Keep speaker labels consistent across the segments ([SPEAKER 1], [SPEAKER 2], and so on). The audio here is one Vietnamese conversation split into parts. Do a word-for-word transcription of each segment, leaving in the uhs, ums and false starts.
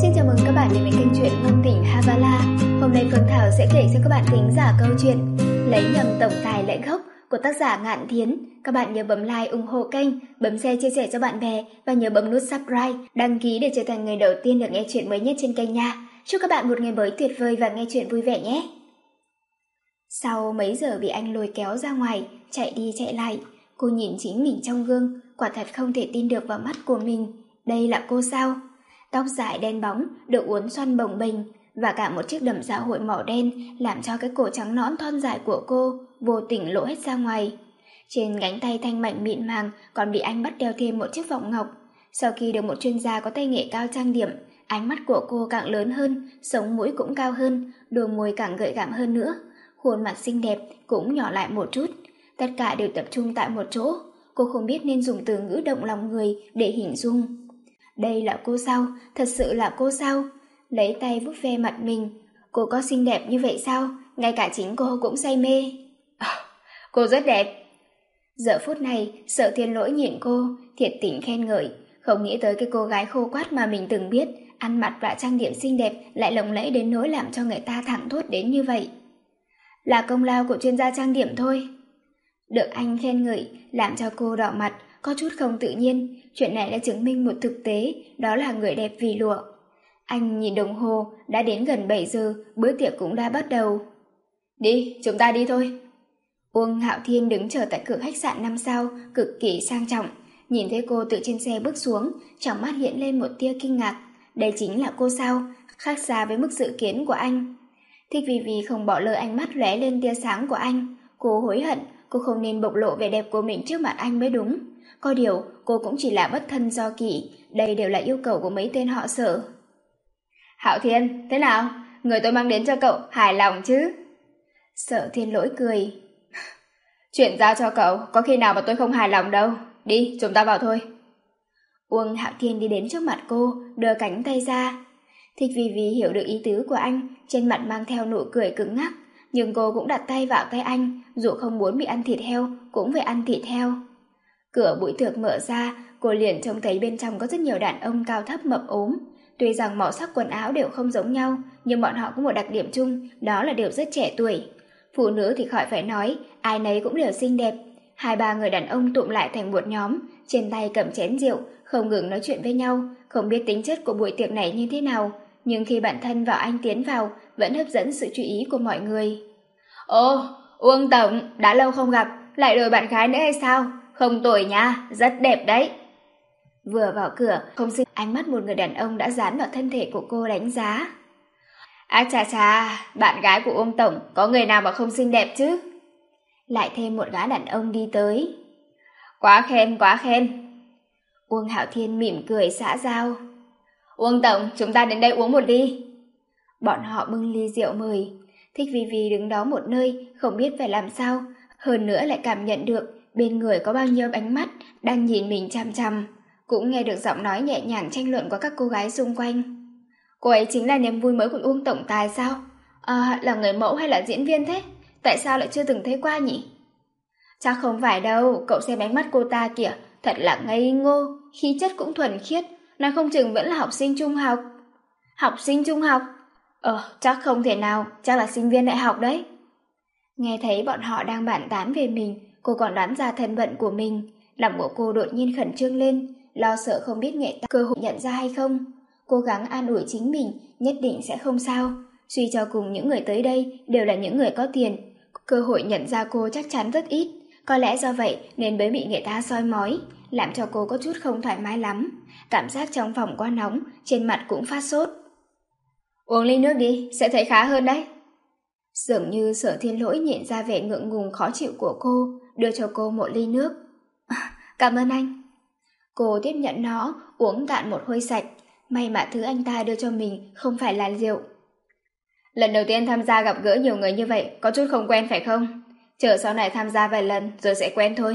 [SPEAKER 1] Xin chào mừng các bạn đến với kênh truyện Ngôn Tình Havala. Hôm nay Phương Thảo sẽ kể cho các bạn thính giả câu chuyện Lấy Nhầm Tổng Tài Lãnh Gốc của tác giả Ngạn Thiến. Các bạn nhớ bấm like ủng hộ kênh, bấm share chia sẻ cho bạn bè và nhớ bấm nút subscribe, đăng ký để trở thành người đầu tiên được nghe chuyện mới nhất trên kênh nha. Chúc các bạn một ngày mới tuyệt vời và nghe chuyện vui vẻ nhé. Sau mấy giờ bị anh lôi kéo ra ngoài, chạy đi chạy lại, cô nhìn chính mình trong gương, quả thật không thể tin được vào mắt của mình. Đây là cô sao? Tóc dài đen bóng, được uốn xoăn bồng bềnh, và cả một chiếc đầm xã hội màu đen làm cho cái cổ trắng nõn thon dài của cô vô tình lộ hết ra ngoài. Trên cánh tay thanh mảnh mịn màng còn bị anh bắt đeo thêm một chiếc vòng ngọc. Sau khi được một chuyên gia có tay nghệ cao trang điểm, ánh mắt của cô càng lớn hơn, sống mũi cũng cao hơn, đôi môi càng gợi cảm hơn nữa. Khuôn mặt xinh đẹp cũng nhỏ lại một chút, tất cả đều tập trung tại một chỗ. Cô không biết nên dùng từ ngữ động lòng người để hình dung. Đây là cô sao? Thật sự là cô sao? Lấy tay vuốt ve mặt mình. Cô có xinh đẹp như vậy sao? Ngay cả chính cô cũng say mê. À, cô rất đẹp. Giờ phút này, Sở Thiên Lỗi nhìn cô, thiệt tình khen ngợi. Không nghĩ tới cái cô gái khô quát mà mình từng biết, ăn mặc và trang điểm xinh đẹp lại lộng lẫy đến nỗi làm cho người ta thẳng thốt đến như vậy. Là công lao của chuyên gia trang điểm thôi. Được anh khen ngợi, làm cho cô đỏ mặt, có chút không tự nhiên. Chuyện này đã chứng minh một thực tế, đó là người đẹp vì lụa. Anh nhìn đồng hồ, đã đến gần bảy giờ, bữa tiệc cũng đã bắt đầu. Đi, chúng ta đi thôi. Uông Hạo Thiên đứng chờ tại cửa khách sạn năm sao, cực kỳ sang trọng. Nhìn thấy cô từ trên xe bước xuống, trong mắt hiện lên một tia kinh ngạc. Đây chính là cô sao? Khác xa với mức dự kiến của anh. Thích Vì Vì không bỏ lỡ ánh mắt lóe lên tia sáng của anh. Cô hối hận, cô không nên bộc lộ vẻ đẹp của mình trước mặt anh mới đúng. Có điều, cô cũng chỉ là bất thân do kỷ, đây đều là yêu cầu của mấy tên họ Sở. Hạo Thiên, thế nào? Người tôi mang đến cho cậu hài lòng chứ? Sở Thiên Lỗi cười. Chuyện giao cho cậu, có khi nào mà tôi không hài lòng đâu. Đi, chúng ta vào thôi. Uông Hạo Thiên đi đến trước mặt cô, đưa cánh tay ra. Thích Vì Vì hiểu được ý tứ của anh, trên mặt mang theo nụ cười cứng ngắc, nhưng cô cũng đặt tay vào tay anh, dù không muốn bị ăn thịt heo, cũng phải ăn thịt heo. Cửa buổi tiệc mở ra, cô liền trông thấy bên trong có rất nhiều đàn ông cao thấp mập ốm. Tuy rằng màu sắc quần áo đều không giống nhau, nhưng bọn họ có một đặc điểm chung, đó là đều rất trẻ tuổi. Phụ nữ thì khỏi phải nói, ai nấy cũng đều xinh đẹp. Hai ba người đàn ông tụm lại thành một nhóm, trên tay cầm chén rượu, không ngừng nói chuyện với nhau, không biết tính chất của buổi tiệc này như thế nào. Nhưng khi bản thân vào anh tiến vào, vẫn hấp dẫn sự chú ý của mọi người. Ô, Uông Tổng, đã lâu không gặp, lại đổi bạn gái nữa hay sao? Không tồi nha, rất đẹp đấy. Vừa vào cửa, không xin ánh mắt một người đàn ông đã dán vào thân thể của cô đánh giá. Á chà chà, bạn gái của Uông Tổng, có người nào mà không xinh đẹp chứ? Lại thêm một gã đàn ông đi tới. Quá khen, quá khen. Uông Hạo Thiên mỉm cười xã giao. Uông Tổng, chúng ta đến đây uống một ly. Bọn họ bưng ly rượu mời. Thích Vì Vì đứng đó một nơi, không biết phải làm sao. Hơn nữa lại cảm nhận được bên người có bao nhiêu ánh mắt đang nhìn mình chằm chằm. Cũng nghe được giọng nói nhẹ nhàng tranh luận của các cô gái xung quanh. Cô ấy chính là niềm vui mới của Uông Tổng Tài sao? À, là người mẫu hay là diễn viên thế? Tại sao lại chưa từng thấy qua nhỉ? Chắc không phải đâu, cậu xem ánh mắt cô ta kìa, thật là ngây ngô, khí chất cũng thuần khiết, nói không chừng vẫn là học sinh trung học. Học sinh trung học? Ờ, chắc không thể nào, chắc là sinh viên đại học đấy. Nghe thấy bọn họ đang bàn tán về mình, cô còn đoán ra thân phận của mình. Lòng của cô đột nhiên khẩn trương lên, lo sợ không biết nghệ ta cơ hội nhận ra hay không. Cố gắng an ủi chính mình, nhất định sẽ không sao. Suy cho cùng những người tới đây đều là những người có tiền, cơ hội nhận ra cô chắc chắn rất ít. Có lẽ do vậy nên mới bị người ta soi mói, làm cho cô có chút không thoải mái lắm. Cảm giác trong phòng quá nóng, trên mặt cũng phát sốt. Uống ly nước đi, sẽ thấy khá hơn đấy. Dường như Sở Thiên Lỗi nhận ra vẻ ngượng ngùng khó chịu của cô, đưa cho cô một ly nước. Cảm ơn anh. Cô tiếp nhận nó, uống cạn một hơi sạch. May mà thứ anh ta đưa cho mình không phải là rượu. Lần đầu tiên tham gia gặp gỡ nhiều người như vậy, có chút không quen phải không? Chờ sau này tham gia vài lần rồi sẽ quen thôi.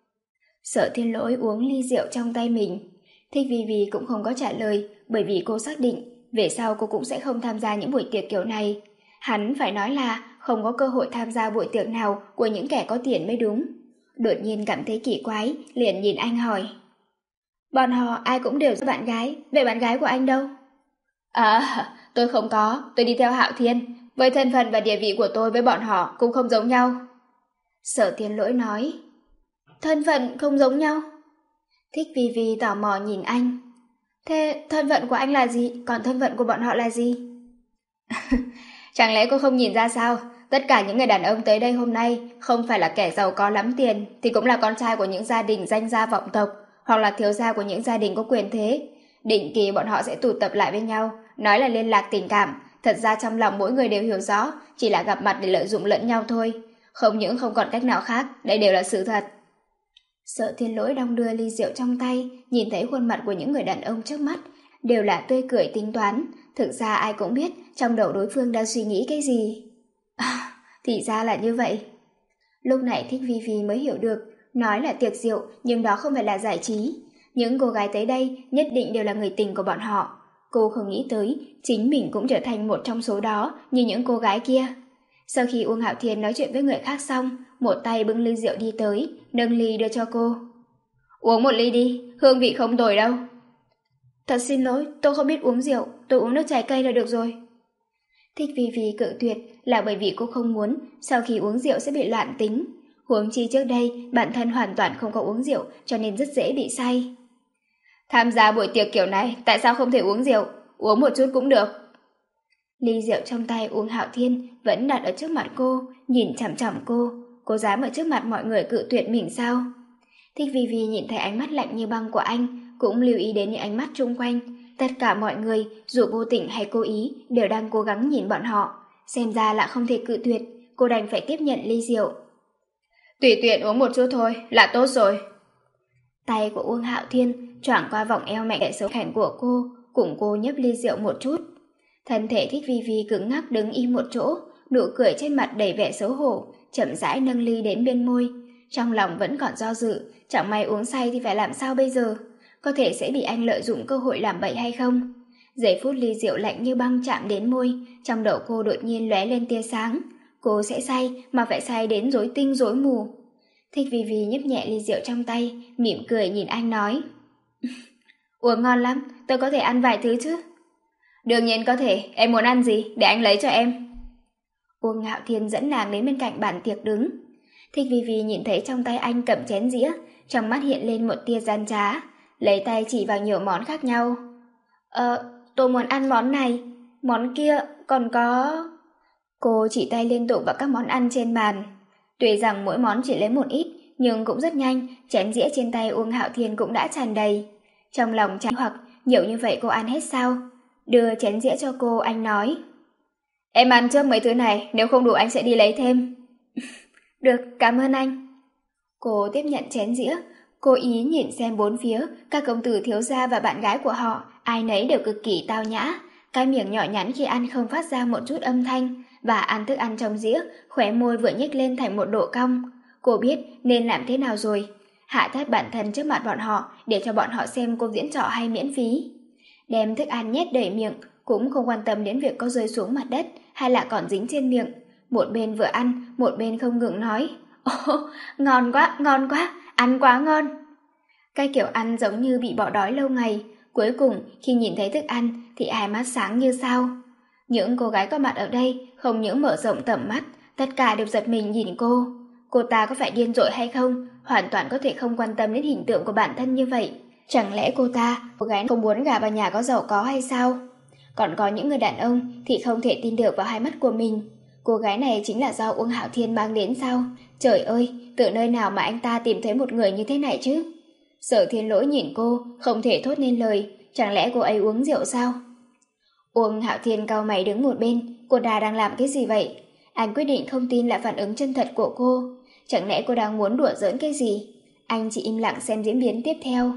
[SPEAKER 1] Sở Thiên Lỗi uống ly rượu trong tay mình. Thích Vì Vì cũng không có trả lời, bởi vì cô xác định về sau cô cũng sẽ không tham gia những buổi tiệc kiểu này. Hắn phải nói là không có cơ hội tham gia buổi tiệc nào của những kẻ có tiền mới đúng. Đột nhiên cảm thấy kỳ quái, liền nhìn anh hỏi. Bọn họ ai cũng đều là bạn gái, vậy bạn gái của anh đâu? À, tôi không có, tôi đi theo Hạo Thiên. Với thân phận và địa vị của tôi với bọn họ cũng không giống nhau. Sở Thiên Lỗi nói. Thân phận không giống nhau? Thích Vi Vi tò mò nhìn anh. Thế thân phận của anh là gì, còn thân phận của bọn họ là gì? Chẳng lẽ cô không nhìn ra sao? Tất cả những người đàn ông tới đây hôm nay không phải là kẻ giàu có lắm tiền thì cũng là con trai của những gia đình danh gia vọng tộc hoặc là thiếu gia của những gia đình có quyền thế. Định kỳ bọn họ sẽ tụ tập lại với nhau, nói là liên lạc tình cảm, thật ra trong lòng mỗi người đều hiểu rõ, chỉ là gặp mặt để lợi dụng lẫn nhau thôi. Không những không còn cách nào khác, đây đều là sự thật. Sở Thiên Lỗi đong đưa ly rượu trong tay, nhìn thấy khuôn mặt của những người đàn ông trước mắt, đều là tươi cười tính toán. Thực ra ai cũng biết trong đầu đối phương đang suy nghĩ cái gì. À, thì ra là như vậy. Lúc này Thích Vi Vi mới hiểu được, nói là tiệc rượu nhưng đó không phải là giải trí. Những cô gái tới đây nhất định đều là người tình của bọn họ. Cô không nghĩ tới chính mình cũng trở thành một trong số đó như những cô gái kia. Sau khi Uông Hạo Thiên nói chuyện với người khác xong, một tay bưng ly rượu đi tới, nâng ly đưa cho cô. Uống một ly đi, hương vị không tồi đâu. Thật xin lỗi, tôi không biết uống rượu, tôi uống nước trái cây là được rồi. Thích Vi Vi cự tuyệt là bởi vì cô không muốn sau khi uống rượu sẽ bị loạn tính. Huống chi trước đây bản thân hoàn toàn không có uống rượu cho nên rất dễ bị say. Tham gia buổi tiệc kiểu này tại sao không thể uống rượu, uống một chút cũng được. Ly rượu trong tay Uông Hạo Thiên vẫn đặt ở trước mặt cô, nhìn chằm chằm cô. Cô dám ở trước mặt mọi người cự tuyệt mình sao? Thích Vi Vi nhìn thấy ánh mắt lạnh như băng của anh, cũng lưu ý đến những ánh mắt chung quanh. Tất cả mọi người, dù vô tình hay cố ý, đều đang cố gắng nhìn bọn họ. Xem ra là không thể cự tuyệt, cô đành phải tiếp nhận ly rượu. Tùy tiện uống một chút thôi, là tốt rồi. Tay của Uông Hạo Thiên choảng qua vòng eo mạnh mẽ xấu khảnh của cô, cùng cô nhấp ly rượu một chút. Thân thể Thích Vi Vi cứng ngắc đứng im một chỗ, nụ cười trên mặt đầy vẻ xấu hổ, chậm rãi nâng ly đến bên môi. Trong lòng vẫn còn do dự, chẳng may uống say thì phải làm sao bây giờ? Có thể sẽ bị anh lợi dụng cơ hội làm bậy hay không? Giây phút ly rượu lạnh như băng chạm đến môi, trong đầu cô đột nhiên lóe lên tia sáng. Cô sẽ say mà phải say đến rối tinh rối mù. Thích Vi Vi nhấp nhẹ ly rượu trong tay, mỉm cười nhìn anh nói. Uống ngon lắm, tôi có thể ăn vài thứ chứ? Đương nhiên có thể, em muốn ăn gì để anh lấy cho em. Uông Hạo Thiên dẫn nàng đến bên cạnh bàn tiệc đứng. Thích Vi Vi nhìn thấy trong tay anh cầm chén dĩa, trong mắt hiện lên một tia gian trá, lấy tay chỉ vào nhiều món khác nhau. Ờ, tôi muốn ăn món này, món kia, còn có... Cô chỉ tay liên tục vào các món ăn trên bàn. Tuy rằng mỗi món chỉ lấy một ít, nhưng cũng rất nhanh, chén dĩa trên tay Uông Hạo Thiên cũng đã tràn đầy. Trong lòng chán hoặc, nhiều như vậy cô ăn hết sao? Đưa chén dĩa cho cô, anh nói. Em ăn trước mấy thứ này, nếu không đủ anh sẽ đi lấy thêm. Được, cảm ơn anh. Cô tiếp nhận chén dĩa, cố ý nhìn xem bốn phía, các công tử thiếu gia và bạn gái của họ, ai nấy đều cực kỳ tao nhã. Cái miệng nhỏ nhắn khi ăn không phát ra một chút âm thanh, và ăn thức ăn trong dĩa, khóe môi vừa nhếch lên thành một độ cong. Cô biết nên làm thế nào rồi. Hạ thấp bản thân trước mặt bọn họ để cho bọn họ xem cô diễn trò hay miễn phí. Đem thức ăn nhét đầy miệng, cũng không quan tâm đến việc có rơi xuống mặt đất hay là còn dính trên miệng. Một bên vừa ăn, một bên không ngừng nói. Ồ, ngon quá, ngon quá, ăn quá ngon. Cái kiểu ăn giống như bị bỏ đói lâu ngày. Cuối cùng khi nhìn thấy thức ăn thì hai mắt sáng như sao. Những cô gái có mặt ở đây không những mở rộng tầm mắt, tất cả đều giật mình nhìn cô. Cô ta có phải điên rồ hay không? Hoàn toàn có thể không quan tâm đến hình tượng của bản thân như vậy. Chẳng lẽ cô ta, cô gái không muốn gả vào nhà có giàu có hay sao? Còn có những người đàn ông thì không thể tin được vào hai mắt của mình. Cô gái này chính là do Uông Hạo Thiên mang đến sao? Trời ơi, từ nơi nào mà anh ta tìm thấy một người như thế này chứ? Sở Thiên Lỗi nhìn cô, không thể thốt nên lời. Chẳng lẽ cô ấy uống rượu sao? Uông Hạo Thiên cau mày đứng một bên. Cô ta đang làm cái gì vậy? Anh quyết định không tin là phản ứng chân thật của cô. Chẳng lẽ cô đang muốn đùa giỡn cái gì? Anh chỉ im lặng xem diễn biến tiếp theo.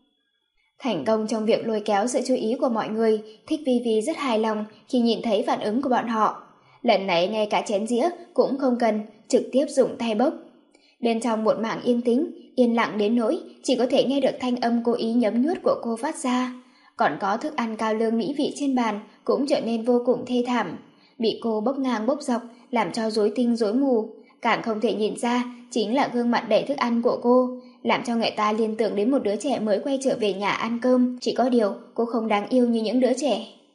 [SPEAKER 1] Thành công trong việc lôi kéo sự chú ý của mọi người, Thích Vi Vi rất hài lòng khi nhìn thấy phản ứng của bọn họ. Lần này ngay cả chén dĩa cũng không cần, trực tiếp dùng tay bốc. Bên trong một mảng yên tĩnh, yên lặng đến nỗi chỉ có thể nghe được thanh âm cố ý nhấm nhuốt của cô phát ra. Còn có thức ăn cao lương mỹ vị trên bàn cũng trở nên vô cùng thê thảm, bị cô bốc ngang bốc dọc, làm cho rối tinh rối mù. Càng không thể nhìn ra chính là gương mặt đầy thức ăn của cô, làm cho người ta liên tưởng đến một đứa trẻ mới quay trở về nhà ăn cơm. Chỉ có điều cô không đáng yêu như những đứa trẻ.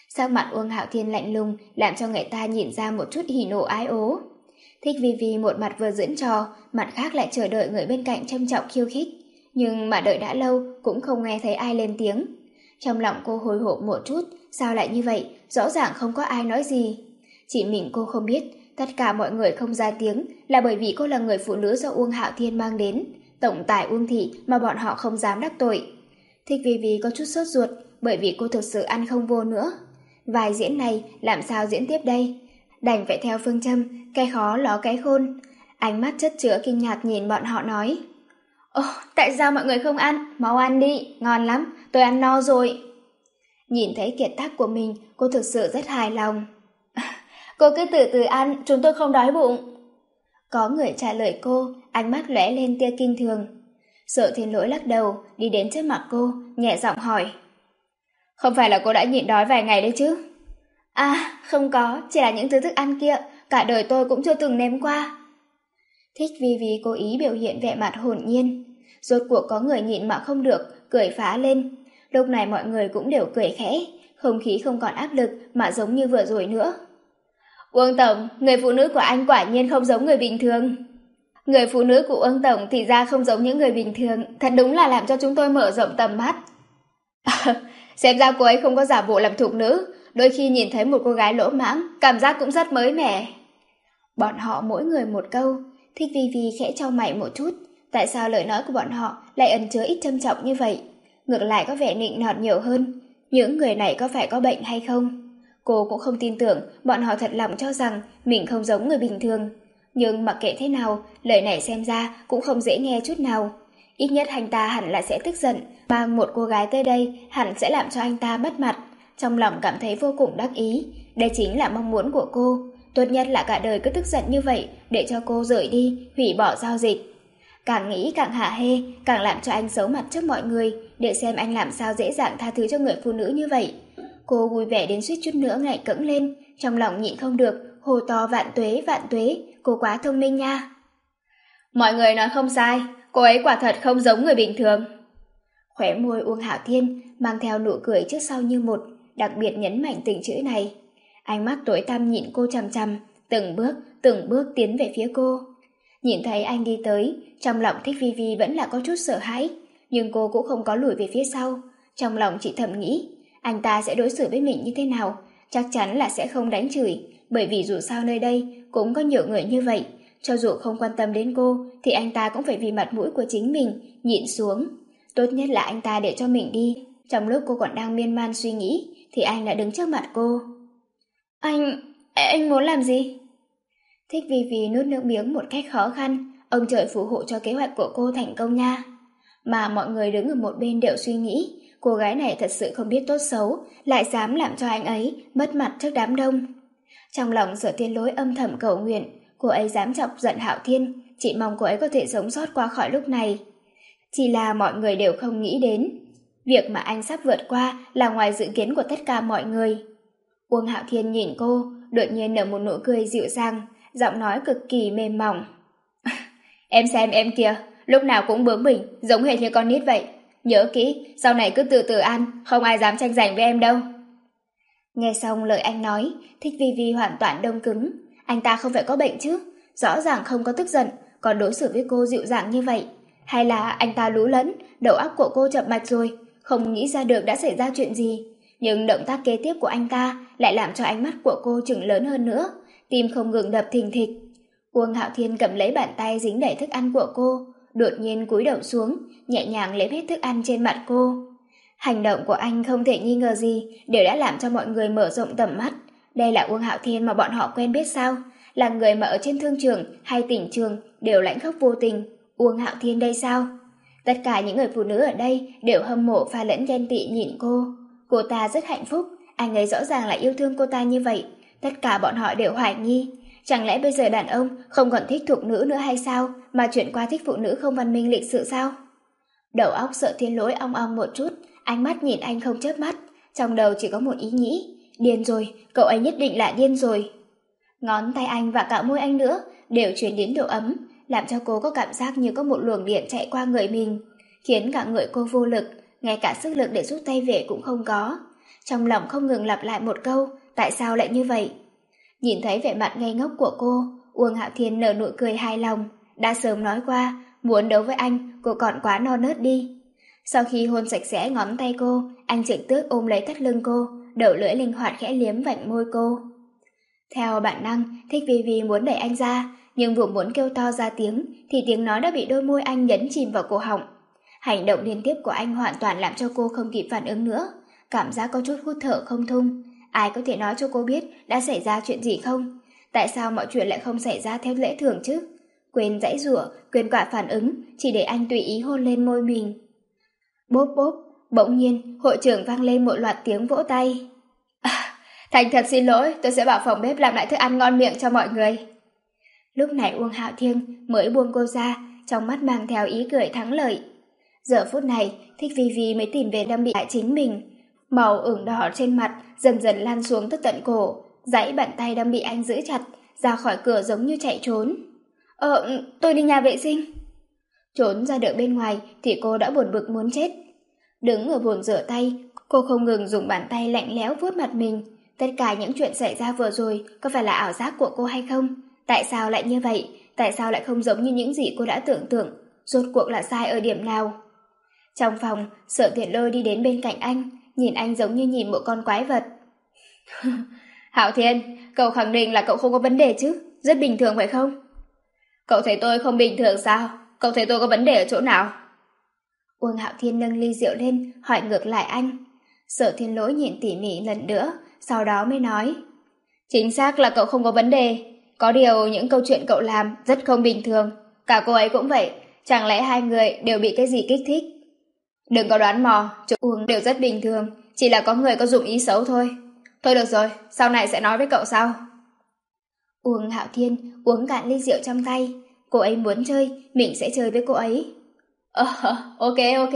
[SPEAKER 1] Sắc mặt Uông Hạo Thiên lạnh lùng làm cho người ta nhìn ra một chút hỉ nộ ái ố. Thích Vi Vi một mặt vừa diễn trò, mặt khác lại chờ đợi người bên cạnh trâm trọng khiêu khích, nhưng mà đợi đã lâu cũng không nghe thấy ai lên tiếng. Trong lòng cô hồi hộp một chút, sao lại như vậy, rõ ràng không có ai nói gì. Chỉ mình cô không biết, tất cả mọi người không ra tiếng là bởi vì cô là người phụ nữ do Uông Hạo Thiên mang đến, tổng tài Uông thị mà bọn họ không dám đắc tội. Thích Vi Vi có chút sốt ruột, bởi vì cô thực sự ăn không vô nữa. Vai diễn này làm sao diễn tiếp đây? Đành phải theo phương châm, cái khó ló cái khôn. Ánh mắt chất chứa kinh ngạc nhìn bọn họ nói. Ồ, tại sao mọi người không ăn? Mau ăn đi, ngon lắm, tôi ăn no rồi. Nhìn thấy kiệt tác của mình, cô thực sự rất hài lòng. Cô cứ từ từ ăn, chúng tôi không đói bụng. Có người trả lời cô, ánh mắt lóe lên tia kinh thường. Sở Thiên Lỗi lắc đầu, đi đến trước mặt cô, nhẹ giọng hỏi. Không phải là cô đã nhịn đói vài ngày đấy chứ? À, không có, chỉ là những thứ thức ăn kia, cả đời tôi cũng chưa từng nếm qua. Thích Vi Vi cố ý biểu hiện vẻ mặt hồn nhiên. Rốt cuộc có người nhịn mà không được, cười phá lên. Lúc này mọi người cũng đều cười khẽ, không khí không còn áp lực mà giống như vừa rồi nữa. Uông Tổng, người phụ nữ của anh quả nhiên không giống người bình thường. Người phụ nữ của Uông Tổng thì ra không giống những người bình thường, thật đúng là làm cho chúng tôi mở rộng tầm mắt. Xem ra cô ấy không có giả bộ làm thục nữ, đôi khi nhìn thấy một cô gái lỗ mãng, cảm giác cũng rất mới mẻ. Bọn họ mỗi người một câu, Thích Vi Vi khẽ chau mày một chút, tại sao lời nói của bọn họ lại ẩn chứa ít trâm trọng như vậy, ngược lại có vẻ nịnh nọt nhiều hơn. Những người này có phải có bệnh hay không? Cô cũng không tin tưởng bọn họ thật lòng cho rằng mình không giống người bình thường. Nhưng mặc kệ thế nào, lời này xem ra cũng không dễ nghe chút nào. Ít nhất anh ta hẳn là sẽ tức giận, mang một cô gái tới đây hẳn sẽ làm cho anh ta mất mặt. Trong lòng cảm thấy vô cùng đắc ý, đây chính là mong muốn của cô. Tốt nhất là cả đời cứ tức giận như vậy để cho cô rời đi, hủy bỏ giao dịch. Càng nghĩ càng hả hê, càng làm cho anh xấu mặt trước mọi người, để xem anh làm sao dễ dàng tha thứ cho người phụ nữ như vậy. Cô vui vẻ đến suýt chút nữa ngại cẫng lên, trong lòng nhịn không được, hô to vạn tuế vạn tuế, cô quá thông minh nha. Mọi người nói không sai, cô ấy quả thật không giống người bình thường. Khóe môi Uông Hạo Thiên mang theo nụ cười trước sau như một, đặc biệt nhấn mạnh từng chữ này. Ánh mắt tối tăm nhìn cô chằm chằm, từng bước, từng bước tiến về phía cô. Nhìn thấy anh đi tới, trong lòng Thích Vi Vi vẫn là có chút sợ hãi, nhưng cô cũng không có lùi về phía sau. Trong lòng chỉ thầm nghĩ, anh ta sẽ đối xử với mình như thế nào, chắc chắn là sẽ không đánh chửi, bởi vì dù sao nơi đây cũng có nhiều người như vậy, cho dù không quan tâm đến cô thì anh ta cũng phải vì mặt mũi của chính mình nhịn xuống. Tốt nhất là anh ta để cho mình đi. Trong lúc cô còn đang miên man suy nghĩ thì anh đã đứng trước mặt cô. Anh... anh muốn làm gì? Thích Vi Vi nuốt nước miếng một cách khó khăn. Ông trời phù hộ cho kế hoạch của cô thành công nha. Mà mọi người đứng ở một bên đều suy nghĩ, cô gái này thật sự không biết tốt xấu, lại dám làm cho anh ấy mất mặt trước đám đông. Trong lòng Sở Thiên Lỗi âm thầm cầu nguyện, cô ấy dám chọc giận Hạo Thiên, chỉ mong cô ấy có thể sống sót qua khỏi lúc này. Chỉ là mọi người đều không nghĩ đến, việc mà anh sắp vượt qua là ngoài dự kiến của tất cả mọi người. Uông Hạo Thiên nhìn cô, đột nhiên nở một nụ cười dịu dàng, giọng nói cực kỳ mềm mỏng. Em xem em kìa, lúc nào cũng bướng bỉnh, giống hệt như con nít vậy. Nhớ kỹ, sau này cứ từ từ ăn, không ai dám tranh giành với em đâu. Nghe xong lời anh nói, Thích Vi Vi hoàn toàn đông cứng. Anh ta không phải có bệnh chứ, rõ ràng không có tức giận, còn đối xử với cô dịu dàng như vậy. Hay là anh ta lú lẫn, đầu óc của cô chậm mạch rồi, không nghĩ ra được đã xảy ra chuyện gì. Nhưng động tác kế tiếp của anh ta lại làm cho ánh mắt của cô chừng lớn hơn nữa, tim không ngừng đập thình thịch. Uông Hạo Thiên cầm lấy bàn tay dính đầy thức ăn của cô, đột nhiên cúi đầu xuống, nhẹ nhàng lấy hết thức ăn trên mặt cô. Hành động của anh không thể nghi ngờ gì, đều đã làm cho mọi người mở rộng tầm mắt. Đây là Uông Hạo Thiên mà bọn họ quen biết sao? Là người mà ở trên thương trường hay tỉnh trường đều lãnh khốc vô tình. Uông Hạo Thiên đây sao? Tất cả những người phụ nữ ở đây đều hâm mộ pha lẫn ghen tị nhìn cô. Cô ta rất hạnh phúc, anh ấy rõ ràng là yêu thương cô ta như vậy. Tất cả bọn họ đều hoài nghi, chẳng lẽ bây giờ đàn ông không còn thích thục nữ nữa hay sao, mà chuyển qua thích phụ nữ không văn minh lịch sự sao? Đầu óc Sở Thiên Lỗi ong ong một chút, ánh mắt nhìn anh không chớp mắt, trong đầu chỉ có một ý nghĩ, điên rồi, cậu ấy nhất định là điên rồi. Ngón tay anh và cả môi anh nữa đều truyền đến độ ấm, làm cho cô có cảm giác như có một luồng điện chạy qua người mình, khiến cả người cô vô lực, ngay cả sức lực để rút tay về cũng không có. trong lòng không ngừng lặp lại một câu, tại sao lại như vậy? Nhìn thấy vẻ mặt ngây ngốc của cô, Uông Hạo Thiên nở nụ cười hài lòng, đã sớm nói qua, muốn đấu với anh, cô còn quá non nớt đi. Sau khi hôn sạch sẽ ngón tay cô, anh trực tiếp ôm lấy thắt lưng cô, đầu lưỡi linh hoạt khẽ liếm vành môi cô. Theo bản năng, Thích Vi Vi muốn đẩy anh ra, nhưng vừa muốn kêu to ra tiếng, thì tiếng nói đã bị đôi môi anh nhấn chìm vào cổ họng. Hành động liên tiếp của anh hoàn toàn làm cho cô không kịp phản ứng nữa, cảm giác có chút hút thở không thông. Ai có thể nói cho cô biết đã xảy ra chuyện gì không? Tại sao mọi chuyện lại không xảy ra theo lẽ thường chứ? Quên giãy giụa, quên cả phản ứng, chỉ để anh tùy ý hôn lên môi mình. Bốp bốp, bỗng nhiên, hội trường vang lên một loạt tiếng vỗ tay. À, thành thật xin lỗi, tôi sẽ bảo phòng bếp làm lại thức ăn ngon miệng cho mọi người. Lúc này Uông Hạo Thiên mới buông cô ra, trong mắt mang theo ý cười thắng lợi. Giờ phút này, Thích Vi Vi mới tìm về đâm bị lại chính mình. Màu ửng đỏ trên mặt dần dần lan xuống tới tận cổ, dãy bàn tay đang bị anh giữ chặt, ra khỏi cửa giống như chạy trốn. Ờ, tôi đi nhà vệ sinh. Trốn ra được bên ngoài thì cô đã buồn bực muốn chết. Đứng ở bồn rửa tay, cô không ngừng dùng bàn tay lạnh lẽo vuốt mặt mình. Tất cả những chuyện xảy ra vừa rồi có phải là ảo giác của cô hay không? Tại sao lại như vậy? Tại sao lại không giống như những gì cô đã tưởng tượng? Rốt cuộc là sai ở điểm nào? Trong phòng, Sở Thiện Lôi đi đến bên cạnh anh, nhìn anh giống như nhìn một con quái vật. Hạo Thiên, cậu khẳng định là cậu không có vấn đề chứ? Rất bình thường phải không? Cậu thấy tôi không bình thường sao? Cậu thấy tôi có vấn đề ở chỗ nào? Uông Hạo Thiên nâng ly rượu lên, hỏi ngược lại anh. Sở Thiên Lỗi nhìn tỉ mỉ lần nữa, sau đó mới nói. Chính xác là cậu không có vấn đề. Có điều những câu chuyện cậu làm rất không bình thường. Cả cô ấy cũng vậy. Chẳng lẽ hai người đều bị cái gì kích thích? Đừng có đoán mò, chúng uống đều rất bình thường. Chỉ là có người có dụng ý xấu thôi. Thôi được rồi, sau này sẽ nói với cậu sau. Uông Hạo Thiên uống cạn ly rượu trong tay. Cô ấy muốn chơi, mình sẽ chơi với cô ấy. Ờ, ok ok.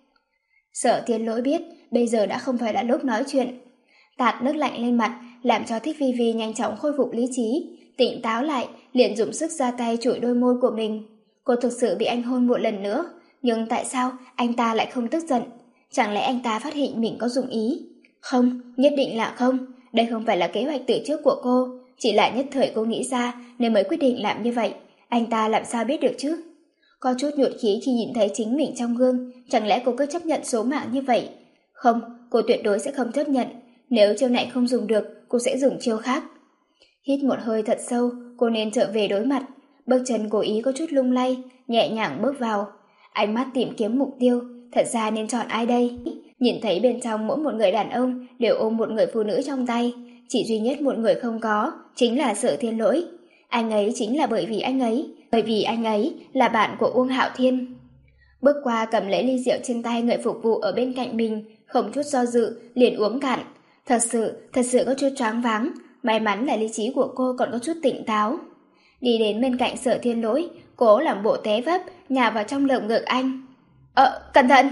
[SPEAKER 1] Sở Thiên Lỗi biết bây giờ đã không phải là lúc nói chuyện. Tạt nước lạnh lên mặt làm cho Thích Vi Vi nhanh chóng khôi phục lý trí, tỉnh táo lại, liền dùng sức ra tay chụi đôi môi của mình. Cô thực sự bị anh hôn một lần nữa, nhưng tại sao anh ta lại không tức giận? Chẳng lẽ anh ta phát hiện mình có dụng ý? Không, nhất định là không. Đây không phải là kế hoạch từ trước của cô, chỉ là nhất thời cô nghĩ ra nên mới quyết định làm như vậy. Anh ta làm sao biết được chứ? Có chút nhụt chí khi nhìn thấy chính mình trong gương, chẳng lẽ cô cứ chấp nhận số mạng như vậy? Không, cô tuyệt đối sẽ không chấp nhận. Nếu chiêu này không dùng được, cô sẽ dùng chiêu khác. Hít một hơi thật sâu, cô nên trở về đối mặt. Bước chân cố ý có chút lung lay, nhẹ nhàng bước vào. Ánh mắt tìm kiếm mục tiêu, thật ra nên chọn ai đây? Nhìn thấy bên trong mỗi một người đàn ông đều ôm một người phụ nữ trong tay, chỉ duy nhất một người không có, chính là Sở Thiên Lỗi. Anh ấy chính là bởi vì anh ấy, bởi vì anh ấy là bạn của Uông Hạo Thiên. Bước qua cầm lấy ly rượu trên tay người phục vụ ở bên cạnh mình, không chút do dự, liền uống cạn. Thật sự, thật sự có chút choáng váng, may mắn là lý trí của cô còn có chút tỉnh táo. Đi đến bên cạnh Sở Thiên Lỗi, cố làm bộ té vấp, nhào vào trong lồng ngực anh. Ờ, cẩn thận!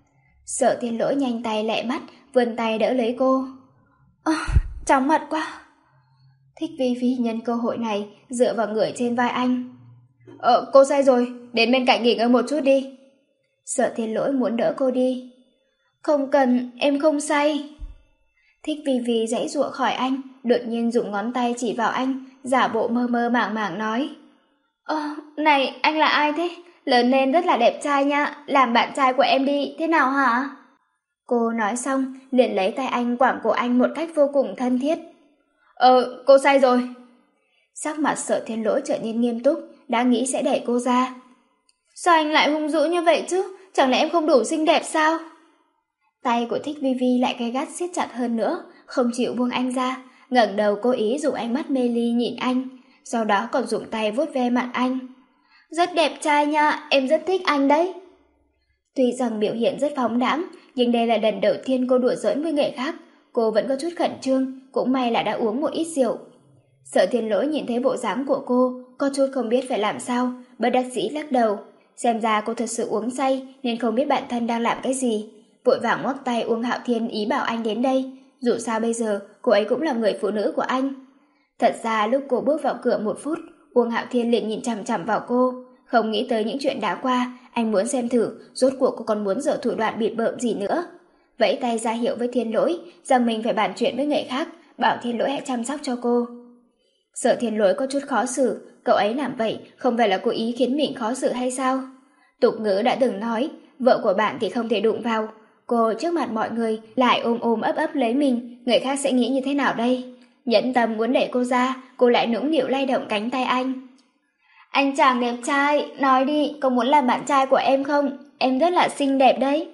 [SPEAKER 1] Sở Thiên Lỗi nhanh tay lẹ mắt, vươn tay đỡ lấy cô. Ơ, à, chóng mặt quá! Thích Vi Vi nhân cơ hội này dựa vào người trên vai anh. Ờ, cô say rồi, đến bên cạnh nghỉ ngơi một chút đi. Sở Thiên Lỗi muốn đỡ cô đi. Không cần, em không say. Thích Vi Vi giãy giụa khỏi anh, đột nhiên dùng ngón tay chỉ vào anh, giả bộ mơ mơ màng màng nói. Ờ, này, anh là ai thế? Lớn lên rất là đẹp trai nha, làm bạn trai của em đi, thế nào hả? Cô nói xong, liền lấy tay anh quảng cổ anh một cách vô cùng thân thiết. Ờ, cô say rồi. Sắc mặt Sở Thiên Lỗi trở nên nghiêm túc, đã nghĩ sẽ đẩy cô ra. Sao anh lại hung dữ như vậy chứ? Chẳng lẽ em không đủ xinh đẹp sao? Tay của Thích Vi Vi lại gay gắt siết chặt hơn nữa, không chịu buông anh ra, ngẩng đầu cố ý dùng ánh mắt mê ly nhìn anh, sau đó còn dùng tay vuốt ve mặt anh. Rất đẹp trai nha, em rất thích anh đấy. Tuy rằng biểu hiện rất phóng đãng, nhưng đây là lần đầu tiên cô đùa giỡn với người khác, cô vẫn có chút khẩn trương, cũng may là đã uống một ít rượu. Sở Thiên Lỗi nhìn thấy bộ dáng của cô, có chút không biết phải làm sao, bất đắc dĩ lắc đầu. Xem ra cô thật sự uống say nên không biết bản thân đang làm cái gì. Vội vàng ngoắc tay Uông Hạo Thiên ý bảo anh đến đây, dù sao bây giờ cô ấy cũng là người phụ nữ của anh. Thật ra lúc cô bước vào cửa một phút, Uông Hạo Thiên liền nhìn chằm chằm vào cô, không nghĩ tới những chuyện đã qua, anh muốn xem thử rốt cuộc cô còn muốn dở thủ đoạn bịt bợm gì nữa. vẫy tay ra hiệu với Thiên Lỗi rằng mình phải bàn chuyện với người khác, bảo Thiên Lỗi hãy chăm sóc cho cô. Sợ Thiên Lỗi có chút khó xử, cậu ấy làm vậy không phải là cố ý khiến mình khó xử hay sao? Tục ngữ đã từng nói, vợ của bạn thì không thể đụng vào. Cô trước mặt mọi người lại ôm ôm ấp ấp lấy mình, người khác sẽ nghĩ như thế nào đây? Nhẫn tâm muốn đẩy cô ra, cô lại nũng nịu lay động cánh tay anh. Anh chàng đẹp trai, nói đi, có muốn làm bạn trai của em không? Em rất là xinh đẹp đấy.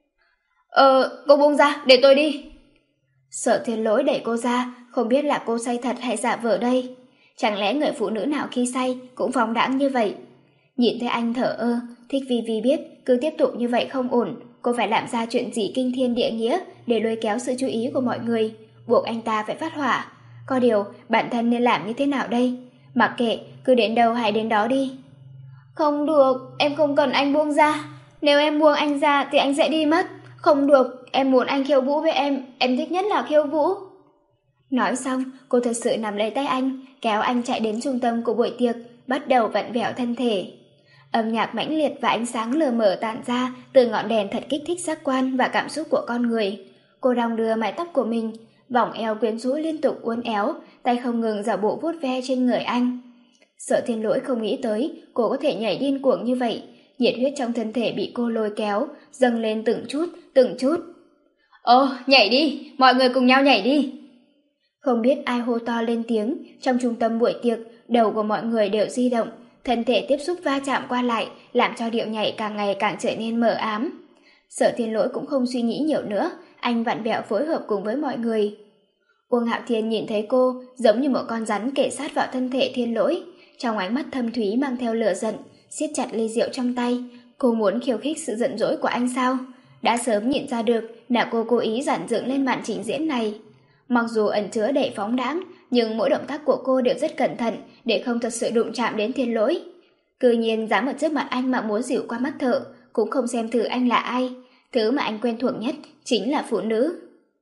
[SPEAKER 1] Ờ, cô buông ra, để tôi đi. Sợ Thiên Lỗi đẩy cô ra, không biết là cô say thật hay giả vờ đây. Chẳng lẽ người phụ nữ nào khi say cũng phóng đãng như vậy? Nhìn thấy anh thở ơ, Thích Vi Vi biết cứ tiếp tục như vậy không ổn, cô phải làm ra chuyện gì kinh thiên địa nghĩa để lôi kéo sự chú ý của mọi người, buộc anh ta phải phát hỏa. Có điều, bản thân nên làm như thế nào đây? Mặc kệ, cứ đến đâu hay đến đó đi. Không được, em không cần anh buông ra. Nếu em buông anh ra thì anh sẽ đi mất. Không được, em muốn anh khiêu vũ với em, em thích nhất là khiêu vũ. Nói xong, cô thật sự nắm lấy tay anh, kéo anh chạy đến trung tâm của buổi tiệc, bắt đầu vặn vẹo thân thể. Âm nhạc mãnh liệt và ánh sáng lờ mờ tản ra từ ngọn đèn thật kích thích giác quan và cảm xúc của con người. Cô đong đưa mái tóc của mình, vòng eo quyến rũ liên tục uốn éo, tay không ngừng giả bộ vuốt ve trên người anh. Sợ Thiên Lỗi không nghĩ tới cô có thể nhảy điên cuồng như vậy, nhiệt huyết trong thân thể bị cô lôi kéo, dâng lên từng chút, từng chút. Ồ, nhảy đi, mọi người cùng nhau nhảy đi. Không biết ai hô to lên tiếng, trong trung tâm buổi tiệc, đầu của mọi người đều di động, thân thể tiếp xúc va chạm qua lại, làm cho điệu nhảy càng ngày càng trở nên mờ ám. Sở Thiên Lỗi cũng không suy nghĩ nhiều nữa, anh vặn vẹo phối hợp cùng với mọi người. Uông Hạo Thiên nhìn thấy cô giống như một con rắn kể sát vào thân thể Thiên Lỗi, trong ánh mắt thâm thúy mang theo lửa giận, siết chặt ly rượu trong tay. Cô muốn khiêu khích sự giận dỗi của anh sao? Đã sớm nhìn ra được là cô cố ý giản dựng lên màn trình diễn này. Mặc dù ẩn chứa đầy phóng đãng, nhưng mỗi động tác của cô đều rất cẩn thận để không thật sự đụng chạm đến Thiên Lỗi. Cư nhiên dám ở trước mặt anh mà muốn dịu qua mắt thợ, cũng không xem thử anh là ai. Thứ mà anh quen thuộc nhất chính là phụ nữ.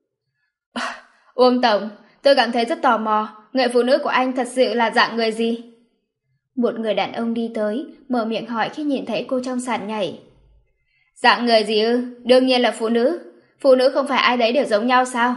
[SPEAKER 1] Uông Tổng, tôi cảm thấy rất tò mò, người phụ nữ của anh thật sự là dạng người gì? Một người đàn ông đi tới, mở miệng hỏi khi nhìn thấy cô trong sàn nhảy. Dạng người gì ư? Đương nhiên là phụ nữ. Phụ nữ không phải ai đấy đều giống nhau sao?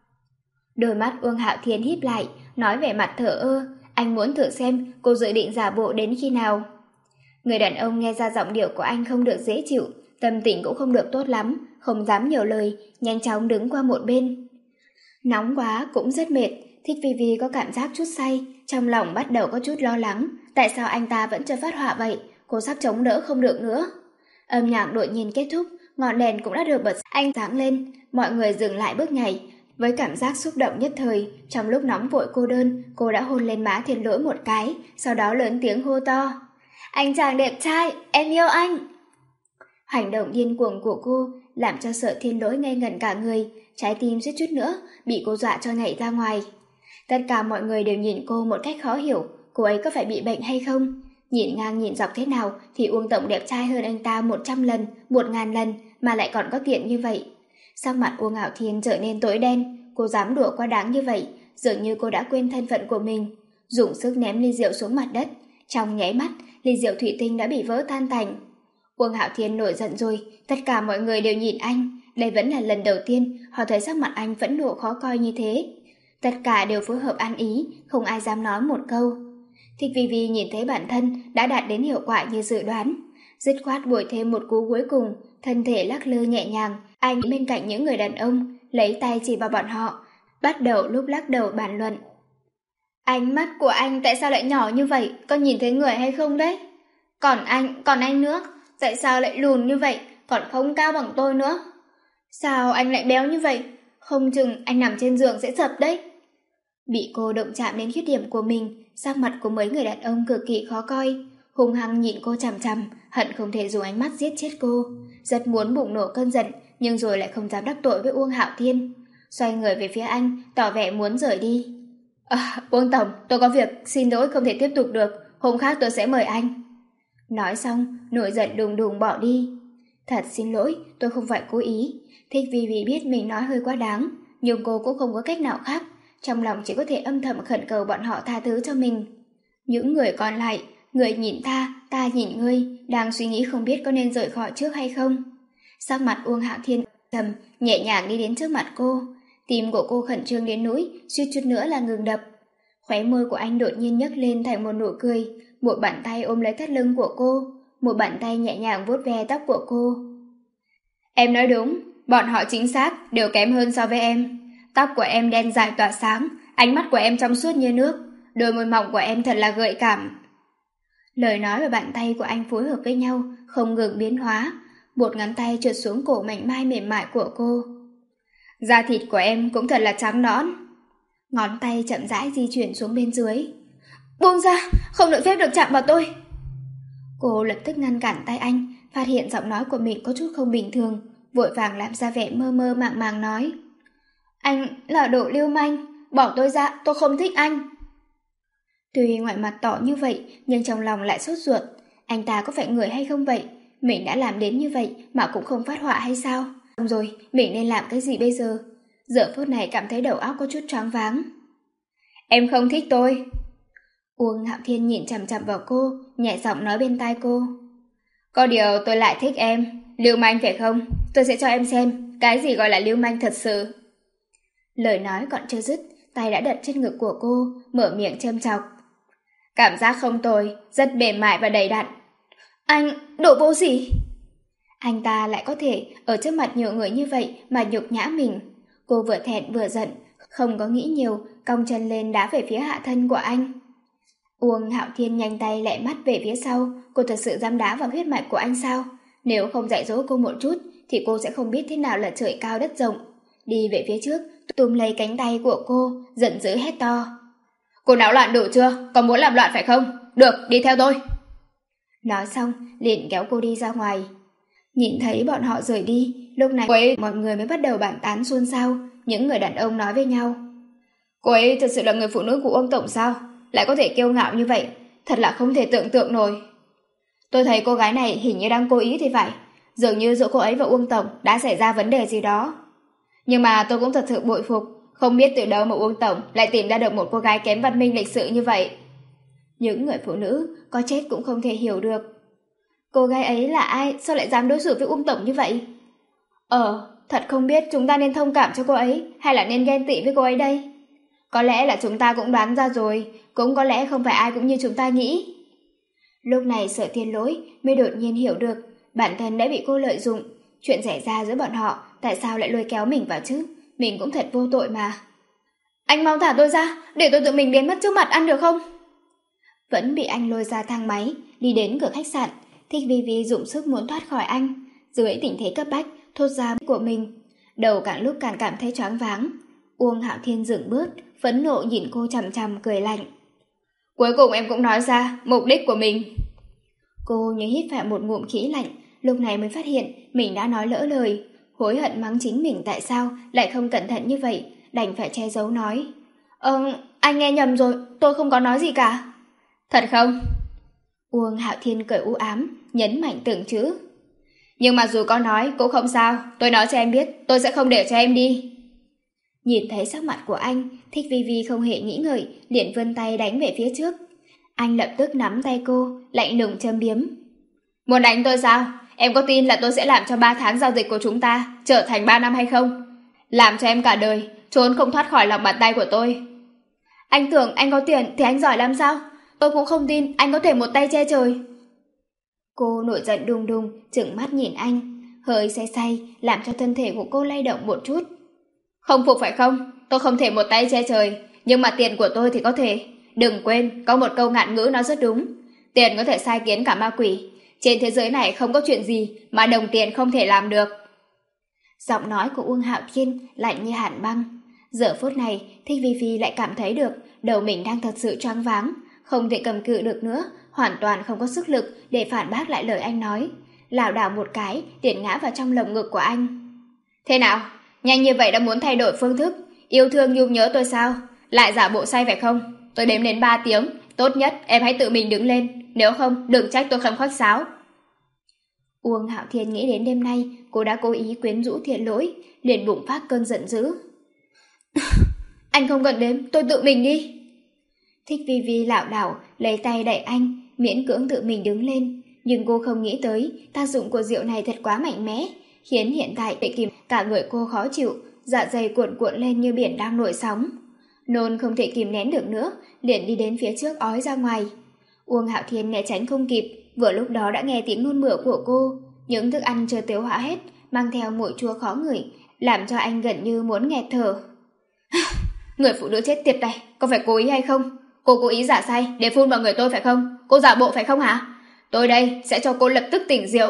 [SPEAKER 1] Đôi mắt Uông Hạo Thiên híp lại, nói vẻ mặt thở ơ, anh muốn thử xem cô dự định giả bộ đến khi nào. Người đàn ông nghe ra giọng điệu của anh không được dễ chịu, tâm tình cũng không được tốt lắm, không dám nhiều lời, nhanh chóng đứng qua một bên. Nóng quá cũng rất mệt, Thích Vi Vi có cảm giác chút say, trong lòng bắt đầu có chút lo lắng, tại sao anh ta vẫn chưa phát hỏa vậy, cô sắp chống đỡ không được nữa. Âm nhạc đột nhiên kết thúc, ngọn đèn cũng đã được bật ánh sáng lên, mọi người dừng lại bước nhảy. Với cảm giác xúc động nhất thời, trong lúc nóng vội cô đơn, cô đã hôn lên má Thiên Lỗi một cái, sau đó lớn tiếng hô to. Anh chàng đẹp trai, em yêu anh. Hành động điên cuồng của cô làm cho Sợ Thiên Lỗi ngây ngẩn cả người, trái tim suýt chút nữa bị cô dọa cho nhảy ra ngoài. Tất cả mọi người đều nhìn cô một cách khó hiểu, cô ấy có phải bị bệnh hay không? Nhìn ngang nhìn dọc thế nào thì Uông Tổng đẹp trai hơn anh ta một trăm lần, một ngàn lần mà lại còn có tiện như vậy. Sắc mặt Uông Hạo Thiên trở nên tối đen, cô dám đùa quá đáng như vậy, dường như cô đã quên thân phận của mình. Dùng sức ném ly rượu xuống mặt đất, trong nháy mắt, ly rượu thủy tinh đã bị vỡ tan tành. Uông Hạo Thiên nổi giận rồi, tất cả mọi người đều nhìn anh, đây vẫn là lần đầu tiên họ thấy sắc mặt anh phẫn nộ khó coi như thế. Tất cả đều phối hợp ăn ý, không ai dám nói một câu. Thích Vi Vi nhìn thấy bản thân đã đạt đến hiệu quả như dự đoán, dứt khoát bồi thêm một cú cuối cùng, thân thể lắc lư nhẹ nhàng. Anh bên cạnh những người đàn ông, lấy tay chỉ vào bọn họ, bắt đầu lúc lắc đầu bàn luận. Ánh mắt của anh tại sao lại nhỏ như vậy, có nhìn thấy người hay không đấy? Còn anh, còn anh nữa, tại sao lại lùn như vậy, còn không cao bằng tôi nữa? Sao anh lại béo như vậy? Không chừng anh nằm trên giường sẽ sập đấy. Bị cô động chạm đến khuyết điểm của mình, sắc mặt của mấy người đàn ông cực kỳ khó coi, hung hăng nhìn cô chằm chằm, hận không thể dùng ánh mắt giết chết cô. Rất muốn bùng nổ cơn giận, nhưng rồi lại không dám đắc tội với Uông Hạo Thiên. Xoay người về phía anh, tỏ vẻ muốn rời đi. À, Uông Tổng, tôi có việc, xin lỗi không thể tiếp tục được, hôm khác tôi sẽ mời anh. Nói xong, nổi giận đùng đùng bỏ đi. Thật xin lỗi, tôi không phải cố ý. Thích Vi Vi biết mình nói hơi quá đáng, nhưng cô cũng không có cách nào khác, trong lòng chỉ có thể âm thầm khẩn cầu bọn họ tha thứ cho mình. Những người còn lại, người nhìn ta, ta nhìn ngươi, đang suy nghĩ không biết có nên rời khỏi trước hay không. Sắc mặt Uông Hạo Thiên trầm, nhẹ nhàng đi đến trước mặt cô. Tim của cô khẩn trương đến nỗi suýt chút nữa là ngừng đập. Khóe môi của anh đột nhiên nhấc lên thành một nụ cười, một bàn tay ôm lấy thắt lưng của cô, một bàn tay nhẹ nhàng vuốt ve tóc của cô. Em nói đúng, bọn họ chính xác đều kém hơn so với em. Tóc của em đen dài tỏa sáng, ánh mắt của em trong suốt như nước, đôi môi mỏng của em thật là gợi cảm. Lời nói và bàn tay của anh phối hợp với nhau, không ngừng biến hóa. Một ngón tay trượt xuống cổ mảnh mai mềm mại của cô. Da thịt của em cũng thật là trắng nõn. Ngón tay chậm rãi di chuyển xuống bên dưới. Buông ra, không được phép được chạm vào tôi. Cô lập tức ngăn cản tay anh, phát hiện giọng nói của mình có chút không bình thường, vội vàng làm ra vẻ mơ mơ màng màng nói. Anh là đồ lưu manh, bỏ tôi ra, tôi không thích anh. Tuy ngoại mặt tỏ như vậy, nhưng trong lòng lại sốt ruột. Anh ta có phải người hay không vậy? Mình đã làm đến như vậy mà cũng không phát họa hay sao? Xong rồi, mình nên làm cái gì bây giờ? Giờ phút này cảm thấy đầu óc có chút choáng váng. Em không thích tôi. Uông Hạo Thiên nhìn chằm chằm vào cô, nhẹ giọng nói bên tai cô. Có điều tôi lại thích em. Lưu manh phải không? Tôi sẽ cho em xem cái gì gọi là lưu manh thật sự. Lời nói còn chưa dứt, tay đã đặt trên ngực của cô, mở miệng châm chọc. Cảm giác không tồi, rất mềm mại và đầy đặn. Anh, đồ vô sỉ! Anh ta lại có thể ở trước mặt nhiều người như vậy mà nhục nhã mình. Cô vừa thẹn vừa giận, không có nghĩ nhiều, cong chân lên đá về phía hạ thân của anh. Uông Hạo Thiên nhanh tay lẹ mắt về phía sau. Cô thật sự dám đá vào huyết mạch của anh sao? Nếu không dạy dỗ cô một chút thì cô sẽ không biết thế nào là trời cao đất rộng. Đi về phía trước, túm lấy cánh tay của cô, giận dữ hét to. Cô náo loạn đủ chưa? Còn muốn làm loạn phải không? Được, đi theo tôi. Nói xong, liền kéo cô đi ra ngoài. Nhìn thấy bọn họ rời đi, lúc này cô ấy, mọi người mới bắt đầu bàn tán xôn xao. Những người đàn ông nói với nhau. Cô ấy thật sự là người phụ nữ của Uông Tổng sao? Lại có thể kiêu ngạo như vậy, thật là không thể tưởng tượng nổi. Tôi thấy cô gái này hình như đang cố ý thì phải. Dường như giữa cô ấy và Uông Tổng đã xảy ra vấn đề gì đó. Nhưng mà tôi cũng thật sự bội phục, không biết từ đâu mà Uông Tổng lại tìm ra được một cô gái kém văn minh lịch sự như vậy. Những người phụ nữ có chết cũng không thể hiểu được. Cô gái ấy là ai, sao lại dám đối xử với Uông Tổng như vậy? Ờ, thật không biết chúng ta nên thông cảm cho cô ấy hay là nên ghen tị với cô ấy đây. Có lẽ là chúng ta cũng đoán ra rồi, cũng có lẽ không phải ai cũng như chúng ta nghĩ. Lúc này Sở Thiên Lỗi mới đột nhiên hiểu được bản thân đã bị cô lợi dụng. Chuyện xảy ra giữa bọn họ, tại sao lại lôi kéo mình vào chứ? Mình cũng thật vô tội mà. Anh mau thả tôi ra, để tôi tự mình biến mất trước mặt ăn được không? Vẫn bị anh lôi ra thang máy, đi đến cửa khách sạn. Thích Vi Vi dụng sức muốn thoát khỏi anh. Dưới tình thế cấp bách, thốt ra của mình. Đầu càng lúc càng cảm thấy choáng váng. Uông Hạo Thiên dừng bước, phẫn nộ nhìn cô chằm chằm cười lạnh. Cuối cùng em cũng nói ra mục đích của mình. Cô như hít phải một ngụm khí lạnh, lúc này mới phát hiện mình đã nói lỡ lời. Hối hận mắng chính mình tại sao lại không cẩn thận như vậy, đành phải che giấu nói. Ờ, anh nghe nhầm rồi, tôi không có nói gì cả. Thật không? Uông Hạo Thiên cười u ám, nhấn mạnh từng chữ. Nhưng mà dù có nói cũng không sao, tôi nói cho em biết, tôi sẽ không để cho em đi. Nhìn thấy sắc mặt của anh, Thích Vi Vi không hề nghĩ ngợi, liền vươn tay đánh về phía trước. Anh lập tức nắm tay cô, lạnh lùng châm biếm. Muốn đánh tôi sao? Em có tin là tôi sẽ làm cho ba tháng giao dịch của chúng ta trở thành ba năm hay không? Làm cho em cả đời, trốn không thoát khỏi lòng bàn tay của tôi. Anh tưởng anh có tiền thì anh giỏi làm sao? Tôi cũng không tin anh có thể một tay che trời. Cô nổi giận đùng đùng, trừng mắt nhìn anh, hơi say say, làm cho thân thể của cô lay động một chút. Không phục phải không? Tôi không thể một tay che trời, nhưng mà tiền của tôi thì có thể. Đừng quên, có một câu ngạn ngữ nói rất đúng. Tiền có thể sai khiến cả ma quỷ. Trên thế giới này không có chuyện gì mà đồng tiền không thể làm được. Giọng nói của Uông Hạo Thiên lạnh như hàn băng. Giờ phút này, Thích Vi Vi lại cảm thấy được đầu mình đang thật sự choáng váng, không thể cầm cự được nữa, hoàn toàn không có sức lực để phản bác lại lời anh nói. Lảo đảo một cái, liền ngã vào trong lồng ngực của anh. Thế nào? Nhanh như vậy đã muốn thay đổi phương thức, yêu thương nhung nhớ tôi sao? Lại giả bộ say phải không? Tôi đếm đến ba tiếng, tốt nhất em hãy tự mình đứng lên, nếu không đừng trách tôi không khách sáo. Uông Hạo Thiên nghĩ đến đêm nay cô đã cố ý quyến rũ Thiện Lỗi, liền bùng phát cơn giận dữ. Anh không cần đếm, tôi tự mình đi. Thích Vi Vi lảo đảo lấy tay đẩy anh, miễn cưỡng tự mình đứng lên, nhưng cô không nghĩ tới tác dụng của rượu này thật quá mạnh mẽ, khiến hiện tại bị kìm Cả người cô khó chịu, dạ dày cuộn cuộn lên như biển đang nổi sóng. Nôn không thể kìm nén được nữa, liền đi đến phía trước ói ra ngoài. Uông Hạo Thiên né tránh không kịp, vừa lúc đó đã nghe tiếng nôn mửa của cô. Những thức ăn chưa tiêu hóa hết, mang theo mùi chua khó ngửi, làm cho anh gần như muốn nghẹt thở. Người phụ nữ chết tiệt này, có phải cố ý hay không? Cô cố ý giả say để phun vào người tôi phải không? Cô giả bộ phải không hả? Tôi đây sẽ cho cô lập tức tỉnh rượu.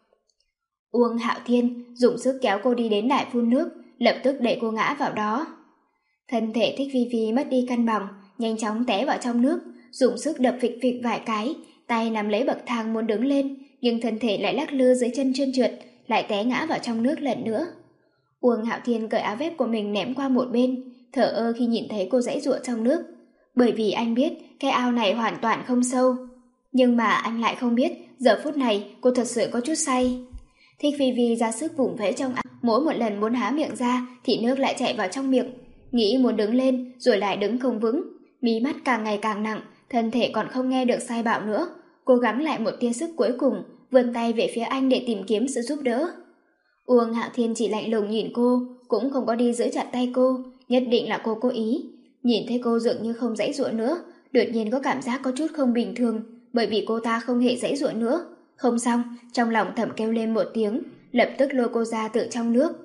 [SPEAKER 1] Uông Hạo Thiên dùng sức kéo cô đi đến đài phun nước, lập tức đẩy cô ngã vào đó. Thân thể Thích Vi Vi mất đi cân bằng, nhanh chóng té vào trong nước, dùng sức đập phịch phịch vài cái, tay nắm lấy bậc thang muốn đứng lên, nhưng thân thể lại lắc lư dưới chân trơn trượt, lại té ngã vào trong nước lần nữa. Uông Hạo Thiên cởi áo vest của mình ném qua một bên, thở ơ khi nhìn thấy cô giãy giụa trong nước, bởi vì anh biết cái ao này hoàn toàn không sâu. Nhưng mà anh lại không biết, giờ phút này cô thật sự có chút say. Thích Vi Vi ra sức vùng vẫy trong ao, mỗi một lần muốn há miệng ra thì nước lại chạy vào trong miệng, nghĩ muốn đứng lên rồi lại đứng không vững, mí mắt càng ngày càng nặng, thân thể còn không nghe được sai bảo nữa. Cố gắng lại một tia sức cuối cùng, vươn tay về phía anh để tìm kiếm sự giúp đỡ. Uông Hạo Thiên chỉ lạnh lùng nhìn cô, cũng không có đi giữ chặt tay cô, nhất định là cô cố ý. Nhìn thấy cô dường như không giãy giụa nữa, đột nhiên có cảm giác có chút không bình thường, bởi vì cô ta không hề giãy giụa nữa. Không xong, trong lòng thầm kêu lên một tiếng, lập tức lôi cô ra từ trong nước.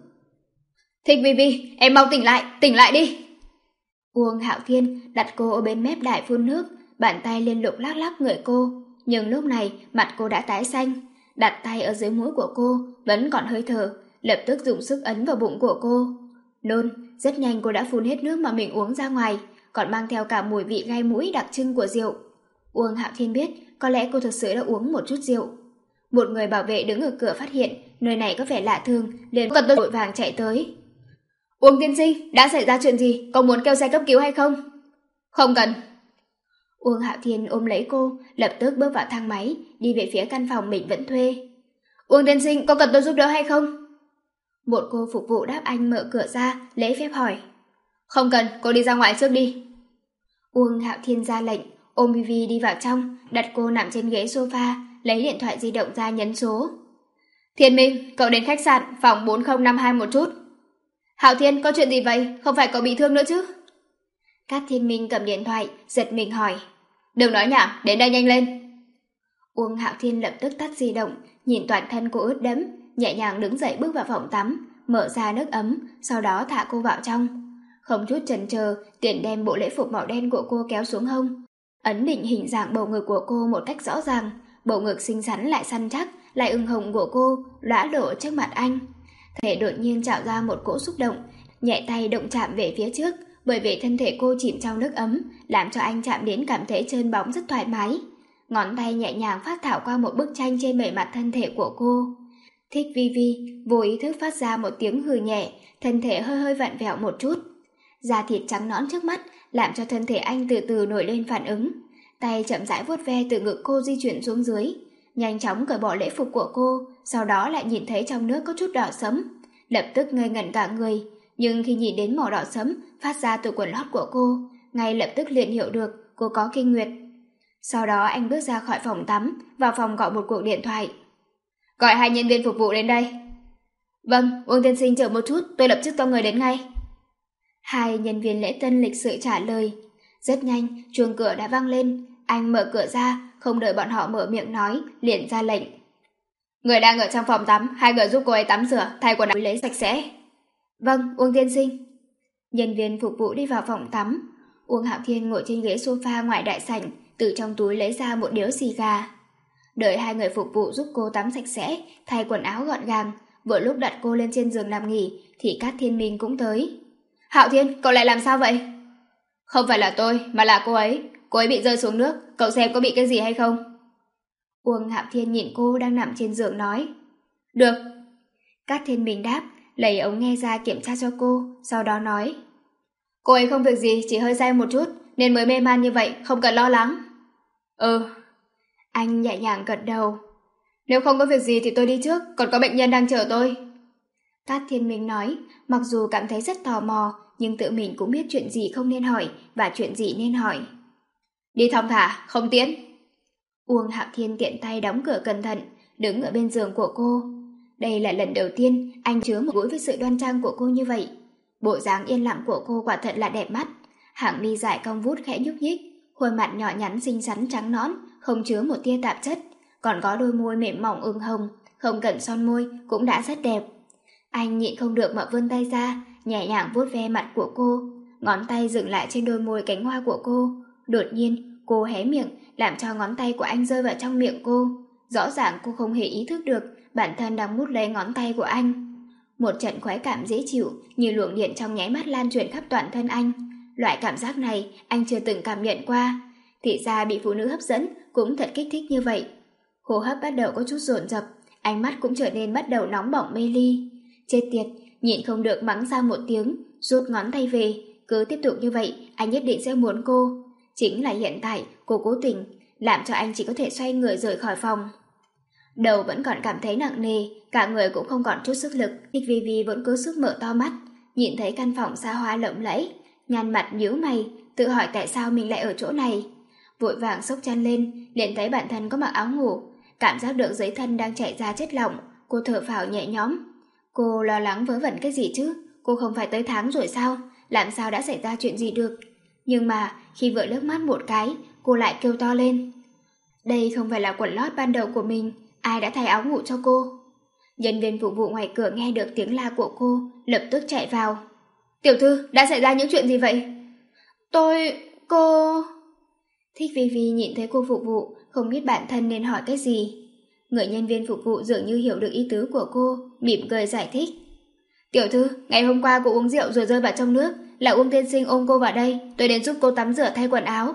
[SPEAKER 1] Thích Vi Vi, em mau tỉnh lại, tỉnh lại đi. Uông Hạo Thiên đặt cô ở bên mép đài phun nước, bàn tay liên tục lắc lắc người cô, nhưng lúc này mặt cô đã tái xanh. Đặt tay ở dưới mũi của cô, vẫn còn hơi thở, lập tức dùng sức ấn vào bụng của cô. Nôn, rất nhanh cô đã phun hết nước mà mình uống ra ngoài, còn mang theo cả mùi vị gai mũi đặc trưng của rượu. Uông Hạo Thiên biết, có lẽ cô thực sự đã uống một chút rượu. Một người bảo vệ đứng ở cửa phát hiện nơi này có vẻ lạ thường, liền cần tôi vội vàng chạy tới. Uông tiên sinh, đã xảy ra chuyện gì? Có muốn kêu xe cấp cứu hay không? Không cần. Uông Hạo Thiên ôm lấy cô, lập tức bước vào thang máy, đi về phía căn phòng mình vẫn thuê. Uông tiên sinh, có cần tôi giúp đỡ hay không? Một cô phục vụ đáp anh mở cửa ra, lễ phép hỏi. Không cần, cô đi ra ngoài trước đi. Uông Hạo Thiên ra lệnh, ôm Vivi đi vào trong, đặt cô nằm trên ghế sofa, lấy điện thoại di động ra nhấn số. Thiên Minh, cậu đến khách sạn phòng bốn không năm hai một chút. Hạo Thiên, có chuyện gì vậy? Không phải cậu bị thương nữa chứ? Cát Thiên Minh cầm điện thoại, giật mình hỏi. Đừng nói nhảm, đến đây nhanh lên. Uông Hạo Thiên lập tức tắt di động, nhìn toàn thân cô ướt đẫm, nhẹ nhàng đứng dậy bước vào phòng tắm, mở ra nước ấm, sau đó thả cô vào trong. Không chút chần chờ, liền đem bộ lễ phục màu đen của cô kéo xuống hông, ấn định hình dạng bầu ngực của cô một cách rõ ràng. Bầu ngực xinh xắn lại săn chắc, lại ửng hồng của cô lóa lộ trước mặt anh. Thể đột nhiên trào ra một cỗ xúc động, nhẹ tay động chạm về phía trước, bởi vì thân thể cô chìm trong nước ấm, làm cho anh chạm đến cảm thấy trơn bóng rất thoải mái. Ngón tay nhẹ nhàng phác thảo qua một bức tranh trên bề mặt thân thể của cô. Thích Vi Vi vô ý thức phát ra một tiếng hừ nhẹ, thân thể hơi hơi vặn vẹo một chút. Da thịt trắng nõn trước mắt làm cho thân thể anh từ từ nổi lên phản ứng. Tay chậm rãi vuốt ve từ ngực cô di chuyển xuống dưới, nhanh chóng cởi bỏ lễ phục của cô, sau đó lại nhìn thấy trong nước có chút đỏ sẫm, lập tức ngây ngẩn cả người. Nhưng khi nhìn đến màu đỏ sẫm phát ra từ quần lót của cô, ngay lập tức liền hiểu được cô có kinh nguyệt. Sau đó anh bước ra khỏi phòng tắm, vào phòng gọi một cuộc điện thoại. Gọi hai nhân viên phục vụ đến đây. Vâng, Uông tiên sinh chờ một chút, tôi lập tức cho người đến ngay. Hai nhân viên lễ tân lịch sự trả lời. Rất nhanh, chuông cửa đã vang lên, anh mở cửa ra, không đợi bọn họ mở miệng nói, liền ra lệnh. Người đang ở trong phòng tắm, hai người giúp cô ấy tắm rửa, thay quần áo lấy sạch sẽ. Vâng, Uông tiên sinh. Nhân viên phục vụ đi vào phòng tắm. Uông Hạo Thiên ngồi trên ghế sofa ngoài đại sảnh, từ trong túi lấy ra một điếu xì gà. Đợi hai người phục vụ giúp cô tắm sạch sẽ, thay quần áo gọn gàng, vừa lúc đặt cô lên trên giường nằm nghỉ, thì Cát Thiên Minh cũng tới. Hạo Thiên, cậu lại làm sao vậy? Không phải là tôi, mà là cô ấy. Cô ấy bị rơi xuống nước, cậu xem có bị cái gì hay không? Uông Hạo Thiên nhìn cô đang nằm trên giường nói. Được. Cát Thiên Minh đáp, lấy ống nghe ra kiểm tra cho cô, sau đó nói. Cô ấy không việc gì, chỉ hơi say một chút, nên mới mê man như vậy, không cần lo lắng. Ừ. Anh nhẹ nhàng gật đầu. Nếu không có việc gì thì tôi đi trước, còn có bệnh nhân đang chờ tôi. Cát Thiên Minh nói, mặc dù cảm thấy rất tò mò, nhưng tự mình cũng biết chuyện gì không nên hỏi và chuyện gì nên hỏi. Đi thong thả, không tiễn. Uông Hạo Thiên tiện tay đóng cửa cẩn thận, đứng ở bên giường của cô. Đây là lần đầu tiên anh chứa một mũi với sự đoan trang của cô như vậy. Bộ dáng yên lặng của cô quả thật là đẹp mắt. Hàng mi dài cong vút khẽ nhúc nhích, khuôn mặt nhỏ nhắn xinh xắn trắng nõn, không chứa một tia tạp chất, còn có đôi môi mềm mỏng ửng hồng, không cần son môi cũng đã rất đẹp. Anh nhịn không được mà vươn tay ra, nhẹ nhàng vuốt ve mặt của cô, ngón tay dừng lại trên đôi môi cánh hoa của cô. Đột nhiên, cô hé miệng, làm cho ngón tay của anh rơi vào trong miệng cô. Rõ ràng cô không hề ý thức được bản thân đang mút lấy ngón tay của anh. Một trận khoái cảm dễ chịu như luồng điện trong nháy mắt lan truyền khắp toàn thân anh. Loại cảm giác này anh chưa từng cảm nhận qua. Thì ra bị phụ nữ hấp dẫn cũng thật kích thích như vậy. Hô hấp bắt đầu có chút dồn dập, ánh mắt cũng trở nên bắt đầu nóng bỏng mê ly. Chết tiệt, nhịn không được mắng ra một tiếng, rút ngón tay về. Cứ tiếp tục như vậy, anh nhất định sẽ muốn cô. Chính là hiện tại cô cố tình làm cho anh chỉ có thể xoay người rời khỏi phòng. Đầu vẫn còn cảm thấy nặng nề, cả người cũng không còn chút sức lực. Thích Vi Vi vẫn cứ sức mở to mắt, nhìn thấy căn phòng xa hoa lộng lẫy, nhăn mặt nhíu mày, tự hỏi tại sao mình lại ở chỗ này. Vội vàng xốc chăn lên, liền thấy bản thân có mặc áo ngủ, cảm giác được dưới thân đang chảy ra chất lỏng, cô thở phào nhẹ nhõm. Cô lo lắng vớ vẩn cái gì chứ? Cô không phải tới tháng rồi sao? Làm sao đã xảy ra chuyện gì được? Nhưng mà khi vừa liếc mắt một cái, cô lại kêu to lên. Đây không phải là quần lót ban đầu của mình, ai đã thay áo ngủ cho cô? Nhân viên phục vụ ngoài cửa nghe được tiếng la của cô, lập tức chạy vào. Tiểu thư, đã xảy ra những chuyện gì vậy? Tôi... cô... Thích Vi Vi nhìn thấy cô phục vụ, không biết bản thân nên hỏi cái gì. Người nhân viên phục vụ dường như hiểu được ý tứ của cô, mỉm cười giải thích. Tiểu thư, ngày hôm qua cô uống rượu rồi rơi vào trong nước, là Uông tiên sinh ôm cô vào đây, tôi đến giúp cô tắm rửa thay quần áo.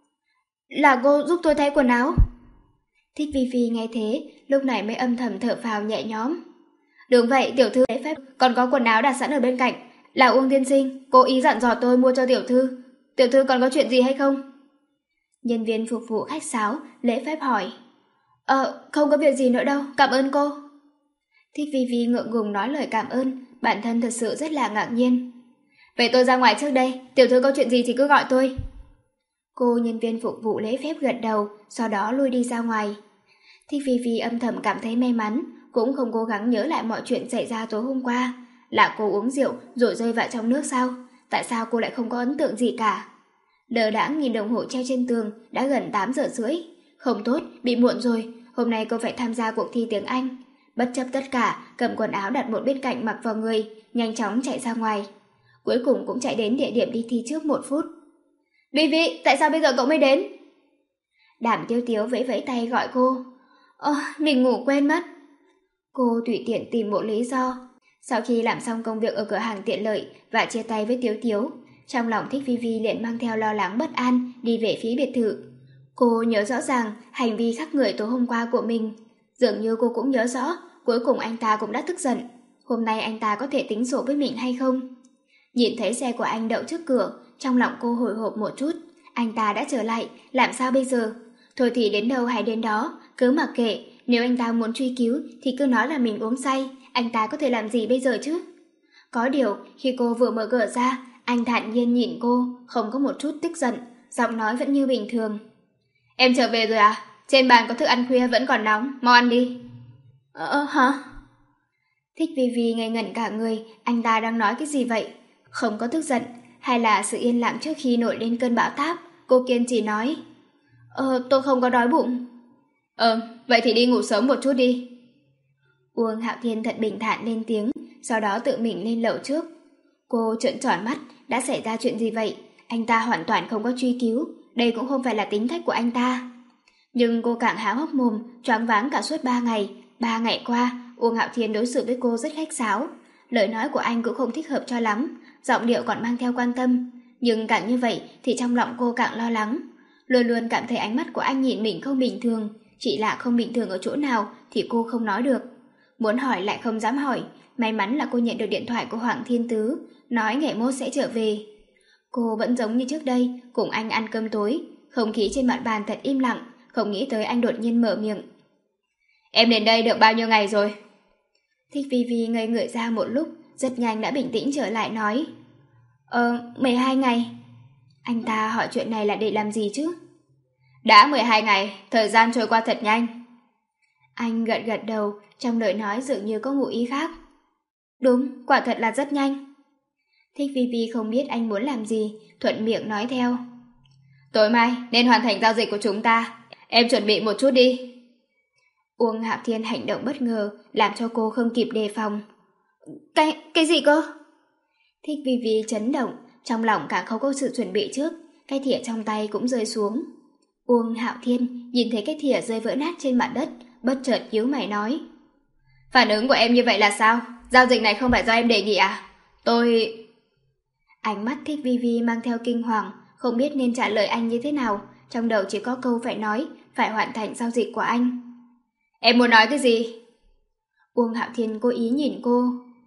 [SPEAKER 1] Là cô giúp tôi thay quần áo? Thích Vi Vi nghe thế, lúc này mới âm thầm thở phào nhẹ nhõm. Đúng vậy, tiểu thư lễ phép, còn có quần áo đặt sẵn ở bên cạnh, là Uông tiên sinh, cố ý dặn dò tôi mua cho tiểu thư. Tiểu thư còn có chuyện gì hay không? Nhân viên phục vụ khách sáo, lễ phép hỏi. Ờ, không có việc gì nữa đâu, cảm ơn cô. Thích Vi Vi ngượng ngùng nói lời cảm ơn, bản thân thật sự rất là ngạc nhiên. Vậy tôi ra ngoài trước đây, tiểu thư có chuyện gì thì cứ gọi tôi. Cô nhân viên phục vụ lễ phép gật đầu, sau đó lui đi ra ngoài. Thích Vi Vi âm thầm cảm thấy may mắn, cũng không cố gắng nhớ lại mọi chuyện xảy ra tối hôm qua. Là cô uống rượu rồi rơi vào trong nước sao? Tại sao cô lại không có ấn tượng gì cả? Đờ đãng nhìn đồng hồ treo trên tường, đã gần tám giờ rưỡi. Không tốt, bị muộn rồi, hôm nay cô phải tham gia cuộc thi tiếng Anh. Bất chấp tất cả, cầm quần áo đặt một bên cạnh mặc vào người, nhanh chóng chạy ra ngoài. Cuối cùng cũng chạy đến địa điểm đi thi trước một phút. Vi Vi, tại sao bây giờ cậu mới đến? Đảm Tiêu Tiếu vẫy vẫy tay gọi cô. Ồ, mình ngủ quên mất. Cô tùy tiện tìm một lý do. Sau khi làm xong công việc ở cửa hàng tiện lợi và chia tay với Tiếu Tiếu, trong lòng Thích Vi Vi liền mang theo lo lắng bất an đi về phía biệt thự. Cô nhớ rõ ràng hành vi khác người tối hôm qua của mình. Dường như cô cũng nhớ rõ, cuối cùng anh ta cũng đã tức giận. Hôm nay anh ta có thể tính sổ với mình hay không? Nhìn thấy xe của anh đậu trước cửa, trong lòng cô hồi hộp một chút. Anh ta đã trở lại, làm sao bây giờ? Thôi thì đến đâu hay đến đó, cứ mặc kệ. Nếu anh ta muốn truy cứu thì cứ nói là mình uống say, anh ta có thể làm gì bây giờ chứ? Có điều, khi cô vừa mở cửa ra, anh thản nhiên nhìn cô, không có một chút tức giận, giọng nói vẫn như bình thường. Em trở về rồi à? Trên bàn có thức ăn khuya vẫn còn nóng, mau ăn đi. Ờ, hả? Thích Vi Vi ngây ngẩn cả người, anh ta đang nói cái gì vậy? Không có tức giận, hay là sự yên lặng trước khi nổi lên cơn bão táp? Cô kiên trì nói. Ờ, tôi không có đói bụng. Ờ, vậy thì đi ngủ sớm một chút đi. Uông Hạo Thiên thật bình thản lên tiếng, sau đó tự mình lên lầu trước. Cô trợn tròn mắt, đã xảy ra chuyện gì vậy? Anh ta hoàn toàn không có truy cứu, đây cũng không phải là tính cách của anh ta. Nhưng cô càng há hốc mồm, choáng váng cả suốt ba ngày. Ba ngày qua, Uông Hạo Thiên đối xử với cô rất khách sáo. Lời nói của anh cũng không thích hợp cho lắm, giọng điệu còn mang theo quan tâm. Nhưng càng như vậy thì trong lòng cô càng lo lắng. Luôn luôn cảm thấy ánh mắt của anh nhìn mình không bình thường, chỉ là không bình thường ở chỗ nào thì cô không nói được. Muốn hỏi lại không dám hỏi, may mắn là cô nhận được điện thoại của Hoàng Thiên Tứ, nói ngày mốt sẽ trở về. Cô vẫn giống như trước đây, cùng anh ăn cơm tối, không khí trên mặt bàn thật im lặng, không nghĩ tới anh đột nhiên mở miệng. Em đến đây được bao nhiêu ngày rồi? Thích Vi Vi ngây người ra một lúc, rất nhanh đã bình tĩnh trở lại nói. Ờ, mười hai ngày. Anh ta hỏi chuyện này là để làm gì chứ? Đã mười hai ngày, thời gian trôi qua thật nhanh. Anh gật gật đầu, trong lời nói dường như có ngụ ý khác. Đúng, quả thật là rất nhanh. Thích Vi Vi không biết anh muốn làm gì, thuận miệng nói theo. Tối mai nên hoàn thành giao dịch của chúng ta, em chuẩn bị một chút đi. Uông Hạo Thiên hành động bất ngờ, làm cho cô không kịp đề phòng. Cái, cái gì cơ? Thích Vi Vi chấn động, trong lòng càng không có sự chuẩn bị trước, cái thìa trong tay cũng rơi xuống. Uông Hạo Thiên nhìn thấy cái thìa rơi vỡ nát trên mặt đất, bất chợt nhíu mày nói. Phản ứng của em như vậy là sao? Giao dịch này không phải do em đề nghị à? Tôi... Ánh mắt Thích Vi Vi mang theo kinh hoàng, không biết nên trả lời anh như thế nào, trong đầu chỉ có câu phải nói, phải hoàn thành giao dịch của anh. Em muốn nói cái gì? Uông Hạo Thiên cố ý nhìn cô.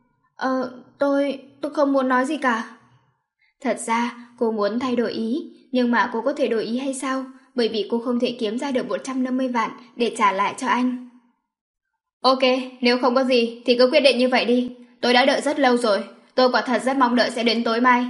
[SPEAKER 1] Ờ, tôi... tôi không muốn nói gì cả. Thật ra, cô muốn thay đổi ý, nhưng mà cô có thể đổi ý hay sao? Bởi vì cô không thể kiếm ra được một trăm năm mươi vạn để trả lại cho anh. Ok, nếu không có gì thì cứ quyết định như vậy đi. Tôi đã đợi rất lâu rồi, tôi quả thật rất mong đợi sẽ đến tối mai.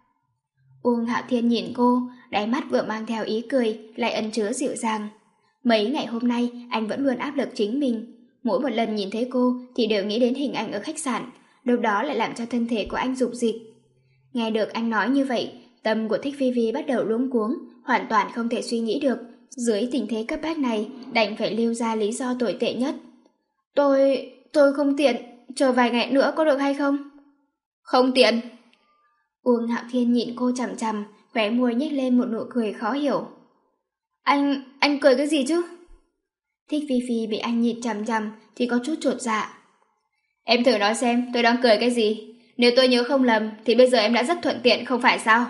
[SPEAKER 1] Uông Hạo Thiên nhìn cô, đáy mắt vừa mang theo ý cười, lại ẩn chứa dịu dàng. Mấy ngày hôm nay, anh vẫn luôn áp lực chính mình. Mỗi một lần nhìn thấy cô thì đều nghĩ đến hình ảnh ở khách sạn, lúc đó lại làm cho thân thể của anh rục rịch. Nghe được anh nói như vậy, tâm của Thích Vi Vi bắt đầu luống cuống, hoàn toàn không thể suy nghĩ được. Dưới tình thế cấp bách này, đành phải lưu ra lý do tồi tệ nhất. Tôi... tôi không tiện, chờ vài ngày nữa có được hay không? Không tiện. Uông Hạo Thiên nhìn cô chằm chằm, khóe môi nhếch lên một nụ cười khó hiểu. Anh... anh cười cái gì chứ? Thích Vi Vi bị anh nhìn chằm chằm thì có chút chột dạ. Em thử nói xem tôi đang cười cái gì. Nếu tôi nhớ không lầm thì bây giờ em đã rất thuận tiện không phải sao?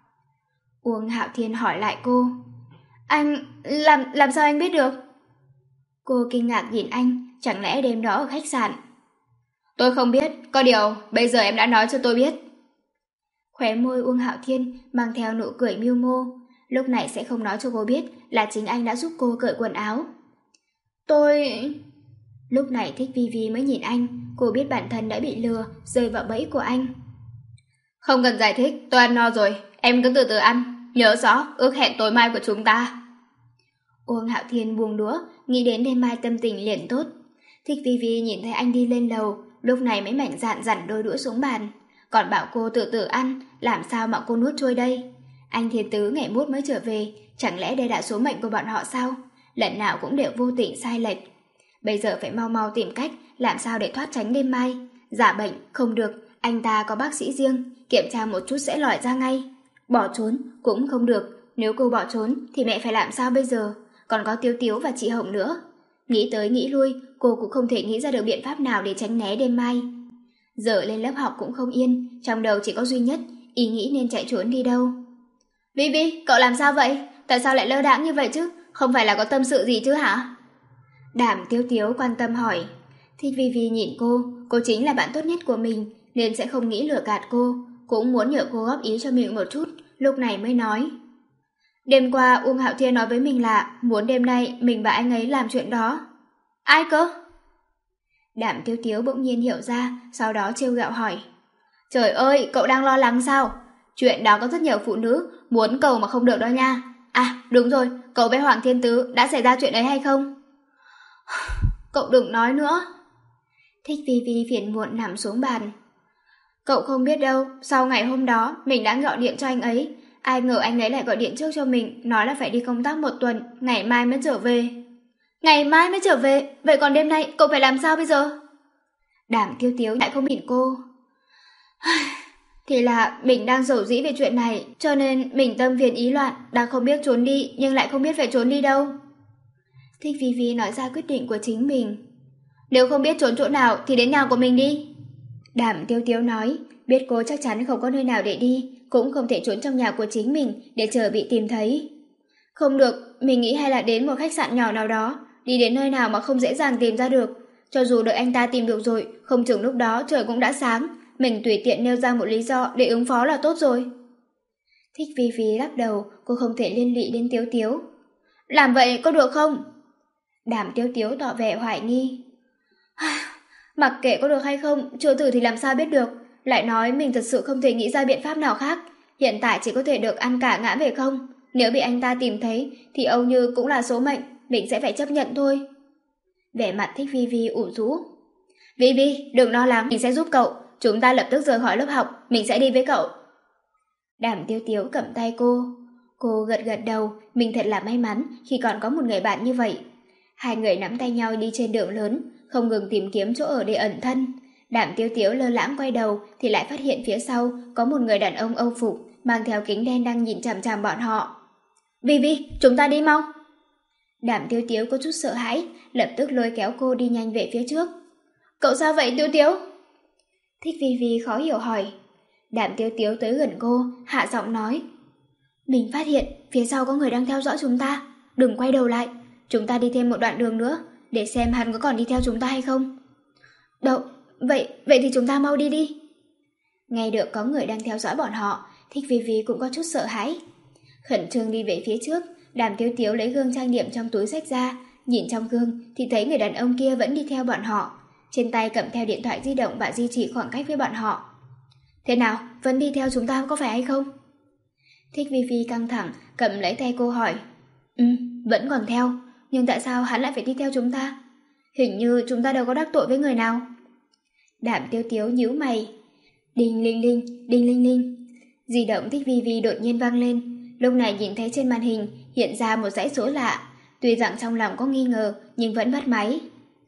[SPEAKER 1] Uông Hạo Thiên hỏi lại cô. Anh... làm làm sao anh biết được? Cô kinh ngạc nhìn anh, chẳng lẽ đêm đó ở khách sạn? Tôi không biết, có điều bây giờ em đã nói cho tôi biết. Khóe môi Uông Hạo Thiên mang theo nụ cười mưu mô, lúc này sẽ không nói cho cô biết là chính anh đã giúp cô cởi quần áo. Tôi... Lúc này Thích Vi Vi mới nhìn anh, cô biết bản thân đã bị lừa, rơi vào bẫy của anh. Không cần giải thích, tôi ăn no rồi, em cứ từ từ ăn, nhớ rõ ước hẹn tối mai của chúng ta. Uông Hạo Thiên buông đũa, nghĩ đến đêm mai tâm tình liền tốt. Thích Vi Vi nhìn thấy anh đi lên lầu, lúc này mới mạnh dạn dặn đôi đũa xuống bàn, còn bảo cô tự tự ăn, làm sao mà cô nuốt trôi đây? Anh Thiên Tứ ngày mốt mới trở về, chẳng lẽ đây đã số mệnh của bọn họ sao? Lần nào cũng đều vô tình sai lệch. Bây giờ phải mau mau tìm cách làm sao để thoát tránh đêm mai. Giả bệnh, không được, anh ta có bác sĩ riêng, kiểm tra một chút sẽ lòi ra ngay. Bỏ trốn, cũng không được, nếu cô bỏ trốn thì mẹ phải làm sao bây giờ? Còn có Tiếu Tiếu và chị Hồng nữa. Nghĩ tới nghĩ lui, cô cũng không thể nghĩ ra được biện pháp nào để tránh né đêm mai. Giờ lên lớp học cũng không yên, trong đầu chỉ có duy nhất, ý nghĩ nên chạy trốn đi đâu. Vi Vi, cậu làm sao vậy? Tại sao lại lơ đãng như vậy chứ? Không phải là có tâm sự gì chứ hả? Đảm Tiếu Tiếu quan tâm hỏi. Thích Vi Vi nhìn cô, cô chính là bạn tốt nhất của mình, nên sẽ không nghĩ lừa gạt cô, cũng muốn nhờ cô góp ý cho mình một chút, lúc này mới nói. Đêm qua Uông Hạo Thiên nói với mình là muốn đêm nay mình và anh ấy làm chuyện đó. Ai cơ? Đảm Tiếu Tiếu bỗng nhiên hiểu ra, sau đó trêu ghẹo hỏi. Trời ơi, cậu đang lo lắng sao? Chuyện đó có rất nhiều phụ nữ muốn cầu mà không được đó nha. À, đúng rồi, cậu với Hoàng Thiên Tứ đã xảy ra chuyện ấy hay không? Cậu đừng nói nữa. Thích Vi Vi phiền muộn nằm xuống bàn. Cậu không biết đâu, sau ngày hôm đó mình đã gọi điện cho anh ấy. Ai ngờ anh ấy lại gọi điện trước cho mình, nói là phải đi công tác một tuần, ngày mai mới trở về. Ngày mai mới trở về, vậy còn đêm nay cậu phải làm sao bây giờ? Đảm Tiếu Tiếu lại không nhìn cô. Thì là mình đang rầu rĩ về chuyện này, cho nên mình tâm phiền ý loạn, đang không biết trốn đi nhưng lại không biết phải trốn đi đâu. Thích Vi Vi nói ra quyết định của chính mình. Nếu không biết trốn chỗ nào thì đến nhà của mình đi. Đảm Tiếu Tiếu nói, biết cô chắc chắn không có nơi nào để đi, cũng không thể trốn trong nhà của chính mình để chờ bị tìm thấy. Không được, mình nghĩ hay là đến một khách sạn nhỏ nào đó, đi đến nơi nào mà không dễ dàng tìm ra được. Cho dù đợi anh ta tìm được rồi, không chừng lúc đó trời cũng đã sáng, mình tùy tiện nêu ra một lý do để ứng phó là tốt rồi. Thích Vi Vi lắc đầu, cô không thể liên lụy đến Tiếu Tiếu. Làm vậy có được không? Đảm Tiếu Tiếu tỏ vẻ hoài nghi. Mặc kệ có được hay không, chưa thử thì làm sao biết được. Lại nói mình thật sự không thể nghĩ ra biện pháp nào khác. Hiện tại chỉ có thể được ăn cả ngã về không. Nếu bị anh ta tìm thấy thì âu như cũng là số mệnh, mình sẽ phải chấp nhận thôi. Vẻ mặt Thích Vi Vi ủ rũ. Vi Vi, đừng lo lắng, mình sẽ giúp cậu. Chúng ta lập tức rời khỏi lớp học, mình sẽ đi với cậu. Đàm Tiếu Tiếu cầm tay cô. Cô gật gật đầu, mình thật là may mắn khi còn có một người bạn như vậy. Hai người nắm tay nhau đi trên đường lớn, không ngừng tìm kiếm chỗ ở để ẩn thân. Đàm Tiếu Tiếu lơ lãng quay đầu thì lại phát hiện phía sau có một người đàn ông Âu phục mang theo kính đen đang nhìn chằm chằm bọn họ. Vi Vi, chúng ta đi mau. Đàm Tiếu Tiếu có chút sợ hãi, lập tức lôi kéo cô đi nhanh về phía trước. Cậu sao vậy Tiếu Tiếu? Thích Vi Vi khó hiểu hỏi. Đàm Tiếu Tiếu tới gần cô, hạ giọng nói. Mình phát hiện phía sau có người đang theo dõi chúng ta, đừng quay đầu lại. Chúng ta đi thêm một đoạn đường nữa, để xem hắn có còn đi theo chúng ta hay không. Đậu, vậy, vậy thì chúng ta mau đi đi. Nghe được có người đang theo dõi bọn họ, Thích Vi Vi cũng có chút sợ hãi. Khẩn trương đi về phía trước, Đàm Tiếu Tiếu lấy gương trang điểm trong túi xách ra, nhìn trong gương thì thấy người đàn ông kia vẫn đi theo bọn họ, trên tay cầm theo điện thoại di động và duy trì khoảng cách với bọn họ. Thế nào, vẫn đi theo chúng ta có phải hay không? Thích Vi Vi căng thẳng, cầm lấy tay cô hỏi. Ừ, vẫn còn theo, nhưng tại sao hắn lại phải đi theo chúng ta? Hình như chúng ta đâu có đắc tội với người nào. Đàm Tiếu Tiếu nhíu mày. Đinh linh linh, đinh linh linh. Di động Thích Vi Vi đột nhiên vang lên. Lúc này nhìn thấy trên màn hình hiện ra một dãy số lạ. Tuy rằng trong lòng có nghi ngờ nhưng vẫn bắt máy.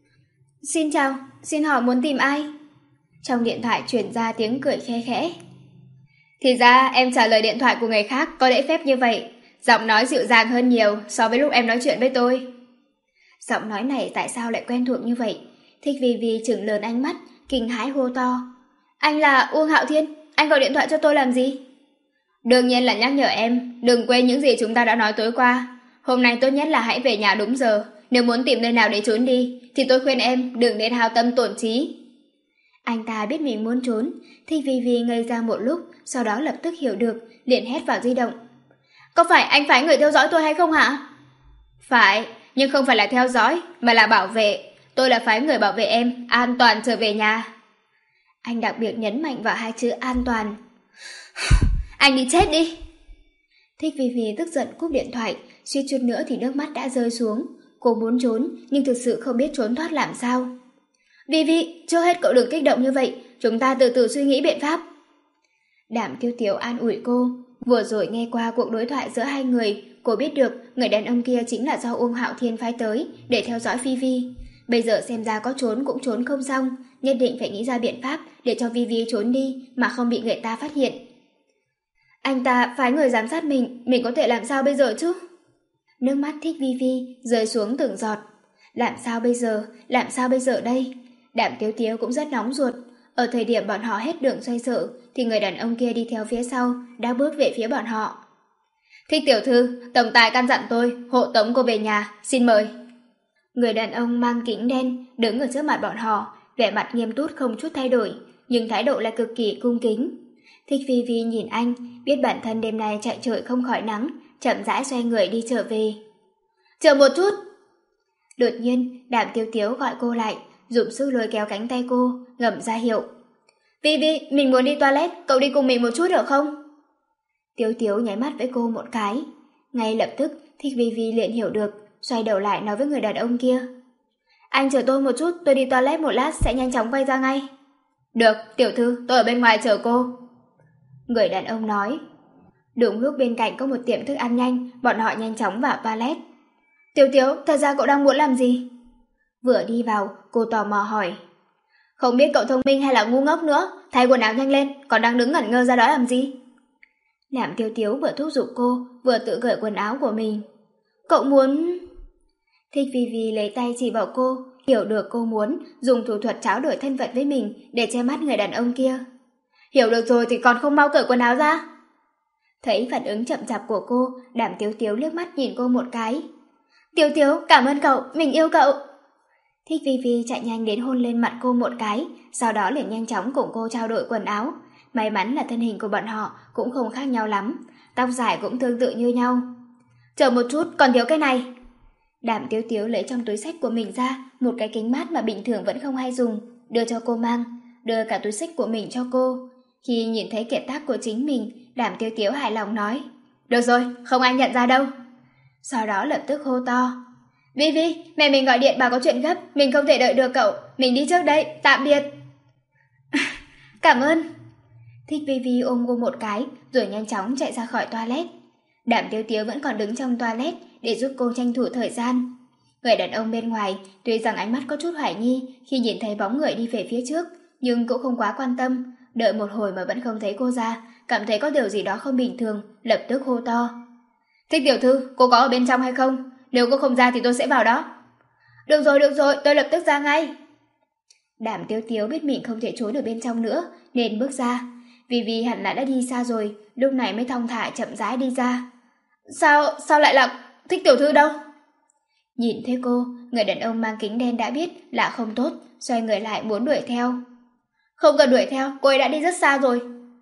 [SPEAKER 1] Xin chào, xin hỏi muốn tìm ai? Trong điện thoại truyền ra tiếng cười khe khẽ. Thì ra em trả lời điện thoại của người khác có lễ phép như vậy, giọng nói dịu dàng hơn nhiều so với lúc em nói chuyện với tôi. Giọng nói này tại sao lại quen thuộc như vậy? Thích Vi Vi trừng lớn ánh mắt, kinh hãi hô to. Anh là Uông Hạo Thiên, anh gọi điện thoại cho tôi làm gì? Đương nhiên là nhắc nhở em, đừng quên những gì chúng ta đã nói tối qua. Hôm nay tốt nhất là hãy về nhà đúng giờ. Nếu muốn tìm nơi nào để trốn đi, thì tôi khuyên em đừng nên hao tâm tổn trí. Anh ta biết mình muốn trốn, Thích Vi Vi ngây ra một lúc, sau đó lập tức hiểu được, liền hét vào di động. Có phải anh phái người theo dõi tôi hay không hả? Phải, nhưng không phải là theo dõi, mà là bảo vệ. Tôi là phái người bảo vệ em, an toàn trở về nhà. Anh đặc biệt nhấn mạnh vào hai chữ an toàn. Anh đi chết đi. Thích Vi Vi tức giận cúp điện thoại, suýt chút nữa thì nước mắt đã rơi xuống. Cô muốn trốn, nhưng thực sự không biết trốn thoát làm sao. Vi Vi, trước hết cậu đừng kích động như vậy, chúng ta từ từ suy nghĩ biện pháp. Đàm Tiếu Tiếu an ủi cô. Vừa rồi nghe qua cuộc đối thoại giữa hai người, cô biết được người đàn ông kia chính là do Uông Hạo Thiên phái tới để theo dõi Vi Vi. Bây giờ xem ra có trốn cũng trốn không xong, nhất định phải nghĩ ra biện pháp để cho Vi Vi trốn đi mà không bị người ta phát hiện. Anh ta phái người giám sát mình, mình có thể làm sao bây giờ chứ? Nước mắt Thích Vi Vi rơi xuống từng giọt. Làm sao bây giờ, làm sao bây giờ đây? Đàm Tiếu Tiếu cũng rất nóng ruột. Ở thời điểm bọn họ hết đường xoay sở thì người đàn ông kia đi theo phía sau đã bước về phía bọn họ. Thích tiểu thư, tổng tài căn dặn tôi hộ tống cô về nhà, xin mời. Người đàn ông mang kính đen đứng ở trước mặt bọn họ, vẻ mặt nghiêm túc không chút thay đổi, nhưng thái độ lại cực kỳ cung kính. Thích Vi Vi nhìn anh, biết bản thân đêm nay chạy trội không khỏi nắng, chậm rãi xoay người đi trở về. Chờ một chút. Đột nhiên Đàm Tiếu Tiếu gọi cô lại, dùng sức lôi kéo cánh tay cô, ngầm ra hiệu. Vi Vi, mình muốn đi toilet, cậu đi cùng mình một chút được không? Tiếu Tiếu nháy mắt với cô một cái. Ngay lập tức Thích Vi Vi liền hiểu được, xoay đầu lại nói với người đàn ông kia. Anh chờ tôi một chút, tôi đi toilet một lát sẽ nhanh chóng quay ra ngay. Được, tiểu thư, tôi ở bên ngoài chờ cô. Người đàn ông nói. Đúng lúc bên cạnh có một tiệm thức ăn nhanh, bọn họ nhanh chóng vào toilet. Tiếu Tiếu, thật ra cậu đang muốn làm gì? Vừa đi vào, cô tò mò hỏi. Không biết cậu thông minh hay là ngu ngốc nữa, thay quần áo nhanh lên, còn đang đứng ngẩn ngơ ra đó làm gì? Đàm Tiếu Tiếu vừa thúc giục cô, vừa tự cởi quần áo của mình. Cậu muốn... Thích Vi Vi lấy tay chỉ vào cô, hiểu được cô muốn dùng thủ thuật tráo đổi thân phận với mình để che mắt người đàn ông kia. Hiểu được rồi thì còn không mau cởi quần áo ra. Thấy phản ứng chậm chạp của cô, Đàm Tiếu Tiếu liếc mắt nhìn cô một cái. Tiếu Tiếu, cảm ơn cậu, mình yêu cậu. Thích Vi Vi chạy nhanh đến hôn lên mặt cô một cái, sau đó liền nhanh chóng cùng cô trao đổi quần áo. May mắn là thân hình của bọn họ cũng không khác nhau lắm, tóc dài cũng tương tự như nhau. Chờ một chút, còn thiếu cái này. Đàm Tiếu Tiếu lấy trong túi xách của mình ra một cái kính mát mà bình thường vẫn không hay dùng, đưa cho cô mang, đưa cả túi xách của mình cho cô. Khi nhìn thấy kiệt tác của chính mình, Đàm Tiếu Tiếu hài lòng nói. Được rồi, không ai nhận ra đâu. Sau đó lập tức hô to. Vi Vi, mẹ mình gọi điện bảo có chuyện gấp, mình không thể đợi được cậu, mình đi trước đây, tạm biệt. Cảm ơn. Thích Vi Vi ôm cô một cái, rồi nhanh chóng chạy ra khỏi toilet. Đàm Tiếu Tiếu vẫn còn đứng trong toilet để giúp cô tranh thủ thời gian. Người đàn ông bên ngoài tuy rằng ánh mắt có chút hoài nghi khi nhìn thấy bóng người đi về phía trước, nhưng cũng không quá quan tâm. Đợi một hồi mà vẫn không thấy cô ra, cảm thấy có điều gì đó không bình thường, lập tức hô to. Thích tiểu thư, cô có ở bên trong hay không? Nếu cô không ra thì tôi sẽ vào đó. Được rồi, được rồi, tôi lập tức ra ngay. Đàm Tiếu Tiếu biết mình không thể trốn ở bên trong nữa, nên bước ra. Vì vì hẳn là đã đi xa rồi, lúc này mới thong thả chậm rãi đi ra. Sao, sao lại là Thích tiểu thư đâu? Nhìn thấy cô, người đàn ông mang kính đen đã biết là không tốt, xoay người lại muốn đuổi theo. Không cần đuổi theo, cô ấy đã đi rất xa rồi.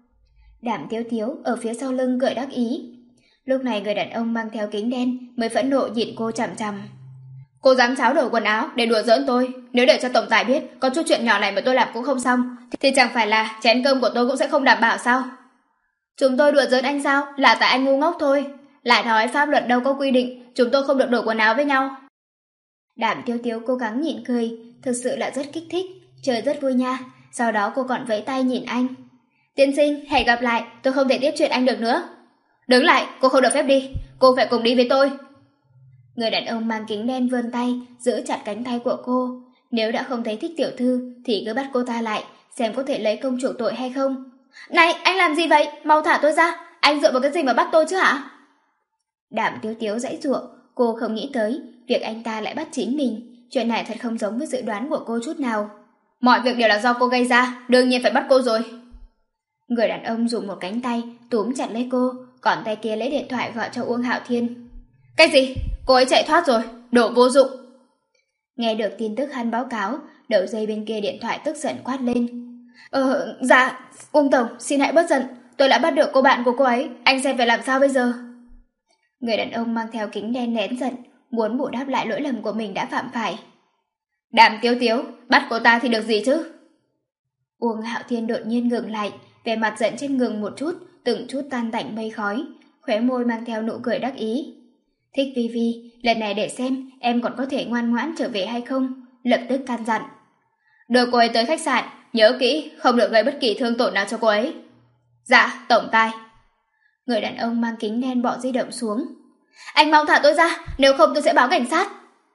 [SPEAKER 1] Đàm Tiếu Tiếu ở phía sau lưng cười đắc ý. Lúc này người đàn ông mang theo kính đen mới phẫn nộ nhìn cô chằm chằm. Cô dám tráo đổi quần áo để đùa giỡn tôi. Nếu để cho tổng tài biết có chút chuyện nhỏ này mà tôi làm cũng không xong, thì chẳng phải là chén cơm của tôi cũng sẽ không đảm bảo sao? Chúng tôi đùa giỡn anh sao? Là tại anh ngu ngốc thôi. Lại nói pháp luật đâu có quy định chúng tôi không được đổi quần áo với nhau. Đàm Tiếu Tiếu cố gắng nhịn cười, thực sự là rất kích thích, chơi rất vui nha. Sau đó cô còn vẫy tay nhìn anh. Tiên sinh, hẹn gặp lại, tôi không thể tiếp chuyện anh được nữa. Đứng lại, cô không được phép đi, cô phải cùng đi với tôi. Người đàn ông mang kính đen vươn tay, giữ chặt cánh tay của cô. Nếu đã không thấy Thích tiểu thư thì cứ bắt cô ta lại, xem có thể lấy công chuộc tội hay không. Này, anh làm gì vậy? Mau thả tôi ra, anh dựa vào cái gì mà bắt tôi chứ hả? Đàm Tiếu Tiếu giãy giụa, cô không nghĩ tới việc anh ta lại bắt chính mình. Chuyện này thật không giống với dự đoán của cô chút nào. Mọi việc đều là do cô gây ra, đương nhiên phải bắt cô rồi. Người đàn ông dùng một cánh tay túm chặt lấy cô, còn tay kia lấy điện thoại gọi cho Uông Hạo Thiên. Cái gì? Cô ấy chạy thoát rồi, đồ vô dụng. Nghe được tin tức hắn báo cáo, đầu dây bên kia điện thoại tức giận quát lên. Ờ, dạ, Uông Tổng, xin hãy bớt giận, tôi đã bắt được cô bạn của cô ấy, anh xem phải làm sao bây giờ? Người đàn ông mang theo kính đen nén giận, muốn bù đắp lại lỗi lầm của mình đã phạm phải. Đàm Tiếu Tiếu, bắt cô ta thì được gì chứ? Uông Hạo Thiên đột nhiên ngừng lại, vẻ mặt giận trên ngừng một chút, từng chút tan tành mây khói, khóe môi mang theo nụ cười đắc ý. Thích Vi Vi, lần này để xem em còn có thể ngoan ngoãn trở về hay không, lập tức can dặn. Đưa cô ấy tới khách sạn, nhớ kỹ, không được gây bất kỳ thương tổn nào cho cô ấy. Dạ, tổng tài. Người đàn ông mang kính đen bỏ di động xuống. Anh mau thả tôi ra, nếu không tôi sẽ báo cảnh sát.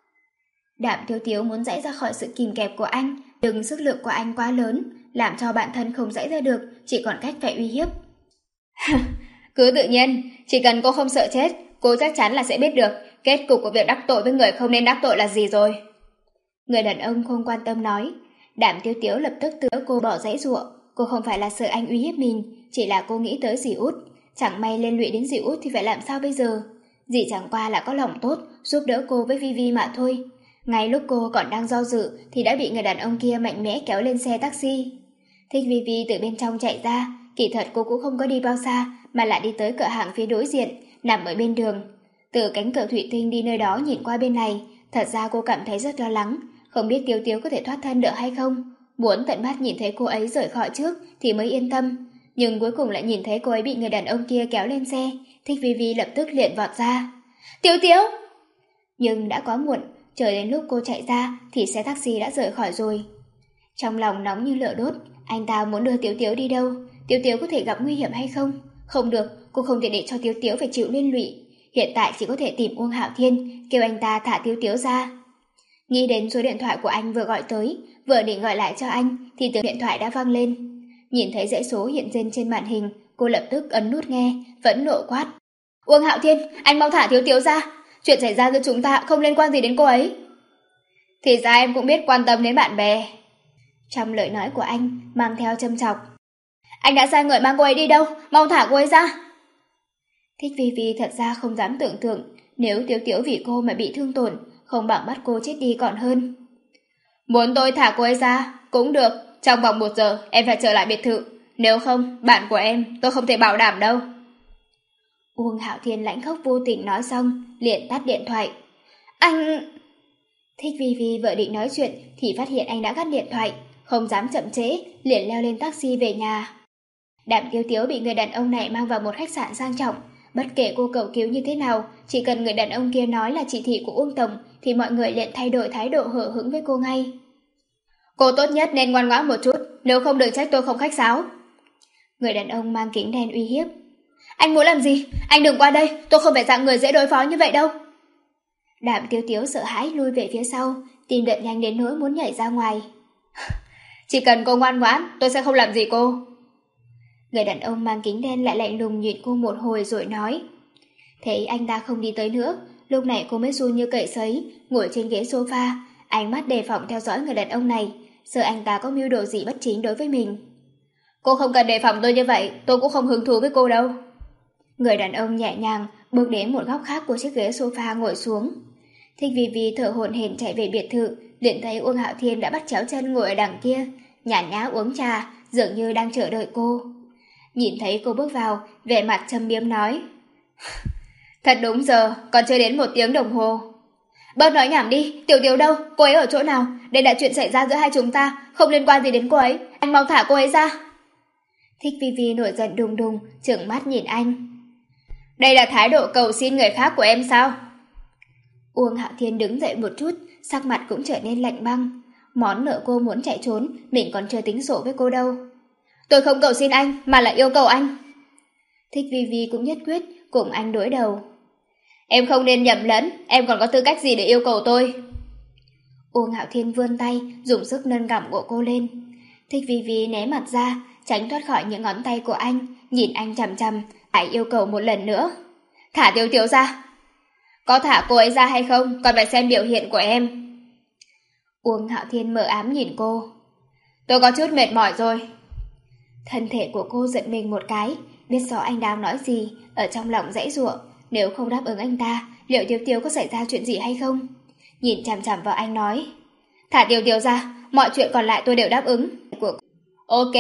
[SPEAKER 1] Đàm Tiếu Tiếu muốn giãy ra khỏi sự kìm kẹp của anh, đừng sức lực của anh quá lớn, làm cho bản thân không giãy ra được, chỉ còn cách phải uy hiếp. Cứ tự nhiên, chỉ cần cô không sợ chết, cô chắc chắn là sẽ biết được kết cục của việc đắc tội với người không nên đắc tội là gì rồi. Người đàn ông không quan tâm nói. Đàm Tiếu Tiếu lập tức tứa cô bỏ giãy giụa. Cô không phải là sợ anh uy hiếp mình, chỉ là cô nghĩ tới dì út. Chẳng may liên lụy đến dì út thì phải làm sao bây giờ? Dì chẳng qua là có lòng tốt, giúp đỡ cô với Vi Vi mà thôi. Ngay lúc cô còn đang do dự thì đã bị người đàn ông kia mạnh mẽ kéo lên xe taxi. Thích Vi Vi từ bên trong chạy ra, kỳ thật cô cũng không có đi bao xa mà lại đi tới cửa hàng phía đối diện, nằm ở bên đường. Từ cánh cửa thủy tinh đi nơi đó nhìn qua bên này, thật ra cô cảm thấy rất lo lắng, không biết Tiếu Tiếu có thể thoát thân được hay không. Muốn tận mắt nhìn thấy cô ấy rời khỏi trước thì mới yên tâm, nhưng cuối cùng lại nhìn thấy cô ấy bị người đàn ông kia kéo lên xe. Thích Vi Vi lập tức liền vọt ra. Tiếu Tiếu! Nhưng đã quá muộn, chờ đến lúc cô chạy ra thì xe taxi đã rời khỏi rồi. Trong lòng nóng như lửa đốt, anh ta muốn đưa Tiếu Tiếu đi đâu? Tiếu Tiếu có thể gặp nguy hiểm hay không? Không được, cô không thể để cho Tiếu Tiếu phải chịu liên lụy. Hiện tại chỉ có thể tìm Uông Hạo Thiên, kêu anh ta thả Tiếu Tiếu ra. Nghĩ đến số điện thoại của anh vừa gọi tới, vừa định gọi lại cho anh thì từ điện thoại đã vang lên. Nhìn thấy dãy số hiện lên trên màn hình, cô lập tức ấn nút nghe, vẫn nộ quát. Uông Hạo Thiên, anh mau thả Tiếu Tiếu ra. Chuyện xảy ra giữa chúng ta không liên quan gì đến cô ấy. Thì ra em cũng biết quan tâm đến bạn bè. Trong lời nói của anh mang theo châm chọc. Anh đã sai người mang cô ấy đi đâu? Mau thả cô ấy ra. Thích Vi Vi thật ra không dám tưởng tượng, nếu Tiếu Tiếu vì cô mà bị thương tổn, không bằng bắt cô chết đi còn hơn. Muốn tôi thả cô ấy ra cũng được, trong vòng một giờ em phải trở lại biệt thự, nếu không bạn của em tôi không thể bảo đảm đâu. Uông Hạo Thiên lãnh khốc vô tình nói xong liền tắt điện thoại. Anh... Thích Vi Vi vợ định nói chuyện thì phát hiện anh đã ngắt điện thoại, không dám chậm trễ, liền leo lên taxi về nhà. Đàm Tiếu Tiếu bị người đàn ông này mang vào một khách sạn sang trọng, Bất kể cô cầu cứu như thế nào, chỉ cần người đàn ông kia nói là chỉ thị của Uông Tổng thì mọi người liền thay đổi thái độ hờ hững với cô ngay. Cô tốt nhất nên ngoan ngoãn một chút, nếu không đừng trách tôi không khách sáo. Người đàn ông mang kính đen uy hiếp. Anh muốn làm gì? Anh đừng qua đây, tôi không phải dạng người dễ đối phó như vậy đâu. Đạm Tiếu Tiếu sợ hãi lui về phía sau, tim đập nhanh đến nỗi muốn nhảy ra ngoài. Chỉ cần cô ngoan ngoãn, tôi sẽ không làm gì cô. Người đàn ông mang kính đen lại lạnh lùng nhìn cô một hồi rồi nói. Thấy anh ta không đi tới nữa, lúc này cô mới run như cậy sấy, ngồi trên ghế sofa, ánh mắt đề phòng theo dõi người đàn ông này, sợ anh ta có mưu đồ gì bất chính đối với mình. Cô không cần đề phòng tôi như vậy, tôi cũng không hứng thú với cô đâu. Người đàn ông nhẹ nhàng bước đến một góc khác của chiếc ghế sofa ngồi xuống. Thích Vi Vi thở hổn hển chạy về biệt thự, liền thấy Uông Hạo Thiên đã bắt chéo chân ngồi ở đằng kia, nhàn nhã uống trà, dường như đang chờ đợi cô. Nhìn thấy cô bước vào, vẻ mặt châm biếm nói. Thật đúng giờ, còn chưa đến một tiếng đồng hồ. Bớt nói nhảm đi, Tiểu Tiểu đâu, cô ấy ở chỗ nào? Đây là chuyện xảy ra giữa hai chúng ta, không liên quan gì đến cô ấy, anh mau thả cô ấy ra. Thích Vi Vi nổi giận đùng đùng, trừng mắt nhìn anh. Đây là thái độ cầu xin người khác của em sao? Uông Hạo Thiên đứng dậy một chút, sắc mặt cũng trở nên lạnh băng. Món nợ cô muốn chạy trốn, mình còn chưa tính sổ với cô đâu. Tôi không cầu xin anh, mà là yêu cầu anh. Thích Vi Vi cũng nhất quyết, cùng anh đối đầu. Em không nên nhầm lẫn, em còn có tư cách gì để yêu cầu tôi? Uông Hạo Thiên vươn tay, dùng sức nâng cằm của cô lên. Thích Vi Vi né mặt ra, tránh thoát khỏi những ngón tay của anh, nhìn anh chằm chằm, lại yêu cầu một lần nữa. Thả Tiểu Tiểu ra. Có thả cô ấy ra hay không, còn phải xem biểu hiện của em. Uông Hạo Thiên mờ ám nhìn cô. Tôi có chút mệt mỏi rồi. Thân thể của cô giật mình một cái, biết rõ anh đang nói gì, ở trong lòng giãy giụa. Nếu không đáp ứng anh ta, liệu Tiểu Tiểu có xảy ra chuyện gì hay không? Nhìn chằm chằm vào anh nói. Thả Tiểu Tiểu ra, mọi chuyện còn lại tôi đều đáp ứng. Ok.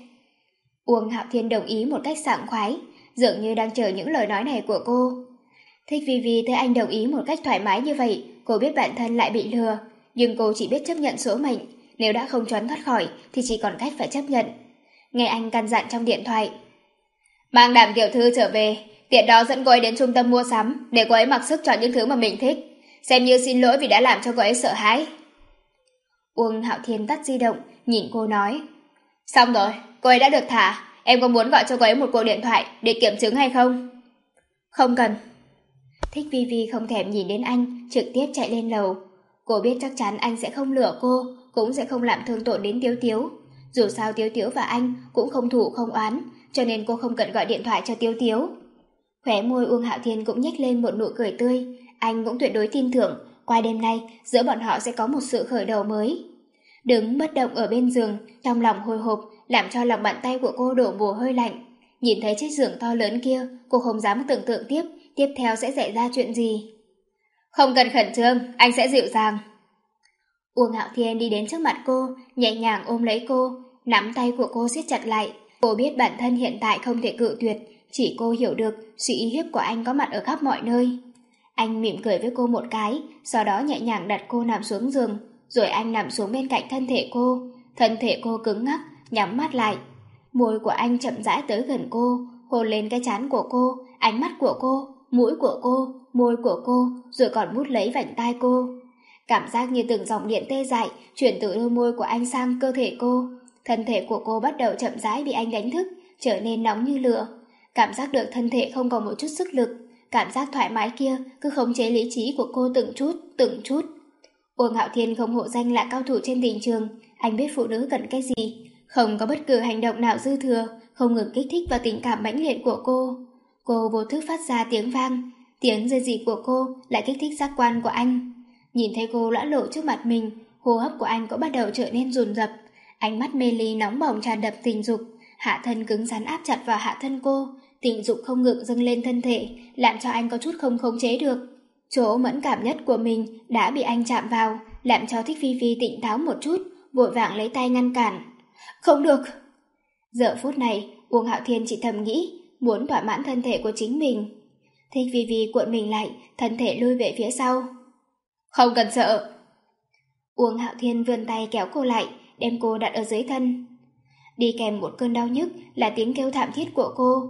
[SPEAKER 1] Uông Hạo Thiên đồng ý một cách sảng khoái, dường như đang chờ những lời nói này của cô. Thích Vi Vi thấy anh đồng ý một cách thoải mái như vậy, cô biết bản thân lại bị lừa, nhưng cô chỉ biết chấp nhận số mệnh, nếu đã không trốn thoát khỏi thì chỉ còn cách phải chấp nhận. Nghe anh căn dặn trong điện thoại. Mang Đàm tiểu thư trở về, tiện đó dẫn cô ấy đến trung tâm mua sắm, để cô ấy mặc sức chọn những thứ mà mình thích, xem như xin lỗi vì đã làm cho cô ấy sợ hãi. Uông Hạo Thiên tắt di động, nhìn cô nói. Xong rồi, cô ấy đã được thả, em có muốn gọi cho cô ấy một cuộc điện thoại để kiểm chứng hay không? Không cần. Thích Vi Vi không thèm nhìn đến anh, trực tiếp chạy lên lầu. Cô biết chắc chắn anh sẽ không lừa cô, cũng sẽ không làm thương tổn đến Tiếu Tiếu. Dù sao Tiếu Tiếu và anh cũng không thủ không oán, cho nên cô không cần gọi điện thoại cho Tiếu Tiếu. Khóe môi Uông Hạo Thiên cũng nhếch lên một nụ cười tươi, anh cũng tuyệt đối tin tưởng, qua đêm nay giữa bọn họ sẽ có một sự khởi đầu mới. Đứng bất động ở bên giường, trong lòng hồi hộp, làm cho lòng bàn tay của cô đổ mồ hôi lạnh. Nhìn thấy chiếc giường to lớn kia, cô không dám tưởng tượng tiếp, tiếp theo sẽ xảy ra chuyện gì. Không cần khẩn trương, anh sẽ dịu dàng. Uông Hạo Thiên đi đến trước mặt cô, nhẹ nhàng ôm lấy cô, nắm tay của cô siết chặt lại. Cô biết bản thân hiện tại không thể cự tuyệt, chỉ cô hiểu được sự uy hiếp của anh có mặt ở khắp mọi nơi. Anh mỉm cười với cô một cái, sau đó nhẹ nhàng đặt cô nằm xuống giường, rồi anh nằm xuống bên cạnh thân thể cô. Thân thể cô cứng ngắc, nhắm mắt lại. Môi của anh chậm rãi tới gần cô, hôn lên cái trán của cô, ánh mắt của cô, mũi của cô, môi của cô, rồi còn mút lấy vành tai cô. Cảm giác như từng dòng điện tê dại chuyển từ đôi môi của anh sang cơ thể cô. Thân thể của cô bắt đầu chậm rãi bị anh đánh thức, trở nên nóng như lửa. Cảm giác được thân thể không còn một chút sức lực, cảm giác thoải mái kia cứ khống chế lý trí của cô từng chút, từng chút. Uông Hạo Thiên không hộ danh là cao thủ trên tình trường, anh biết phụ nữ cần cái gì, không có bất cứ hành động nào dư thừa, không ngừng kích thích vào tình cảm mãnh liệt của cô. Cô vô thức phát ra tiếng vang, tiếng rên rỉ của cô lại kích thích giác quan của anh. Nhìn thấy cô lõa lộ trước mặt mình, hô hấp của anh cũng bắt đầu trở nên dồn dập, ánh mắt mê ly nóng bỏng tràn đập tình dục, hạ thân cứng rắn áp chặt vào hạ thân cô, tình dục không ngừng dâng lên thân thể, làm cho anh có chút không khống chế được. Chỗ mẫn cảm nhất của mình đã bị anh chạm vào, làm cho Thích Phi Phi tỉnh táo một chút, vội vàng lấy tay ngăn cản. Không được! Giờ phút này, Uông Hạo Thiên chỉ thầm nghĩ, muốn thỏa mãn thân thể của chính mình. Thích Phi Phi cuộn mình lại, thân thể lùi về phía sau. Không cần sợ! Uông Hạo Thiên vươn tay kéo cô lại, đem cô đặt ở dưới thân. Đi kèm một cơn đau nhức là tiếng kêu thảm thiết của cô.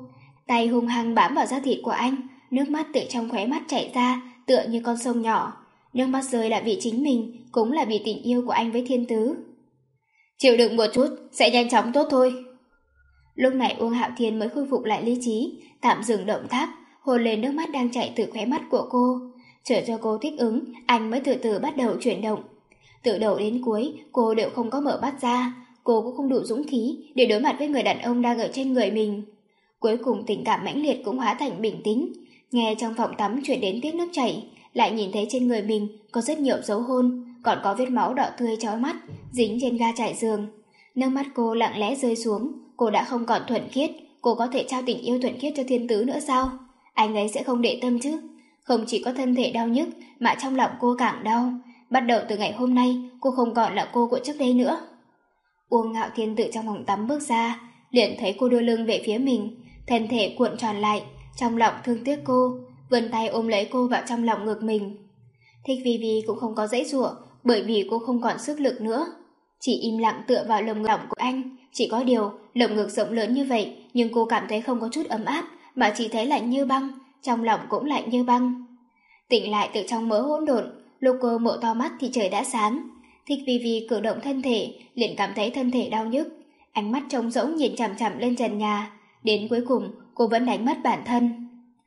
[SPEAKER 1] tay hung hăng bám vào da thịt của anh, nước mắt từ trong khóe mắt chảy ra tựa như con sông nhỏ. Nước mắt rơi là vì chính mình, cũng là vì tình yêu của anh với Thiên Tứ. Chịu đựng một chút, sẽ nhanh chóng tốt thôi. Lúc này Uông Hạo Thiên mới khôi phục lại lý trí, tạm dừng động tác, hôn lên nước mắt đang chảy từ khóe mắt của cô. Chờ cho cô thích ứng, anh mới từ từ bắt đầu chuyển động. Từ đầu đến cuối, cô đều không có mở mắt ra, cô cũng không đủ dũng khí để đối mặt với người đàn ông đang ở trên người mình. Cuối cùng tình cảm mãnh liệt cũng hóa thành bình tĩnh, nghe trong phòng tắm chuyển đến tiếng nước chảy, lại nhìn thấy trên người mình có rất nhiều dấu hôn, còn có vết máu đỏ tươi chói mắt dính trên ga trải giường. Nước mắt cô lặng lẽ rơi xuống, cô đã không còn thuần khiết, cô có thể trao tình yêu thuần khiết cho Thiên Tứ nữa sao? Anh ấy sẽ không để tâm chứ? Không chỉ có thân thể đau nhức mà trong lòng cô càng đau. Bắt đầu từ ngày hôm nay, cô không còn là cô của trước đây nữa. Uông Hạo Thiên từ trong phòng tắm bước ra, liền thấy cô đưa lưng về phía mình, thân thể cuộn tròn lại, trong lòng thương tiếc cô, vươn tay ôm lấy cô vào trong lòng ngực mình. Thích Vi Vi cũng không có dãy giụa, bởi vì cô không còn sức lực nữa, chỉ im lặng tựa vào lồng ngực của anh. Chỉ có điều, lồng ngực rộng lớn như vậy, nhưng cô cảm thấy không có chút ấm áp, mà chỉ thấy lạnh như băng, trong lòng cũng lạnh như băng. Tỉnh lại từ trong mớ hỗn độn, lúc cô mở to mắt thì trời đã sáng. Thích Vi Vi cử động thân thể, liền cảm thấy thân thể đau nhức, ánh mắt trống rỗng nhìn chằm chằm lên trần nhà. Đến cuối cùng, cô vẫn đánh mất bản thân.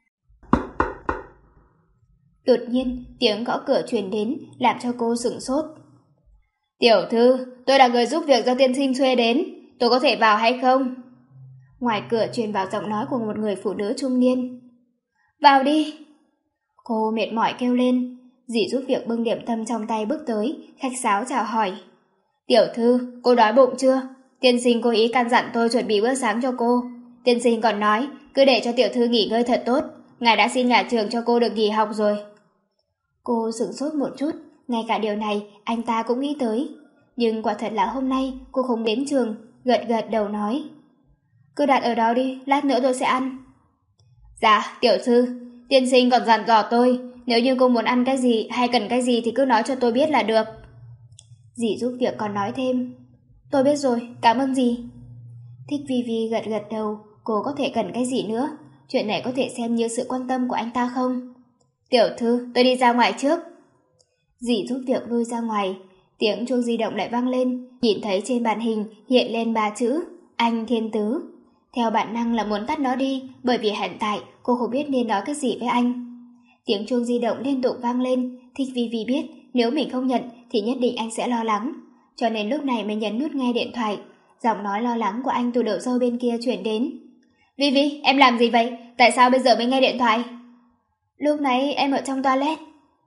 [SPEAKER 1] Đột nhiên, tiếng gõ cửa truyền đến, làm cho cô sửng sốt. Tiểu thư, tôi là người giúp việc do tiên sinh thuê đến, tôi có thể vào hay không? Ngoài cửa truyền vào giọng nói của một người phụ nữ trung niên. Vào đi. Cô mệt mỏi kêu lên. Dì giúp việc bưng điểm tâm trong tay bước tới, khách sáo chào hỏi. Tiểu thư, cô đói bụng chưa? Tiên sinh cố ý căn dặn tôi chuẩn bị bữa sáng cho cô. Tiên sinh còn nói, cứ để cho tiểu thư nghỉ ngơi thật tốt, ngài đã xin nhà trường cho cô được nghỉ học rồi. Cô sửng sốt một chút, ngay cả điều này anh ta cũng nghĩ tới. Nhưng quả thật là hôm nay cô không đến trường, gật gật đầu nói. Cứ đặt ở đó đi, lát nữa tôi sẽ ăn. Dạ, tiểu thư, tiên sinh còn dặn dò tôi, nếu như cô muốn ăn cái gì hay cần cái gì thì cứ nói cho tôi biết là được. Dì giúp việc còn nói thêm. Tôi biết rồi, cảm ơn dì. Thích Vi Vi gật gật đầu, cô có thể cần cái gì nữa, chuyện này có thể xem như sự quan tâm của anh ta không? Tiểu thư, tôi đi ra ngoài trước. Dì giúp việc lui ra ngoài, tiếng chuông di động lại vang lên, nhìn thấy trên màn hình hiện lên ba chữ Anh Thiên Tứ. Theo bản năng là muốn tắt nó đi, bởi vì hiện tại cô không biết nên nói cái gì với anh. Tiếng chuông di động liên tục vang lên, Thích Vi Vi biết nếu mình không nhận thì nhất định anh sẽ lo lắng, cho nên lúc này mới nhấn nút nghe điện thoại. Giọng nói lo lắng của anh từ đầu dâu bên kia chuyển đến. Vi Vi, em làm gì vậy? Tại sao bây giờ mới nghe điện thoại? Lúc nãy em ở trong toilet.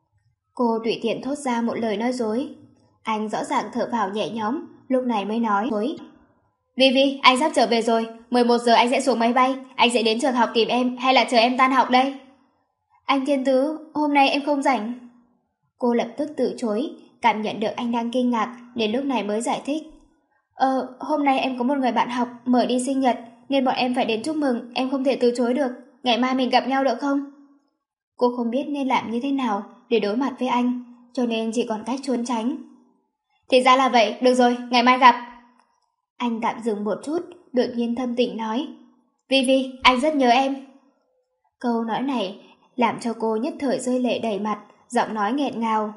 [SPEAKER 1] Cô tùy tiện thốt ra một lời nói dối. Anh rõ ràng thở phào nhẹ nhõm, lúc này mới nói dối. Vi Vi, anh sắp trở về rồi, mười một giờ anh sẽ xuống máy bay, anh sẽ đến trường học tìm em hay là chờ em tan học đây? Anh Thiên Tứ, hôm nay em không rảnh. Cô lập tức từ chối, cảm nhận được anh đang kinh ngạc nên lúc này mới giải thích. Ờ, hôm nay em có một người bạn học mở đi sinh nhật nên bọn em phải đến chúc mừng, em không thể từ chối được, ngày mai mình gặp nhau được không? Cô không biết nên làm như thế nào để đối mặt với anh, cho nên chỉ còn cách trốn tránh. Thì ra là vậy, được rồi, ngày mai gặp. Anh tạm dừng một chút, đột nhiên thâm tình nói. Vi Vi, anh rất nhớ em. Câu nói này làm cho cô nhất thời rơi lệ đầy mặt, giọng nói nghẹn ngào.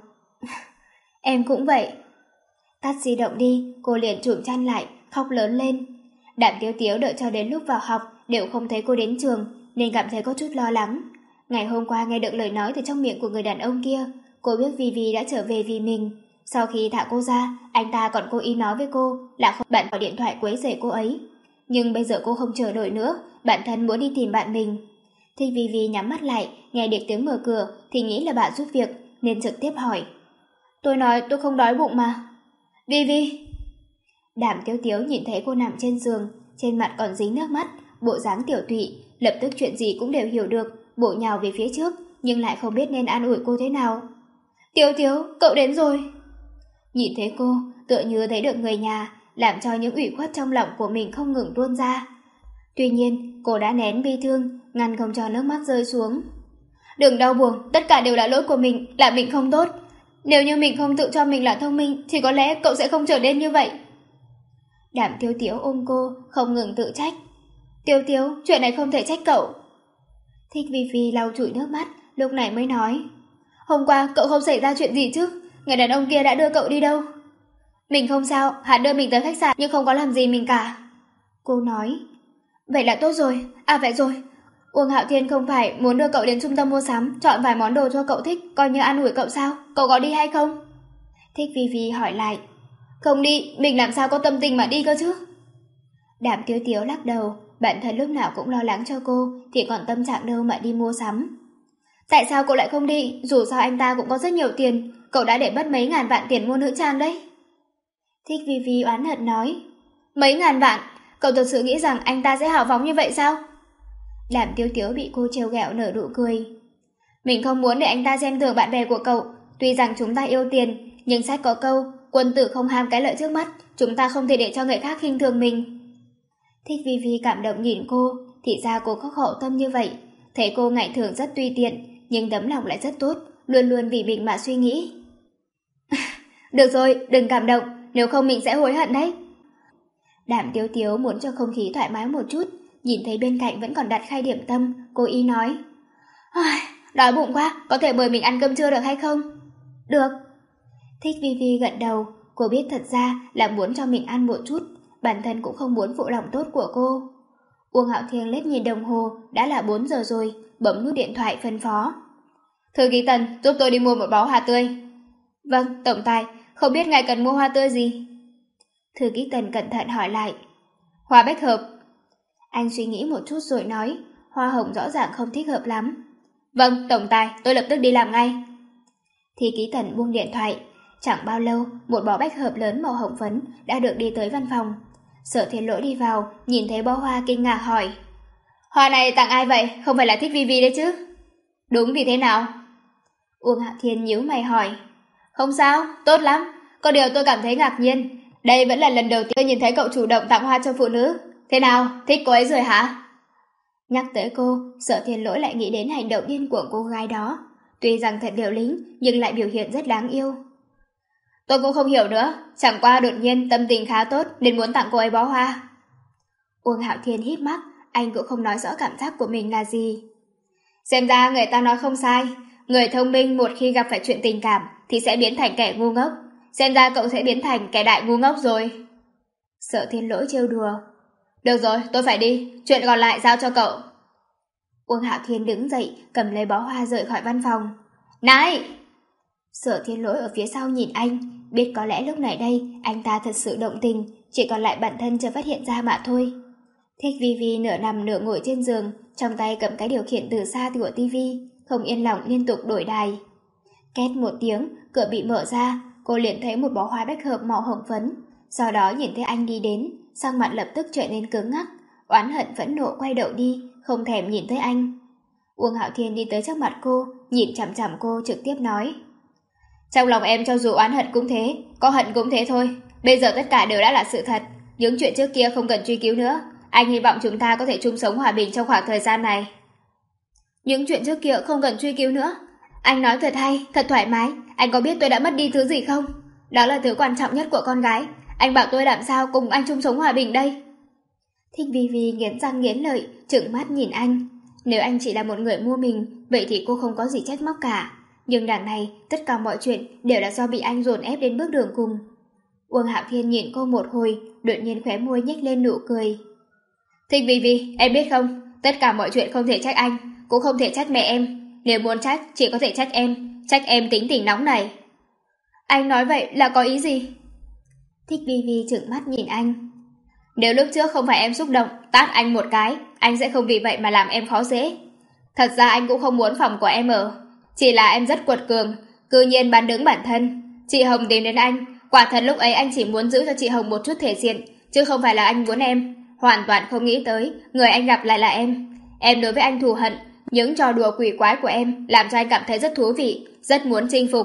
[SPEAKER 1] Em cũng vậy. Tắt di động đi, cô liền chụm chăn lại, khóc lớn lên. Đạm Tiếu Tiếu đợi cho đến lúc vào học đều không thấy cô đến trường, nên cảm thấy có chút lo lắng. Ngày hôm qua nghe được lời nói từ trong miệng của người đàn ông kia, cô biết Vi Vi đã trở về vì mình. Sau khi thả cô ra, anh ta còn cố ý nói với cô là không bạn gọi điện thoại quấy rầy cô ấy. Nhưng bây giờ cô không chờ nổi nữa, bản thân muốn đi tìm bạn mình. Thì Vi Vi nhắm mắt lại, nghe được tiếng mở cửa thì nghĩ là bạn giúp việc, nên trực tiếp hỏi. Tôi nói tôi không đói bụng mà. Vi Vi. Đàm Tiếu Tiếu nhìn thấy cô nằm trên giường, trên mặt còn dính nước mắt, bộ dáng tiểu tụy, lập tức chuyện gì cũng đều hiểu được, bộ nhào về phía trước, nhưng lại không biết nên an ủi cô thế nào. Tiếu Tiếu, cậu đến rồi. Nhìn thấy cô, tựa như thấy được người nhà, làm cho những ủy khuất trong lòng của mình không ngừng tuôn ra. Tuy nhiên, cô đã nén bi thương, ngăn không cho nước mắt rơi xuống. Đừng đau buồn, tất cả đều là lỗi của mình, là mình không tốt. Nếu như mình không tự cho mình là thông minh, thì có lẽ cậu sẽ không trở nên như vậy. Đàm Tiếu Tiếu ôm cô, không ngừng tự trách. Tiếu Tiếu, chuyện này không thể trách cậu. Thích Vi Vi lau chùi nước mắt, lúc này mới nói. Hôm qua cậu không xảy ra chuyện gì chứ? Người đàn ông kia đã đưa cậu đi đâu? Mình không sao, hắn đưa mình tới khách sạn nhưng không có làm gì mình cả. Cô nói. Vậy là tốt rồi, à vậy rồi. Uông Hạo Thiên không phải muốn đưa cậu đến trung tâm mua sắm, chọn vài món đồ cho cậu thích, coi như an ủi cậu sao? Cậu có đi hay không? Thích Vi Vi hỏi lại. Không đi, mình làm sao có tâm tình mà đi cơ chứ? Đàm Tiếu Tiếu lắc đầu, bản thân lúc nào cũng lo lắng cho cô, thì còn tâm trạng đâu mà đi mua sắm. Tại sao cậu lại không đi? Dù sao anh ta cũng có rất nhiều tiền, cậu đã để mất mấy ngàn vạn tiền mua nữ trang đấy. Thích Vi Vi oán hận nói. Mấy ngàn vạn? Cậu thật sự nghĩ rằng anh ta sẽ hào phóng như vậy sao? Đàm Tiếu Tiếu bị cô trêu ghẹo nở nụ cười. Mình không muốn để anh ta xem thường bạn bè của cậu. Tuy rằng chúng ta yêu tiền, nhưng sách có câu, quân tử không ham cái lợi trước mắt, chúng ta không thể để cho người khác khinh thường mình. Thích Vi Vi cảm động nhìn cô, thì ra cô có hậu tâm như vậy. Thấy cô ngày thường rất tùy tiện, nhưng tấm lòng lại rất tốt, luôn luôn vì mình mà suy nghĩ. Được rồi, đừng cảm động, nếu không mình sẽ hối hận đấy. Đàm Tiếu Tiếu muốn cho không khí thoải mái một chút, nhìn thấy bên cạnh vẫn còn đặt khay điểm tâm, cô ý nói. Đói bụng quá, có thể mời mình ăn cơm trưa được hay không? Được. Thích Vi Vi gật đầu, cô biết thật ra là muốn cho mình ăn một chút, bản thân cũng không muốn phụ lòng tốt của cô. Uông Hạo Thiên liếc nhìn đồng hồ, đã là bốn giờ rồi, bấm nút điện thoại phân phó. Thư ký Tần, giúp tôi đi mua một bó hoa tươi. Vâng, tổng tài, không biết ngài cần mua hoa tươi gì? Thư ký Tần cẩn thận hỏi lại. Hoa bách hợp. Anh suy nghĩ một chút rồi nói, hoa hồng rõ ràng không thích hợp lắm. Vâng, tổng tài, tôi lập tức đi làm ngay. Thư ký Tần buông điện thoại. Chẳng bao lâu, một bó bách hợp lớn màu hồng phấn đã được đi tới văn phòng. Sở Thiên Lỗi đi vào, nhìn thấy bó hoa kinh ngạc hỏi. Hoa này tặng ai vậy? Không phải là Thích Vi Vi đấy chứ? Đúng thì thế nào? Uông Hạo Thiên nhíu mày hỏi. Không sao, tốt lắm. Có điều tôi cảm thấy ngạc nhiên. Đây vẫn là lần đầu tiên tôi nhìn thấy cậu chủ động tặng hoa cho phụ nữ. Thế nào, thích cô ấy rồi hả? Nhắc tới cô, Sở Thiên Lỗi lại nghĩ đến hành động điên cuồng cô gái đó. Tuy rằng thật liều lĩnh, nhưng lại biểu hiện rất đáng yêu. Tôi cũng không hiểu nữa, chẳng qua đột nhiên tâm tình khá tốt nên muốn tặng cô ấy bó hoa. Uông Hạo Thiên híp mắt, anh cũng không nói rõ cảm giác của mình là gì. Xem ra người ta nói không sai, người thông minh một khi gặp phải chuyện tình cảm thì sẽ biến thành kẻ ngu ngốc. Xem ra cậu sẽ biến thành kẻ đại ngu ngốc rồi. Sở Thiên Lỗi trêu đùa. Được rồi, tôi phải đi, chuyện còn lại giao cho cậu. Uông Hạo Thiên đứng dậy, cầm lấy bó hoa rời khỏi văn phòng. Này! Sở Thiên Lỗi ở phía sau nhìn anh, biết có lẽ lúc này đây anh ta thật sự động tình, chỉ còn lại bản thân chưa phát hiện ra mà thôi. Thích Vi Vi nửa nằm nửa ngồi trên giường, trong tay cầm cái điều khiển từ xa của tivi, không yên lòng liên tục đổi đài. Két một tiếng, cửa bị mở ra, cô liền thấy một bó hoa bách hợp màu hồng phấn. Sau đó nhìn thấy anh đi đến, sắc mặt lập tức trở nên cứng ngắc, oán hận phẫn nộ quay đầu đi, không thèm nhìn tới anh. Uông Hạo Thiên đi tới trước mặt cô, nhìn chằm chằm cô trực tiếp nói. Trong lòng em cho dù oán hận cũng thế, có hận cũng thế thôi. Bây giờ tất cả đều đã là sự thật, những chuyện trước kia không cần truy cứu nữa. Anh hy vọng chúng ta có thể chung sống hòa bình trong khoảng thời gian này. Những chuyện trước kia không cần truy cứu nữa. Anh nói thật hay, thật thoải mái. Anh có biết tôi đã mất đi thứ gì không? Đó là thứ quan trọng nhất của con gái. Anh bảo tôi làm sao cùng anh chung sống hòa bình đây? Thích Vi Vi nghiến răng nghiến lợi, trừng mắt nhìn anh. Nếu anh chỉ là một người mua mình, vậy thì cô không có gì trách móc cả. Nhưng đằng này, tất cả mọi chuyện đều là do bị anh dồn ép đến bước đường cùng. Uông Hạo Thiên nhìn cô một hồi, đột nhiên khóe môi nhếch lên nụ cười. Thích Vi Vi, em biết không, tất cả mọi chuyện không thể trách anh, cũng không thể trách mẹ em. Nếu muốn trách, chỉ có thể trách em, trách em tính tình nóng này. Anh nói vậy là có ý gì? Thích Vi Vi trừng mắt nhìn anh. Nếu lúc trước không phải em xúc động, tát anh một cái, anh sẽ không vì vậy mà làm em khó dễ. Thật ra anh cũng không muốn phòng của em ở, chỉ là em rất quật cường, cư nhiên bán đứng bản thân. Chị Hồng tìm đến anh, quả thật lúc ấy anh chỉ muốn giữ cho chị Hồng một chút thể diện, chứ không phải là anh muốn em. Hoàn toàn không nghĩ tới, người anh gặp lại là em. Em đối với anh thù hận, những trò đùa quỷ quái của em làm cho anh cảm thấy rất thú vị, rất muốn chinh phục.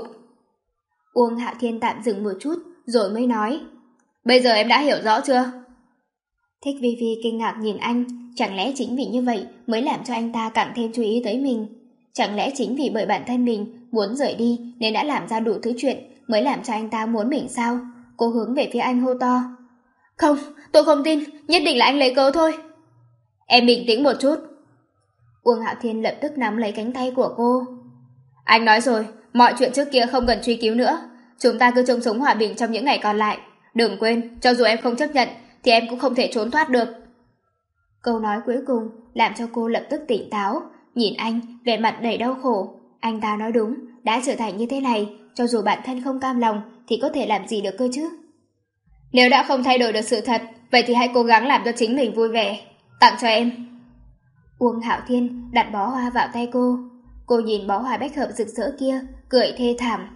[SPEAKER 1] Uông Hạo Thiên tạm dừng một chút, rồi mới nói. Bây giờ em đã hiểu rõ chưa? Thích Vi Vi kinh ngạc nhìn anh, chẳng lẽ chính vì như vậy mới làm cho anh ta càng thêm chú ý tới mình? Chẳng lẽ chính vì bởi bản thân mình muốn rời đi nên đã làm ra đủ thứ chuyện mới làm cho anh ta muốn mình sao? Cô hướng về phía anh hô to. Không, tôi không tin, nhất định là anh lấy cớ thôi. Em bình tĩnh một chút. Uông Hạo Thiên lập tức nắm lấy cánh tay của cô. Anh nói rồi, mọi chuyện trước kia không cần truy cứu nữa. Chúng ta cứ chung sống hòa bình trong những ngày còn lại. Đừng quên, cho dù em không chấp nhận, thì em cũng không thể trốn thoát được. Câu nói cuối cùng làm cho cô lập tức tỉnh táo, nhìn anh, vẻ mặt đầy đau khổ. Anh ta nói đúng, đã trở thành như thế này, cho dù bản thân không cam lòng, thì có thể làm gì được cơ chứ? Nếu đã không thay đổi được sự thật, vậy thì hãy cố gắng làm cho chính mình vui vẻ. Tặng cho em. Uông Hạo Thiên đặt bó hoa vào tay cô. Cô nhìn bó hoa bách hợp rực rỡ kia, cười thê thảm.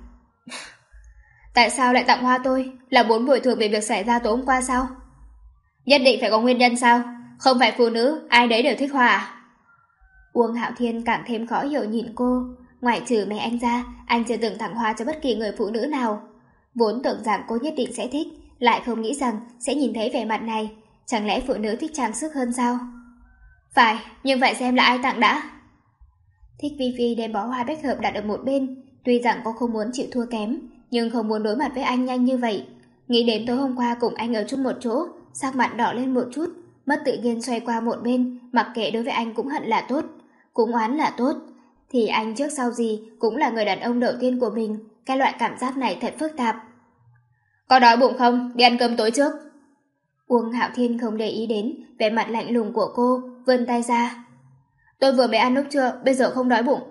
[SPEAKER 1] Tại sao lại tặng hoa tôi? Là muốn bồi thường về việc xảy ra tối hôm qua sao? Nhất định phải có nguyên nhân sao? Không phải phụ nữ, ai đấy đều thích hoa à? Uông Hạo Thiên càng thêm khó hiểu nhìn cô. Ngoại trừ mẹ anh ra, anh chưa từng tặng hoa cho bất kỳ người phụ nữ nào. Vốn tưởng rằng cô nhất định sẽ thích, lại không nghĩ rằng sẽ nhìn thấy vẻ mặt này. Chẳng lẽ phụ nữ thích trang sức hơn sao? Phải, nhưng phải xem là ai tặng đã. Thích Vi Phi đem bó hoa bách hợp đặt ở một bên. Tuy rằng cô không muốn chịu thua kém, nhưng không muốn đối mặt với anh nhanh như vậy. Nghĩ đến tối hôm qua cùng anh ở chung một chỗ, sắc mặt đỏ lên một chút, mất tự nhiên xoay qua một bên, mặc kệ đối với anh cũng hận là tốt, cũng oán là tốt. Thì anh trước sau gì cũng là người đàn ông đầu tiên của mình, cái loại cảm giác này thật phức tạp. Có đói bụng không? Đi ăn cơm tối trước. Uông Hạo Thiên không để ý đến vẻ mặt lạnh lùng của cô, vươn tay ra. Tôi vừa mới ăn lúc trưa, bây giờ không đói bụng.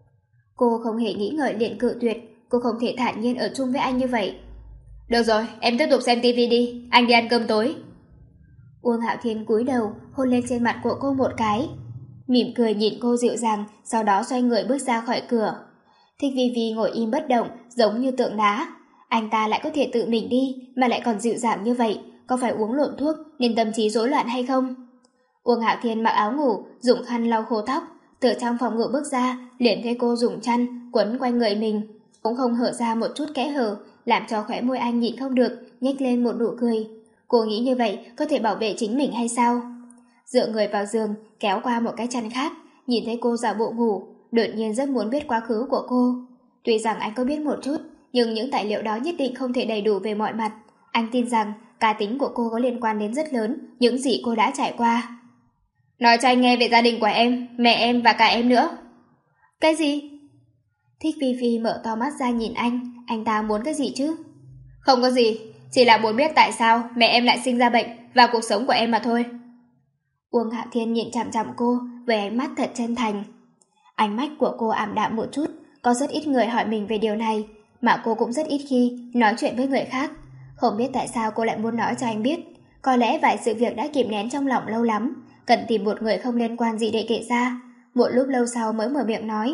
[SPEAKER 1] Cô không hề nghĩ ngợi liền cự tuyệt, cô không thể thản nhiên ở chung với anh như vậy. Được rồi, em tiếp tục xem tivi đi, anh đi ăn cơm tối. Uông Hạo Thiên cúi đầu, hôn lên trên mặt của cô một cái. Mỉm cười nhìn cô dịu dàng, sau đó xoay người bước ra khỏi cửa. Thích Vi Vi ngồi im bất động, giống như tượng đá. Anh ta lại có thể tự mình đi, mà lại còn dịu dàng như vậy, có phải uống lộn thuốc nên tâm trí rối loạn hay không? Uông Hạo Thiên mặc áo ngủ, dùng khăn lau khô tóc, từ trong phòng ngủ bước ra, liền thấy cô dùng chăn quấn quanh người mình, cũng không hở ra một chút kẽ hở, làm cho khóe môi anh nhịn không được, nhếch lên một nụ cười. Cô nghĩ như vậy có thể bảo vệ chính mình hay sao? Dựa người vào giường, kéo qua một cái chăn khác, nhìn thấy cô giả bộ ngủ, đột nhiên rất muốn biết quá khứ của cô. Tuy rằng anh có biết một chút, nhưng những tài liệu đó nhất định không thể đầy đủ về mọi mặt. Anh tin rằng cá tính của cô có liên quan đến rất lớn những gì cô đã trải qua. Nói cho anh nghe về gia đình của em, mẹ em và cả em nữa. Cái gì? Thích Vi Phi mở to mắt ra nhìn anh, anh ta muốn cái gì chứ? Không có gì, chỉ là muốn biết tại sao mẹ em lại sinh ra bệnh vào cuộc sống của em mà thôi. Uông Hạo Thiên nhìn chằm chằm cô với ánh mắt thật chân thành. Ánh mắt của cô ảm đạm một chút, có rất ít người hỏi mình về điều này, mà cô cũng rất ít khi nói chuyện với người khác. Không biết tại sao cô lại muốn nói cho anh biết. Có lẽ vài sự việc đã kìm nén trong lòng lâu lắm, cần tìm một người không liên quan gì để kể ra. Một lúc lâu sau mới mở miệng nói.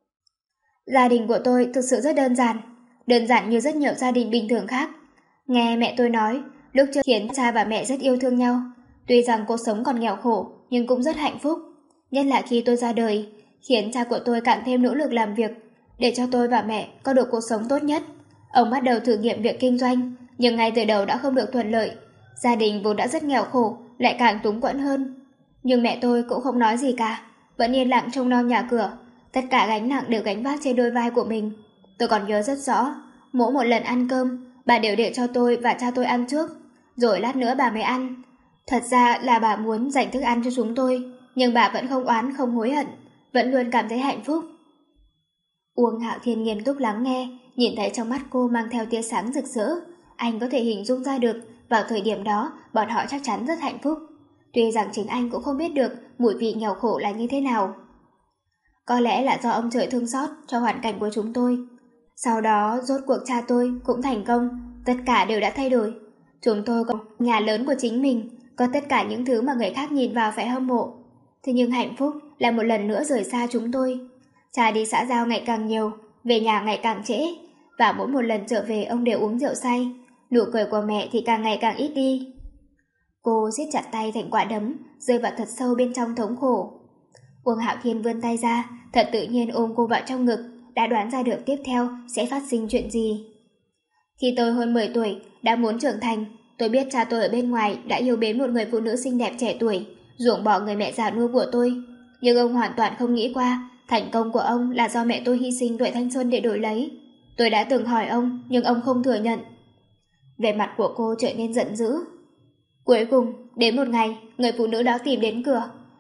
[SPEAKER 1] Gia đình của tôi thực sự rất đơn giản, đơn giản như rất nhiều gia đình bình thường khác. Nghe mẹ tôi nói, lúc trước khiến cha và mẹ rất yêu thương nhau. Tuy rằng cuộc sống còn nghèo khổ, nhưng cũng rất hạnh phúc. Nhất là khi tôi ra đời, khiến cha của tôi càng thêm nỗ lực làm việc, để cho tôi và mẹ có được cuộc sống tốt nhất. Ông bắt đầu thử nghiệm việc kinh doanh, nhưng ngay từ đầu đã không được thuận lợi. Gia đình vốn đã rất nghèo khổ, lại càng túng quẫn hơn. Nhưng mẹ tôi cũng không nói gì cả, vẫn yên lặng trông nom nhà cửa. Tất cả gánh nặng đều gánh vác trên đôi vai của mình. Tôi còn nhớ rất rõ, mỗi một lần ăn cơm, bà đều để cho tôi và cha tôi ăn trước, rồi lát nữa bà mới ăn. Thật ra là bà muốn dành thức ăn cho chúng tôi, nhưng bà vẫn không oán không hối hận, vẫn luôn cảm thấy hạnh phúc. Uông Hạo Thiên nghiêm túc lắng nghe, nhìn thấy trong mắt cô mang theo tia sáng rực rỡ. Anh có thể hình dung ra được, vào thời điểm đó, bọn họ chắc chắn rất hạnh phúc. Tuy rằng chính anh cũng không biết được mùi vị nghèo khổ là như thế nào. Có lẽ là do ông trời thương xót cho hoàn cảnh của chúng tôi. Sau đó, rốt cuộc cha tôi cũng thành công, tất cả đều đã thay đổi. Chúng tôi có nhà lớn của chính mình, có tất cả những thứ mà người khác nhìn vào phải hâm mộ. Thế nhưng hạnh phúc là một lần nữa rời xa chúng tôi. Cha đi xã giao ngày càng nhiều, về nhà ngày càng trễ, và mỗi một lần trở về ông đều uống rượu say. Nụ cười của mẹ thì càng ngày càng ít đi. Cô siết chặt tay thành quả đấm, rơi vào thật sâu bên trong thống khổ. Uông Hạo Thiên vươn tay ra, thật tự nhiên ôm cô vào trong ngực, đã đoán ra được tiếp theo sẽ phát sinh chuyện gì. Khi tôi hơn mười tuổi, đã muốn trưởng thành, tôi biết cha tôi ở bên ngoài đã yêu mến một người phụ nữ xinh đẹp trẻ tuổi, ruồng bỏ người mẹ già nuôi của tôi. Nhưng ông hoàn toàn không nghĩ qua, thành công của ông là do mẹ tôi hy sinh tuổi thanh xuân để đổi lấy. Tôi đã từng hỏi ông, nhưng ông không thừa nhận. Vẻ mặt của cô trở nên giận dữ. Cuối cùng, đến một ngày, người phụ nữ đó tìm đến cửa.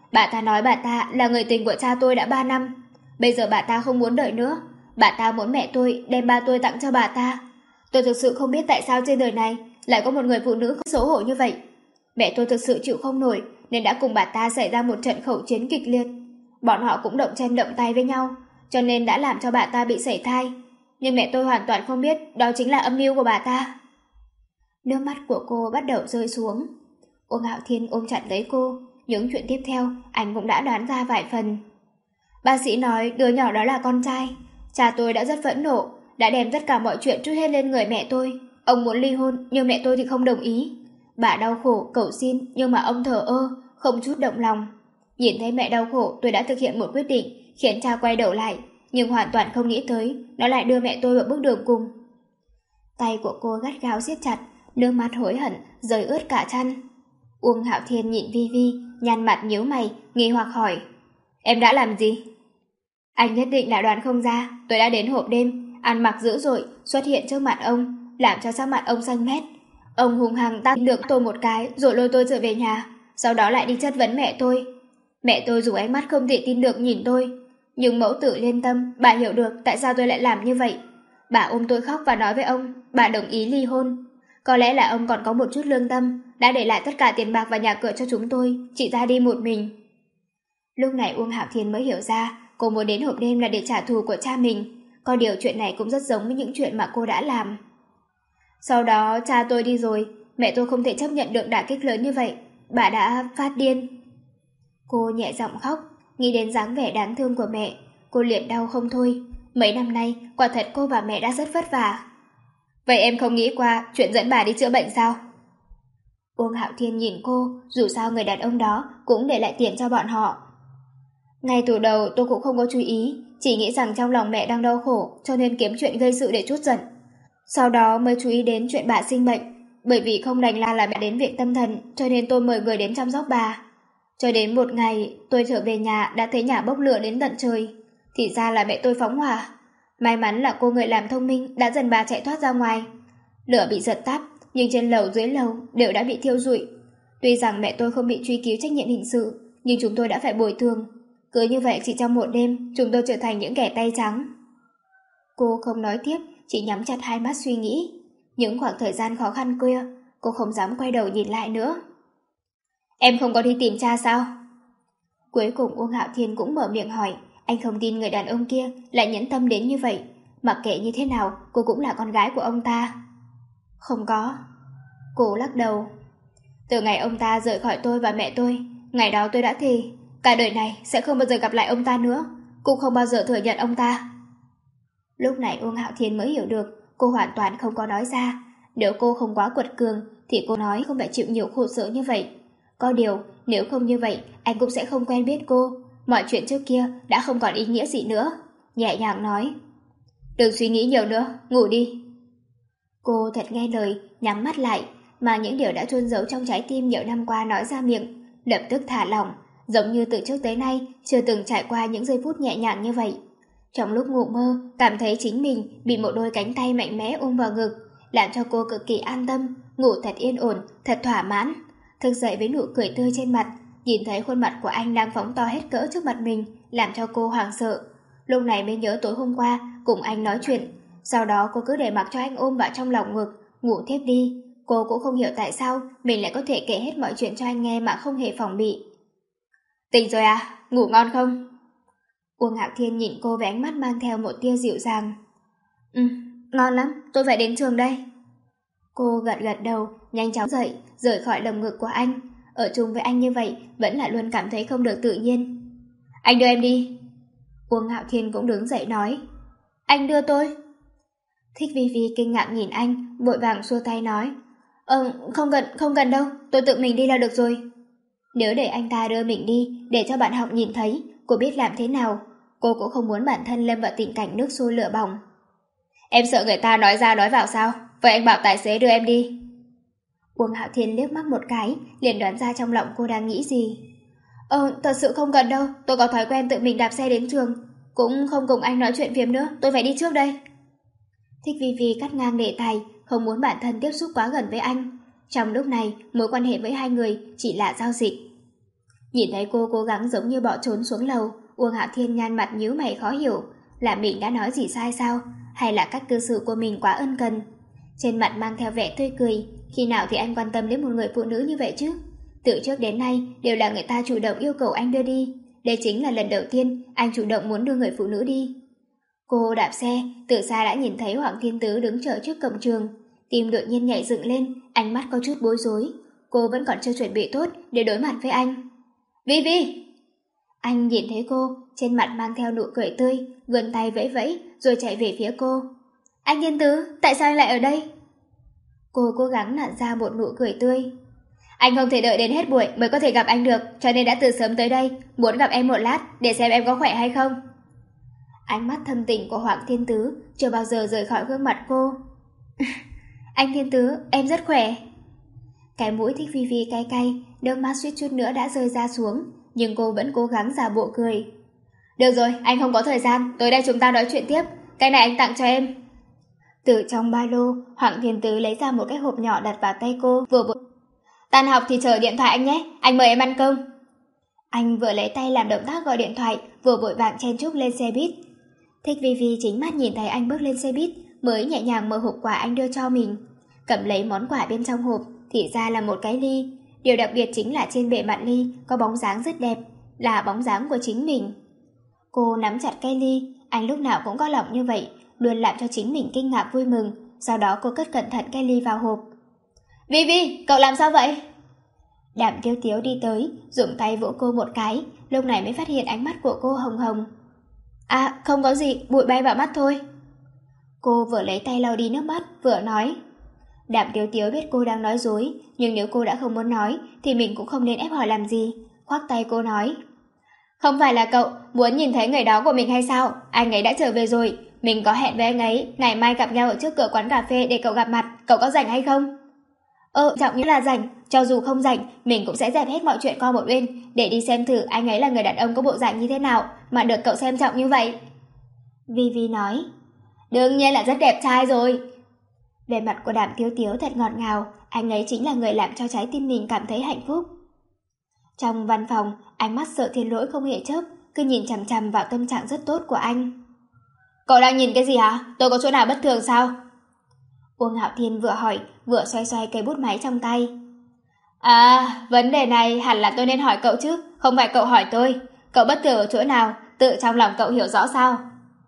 [SPEAKER 1] Bà ta nói bà ta là người tình của cha tôi đã ba năm. Bây giờ bà ta không muốn đợi nữa. Bà ta muốn mẹ tôi đem ba tôi tặng cho bà ta. Tôi thực sự không biết tại sao trên đời này lại có một người phụ nữ không xấu hổ như vậy. Mẹ tôi thực sự chịu không nổi nên đã cùng bà ta xảy ra một trận khẩu chiến kịch liệt. Bọn họ cũng động chân động tay với nhau, cho nên đã làm cho bà ta bị sảy thai. Nhưng mẹ tôi hoàn toàn không biết đó chính là âm mưu của bà ta. Nước mắt của cô bắt đầu rơi xuống. Uông Hạo Thiên ôm chặt lấy cô. Những chuyện tiếp theo anh cũng đã đoán ra vài phần. Bác sĩ nói đứa nhỏ đó là con trai. Cha tôi đã rất phẫn nộ, đã đem tất cả mọi chuyện trút hết lên người mẹ tôi. Ông muốn ly hôn nhưng mẹ tôi thì không đồng ý. Bà đau khổ cầu xin nhưng mà ông thờ ơ, không chút động lòng. Nhìn thấy mẹ đau khổ, tôi đã thực hiện một quyết định khiến cha quay đầu lại, nhưng hoàn toàn không nghĩ tới nó lại đưa mẹ tôi vào bước đường cùng. Tay của cô gắt gao siết chặt, nước mắt hối hận rơi ướt cả chăn. Uông Hạo Thiên nhìn Vi Vi, nhăn mặt nhíu mày, nghi hoặc hỏi: Em đã làm gì? Anh nhất định đã đoán không ra, tôi đã đến hộp đêm, ăn mặc dữ dội, xuất hiện trước mặt ông, làm cho sắc mặt ông xanh mét. Ông hung hăng tát được tôi một cái, rồi lôi tôi trở về nhà, sau đó lại đi chất vấn mẹ tôi. Mẹ tôi dùng ánh mắt không thể tin được nhìn tôi, nhưng mẫu tử liên tâm, bà hiểu được tại sao tôi lại làm như vậy. Bà ôm tôi khóc và nói với ông, bà đồng ý ly hôn. Có lẽ là ông còn có một chút lương tâm, đã để lại tất cả tiền bạc và nhà cửa cho chúng tôi, chỉ ra đi một mình. Lúc này Uông Hạo Thiên mới hiểu ra, cô muốn đến hộp đêm là để trả thù của cha mình. Có điều chuyện này cũng rất giống với những chuyện mà cô đã làm. Sau đó cha tôi đi rồi, mẹ tôi không thể chấp nhận được đả kích lớn như vậy. Bà đã phát điên. Cô nhẹ giọng khóc, nghĩ đến dáng vẻ đáng thương của mẹ. Cô liền đau không thôi. Mấy năm nay, quả thật cô và mẹ đã rất vất vả. Vậy em không nghĩ qua chuyện dẫn bà đi chữa bệnh sao? Uông Hạo Thiên nhìn cô, dù sao người đàn ông đó cũng để lại tiền cho bọn họ. Ngay từ đầu tôi cũng không có chú ý, chỉ nghĩ rằng trong lòng mẹ đang đau khổ, cho nên kiếm chuyện gây sự để trút giận. Sau đó mới chú ý đến chuyện bà sinh bệnh, bởi vì không đành la là mẹ đến viện tâm thần, cho nên tôi mời người đến chăm sóc bà. Cho đến một ngày, tôi trở về nhà đã thấy nhà bốc lửa đến tận trời. Thì ra là mẹ tôi phóng hỏa. May mắn là cô người làm thông minh đã dần bà chạy thoát ra ngoài. Lửa bị giật tắt, nhưng trên lầu dưới lầu đều đã bị thiêu rụi. Tuy rằng mẹ tôi không bị truy cứu trách nhiệm hình sự, nhưng chúng tôi đã phải bồi thường. Cứ như vậy chỉ trong một đêm, chúng tôi trở thành những kẻ tay trắng. Cô không nói tiếp, chỉ nhắm chặt hai mắt suy nghĩ. Những khoảng thời gian khó khăn kia, cô không dám quay đầu nhìn lại nữa. Em không có đi tìm cha sao? Cuối cùng Uông Hạo Thiên cũng mở miệng hỏi. Anh không tin người đàn ông kia lại nhẫn tâm đến như vậy. Mặc kệ như thế nào, cô cũng là con gái của ông ta. Không có. Cô lắc đầu. Từ ngày ông ta rời khỏi tôi và mẹ tôi, ngày đó tôi đã thề cả đời này sẽ không bao giờ gặp lại ông ta nữa, cũng không bao giờ thừa nhận ông ta. Lúc này Uông Hạo Thiên mới hiểu được cô hoàn toàn không có nói ra. Nếu cô không quá quật cường thì cô nói không phải chịu nhiều khổ sở như vậy. Có điều nếu không như vậy anh cũng sẽ không quen biết cô. Mọi chuyện trước kia đã không còn ý nghĩa gì nữa. Nhẹ nhàng nói: Đừng suy nghĩ nhiều nữa, ngủ đi. Cô thật nghe lời, nhắm mắt lại, mà những điều đã chôn giấu trong trái tim nhiều năm qua nói ra miệng, lập tức thả lỏng, giống như từ trước tới nay chưa từng trải qua những giây phút nhẹ nhàng như vậy. Trong lúc ngủ mơ, cảm thấy chính mình bị một đôi cánh tay mạnh mẽ ôm vào ngực, làm cho cô cực kỳ an tâm, ngủ thật yên ổn, thật thỏa mãn. Thức dậy với nụ cười tươi trên mặt, nhìn thấy khuôn mặt của anh đang phóng to hết cỡ trước mặt mình, làm cho cô hoảng sợ. Lúc này mới nhớ tối hôm qua cùng anh nói chuyện, sau đó cô cứ để mặc cho anh ôm vào trong lòng ngực, ngủ thiếp đi. Cô cũng không hiểu tại sao mình lại có thể kể hết mọi chuyện cho anh nghe mà không hề phòng bị. Tỉnh rồi à? Ngủ ngon không? Uông Hạo Thiên nhìn cô với ánh mắt mang theo một tia dịu dàng. Ừ, ngon lắm, tôi phải đến trường đây. Cô gật gật đầu, nhanh chóng dậy, rời khỏi lồng ngực của anh. Ở chung với anh như vậy, vẫn là luôn cảm thấy không được tự nhiên. Anh đưa em đi. Uông Hạo Thiên cũng đứng dậy nói. Anh đưa tôi. Thích Vi Vi kinh ngạc nhìn anh, vội vàng xua tay nói. Ờ, không cần, không cần đâu, tôi tự mình đi là được rồi. Nếu để anh ta đưa mình đi, để cho bạn học nhìn thấy, cô biết làm thế nào. Cô cũng không muốn bản thân lâm vào tình cảnh nước sôi lửa bỏng. Em sợ người ta nói ra nói vào sao? Vậy anh bảo tài xế đưa em đi. Uông Hạo Thiên liếc mắt một cái, liền đoán ra trong lòng cô đang nghĩ gì. Ờ, thật sự không cần đâu, tôi có thói quen tự mình đạp xe đến trường. Cũng không cùng anh nói chuyện phiếm nữa, tôi phải đi trước đây. Thích Vi Vi cắt ngang đề tài, không muốn bản thân tiếp xúc quá gần với anh. Trong lúc này, mối quan hệ với hai người chỉ là giao dịch. Nhìn thấy cô cố gắng giống như bỏ trốn xuống lầu, Uông Hạo Thiên nhăn mặt nhíu mày khó hiểu, là mình đã nói gì sai sao, hay là cách cư xử của mình quá ân cần. Trên mặt mang theo vẻ tươi cười, khi nào thì anh quan tâm đến một người phụ nữ như vậy chứ? Từ trước đến nay đều là người ta chủ động yêu cầu anh đưa đi, đây chính là lần đầu tiên anh chủ động muốn đưa người phụ nữ đi. Cô đạp xe, từ xa đã nhìn thấy Hoàng Thiên Tứ đứng chờ trước cổng trường, tim đột nhiên nhảy dựng lên, ánh mắt có chút bối rối. Cô vẫn còn chưa chuẩn bị tốt để đối mặt với anh. Vi Vi! Anh nhìn thấy cô, trên mặt mang theo nụ cười tươi, vươn tay vẫy vẫy rồi chạy về phía cô. Anh Thiên Tứ, tại sao anh lại ở đây? Cô cố gắng nặn ra một nụ cười tươi. Anh không thể đợi đến hết buổi mới có thể gặp anh được, cho nên đã từ sớm tới đây, muốn gặp em một lát để xem em có khỏe hay không. Ánh mắt thâm tình của Hoàng Thiên Tứ chưa bao giờ rời khỏi gương mặt cô. Anh Thiên Tứ, em rất khỏe. Cái mũi Thích Vi Vi cay cay, nước mắt suýt chút nữa đã rơi ra xuống, nhưng cô vẫn cố gắng giả bộ cười. Được rồi, anh không có thời gian, tới đây chúng ta nói chuyện tiếp, cái này anh tặng cho em. Từ trong ba lô, Hoàng Thiên Tứ lấy ra một cái hộp nhỏ đặt vào tay cô, vừa vội. Tan học thì chờ điện thoại anh nhé, anh mời em ăn cơm. Anh vừa lấy tay làm động tác gọi điện thoại, vừa vội vàng chen chúc lên xe buýt. Thích Vi Vi chính mắt nhìn thấy anh bước lên xe buýt, mới nhẹ nhàng mở hộp quà anh đưa cho mình. Cầm lấy món quà bên trong hộp, thì ra là một cái ly. Điều đặc biệt chính là trên bề mặt ly có bóng dáng rất đẹp, là bóng dáng của chính mình. Cô nắm chặt cái ly, anh lúc nào cũng có lòng như vậy, luôn làm cho chính mình kinh ngạc vui mừng. Sau đó cô cất cẩn thận cái ly vào hộp. Vi Vi, cậu làm sao vậy? Đàm Tiếu Tiếu đi tới, dùng tay vỗ cô một cái, lúc này mới phát hiện ánh mắt của cô hồng hồng. À, không có gì, bụi bay vào mắt thôi. Cô vừa lấy tay lau đi nước mắt, vừa nói. Đàm Tiếu Tiếu biết cô đang nói dối, nhưng nếu cô đã không muốn nói, thì mình cũng không nên ép hỏi làm gì. Khoác tay cô nói. Không phải là cậu muốn nhìn thấy người đó của mình hay sao? Anh ấy đã trở về rồi, mình có hẹn với anh ấy, ngày mai gặp nhau ở trước cửa quán cà phê để cậu gặp mặt, cậu có rảnh hay không? Ờ, trọng nghĩa là rảnh, cho dù không rảnh, mình cũng sẽ dẹp hết mọi chuyện qua một bên, để đi xem thử anh ấy là người đàn ông có bộ dạng như thế nào, mà được cậu xem trọng như vậy. Vi Vi nói. Đương nhiên là rất đẹp trai rồi. Vẻ mặt của Đàm Tiếu Tiếu thật ngọt ngào, anh ấy chính là người làm cho trái tim mình cảm thấy hạnh phúc. Trong văn phòng, ánh mắt Sở Thiên Lỗi không hề chớp, cứ nhìn chằm chằm vào tâm trạng rất tốt của anh. Cậu đang nhìn cái gì hả? Tôi có chỗ nào bất thường sao? Uông Hạo Thiên vừa hỏi, vừa xoay xoay cây bút máy trong tay. À, vấn đề này hẳn là tôi nên hỏi cậu chứ, không phải cậu hỏi tôi. Cậu bất thường ở chỗ nào, tự trong lòng cậu hiểu rõ sao?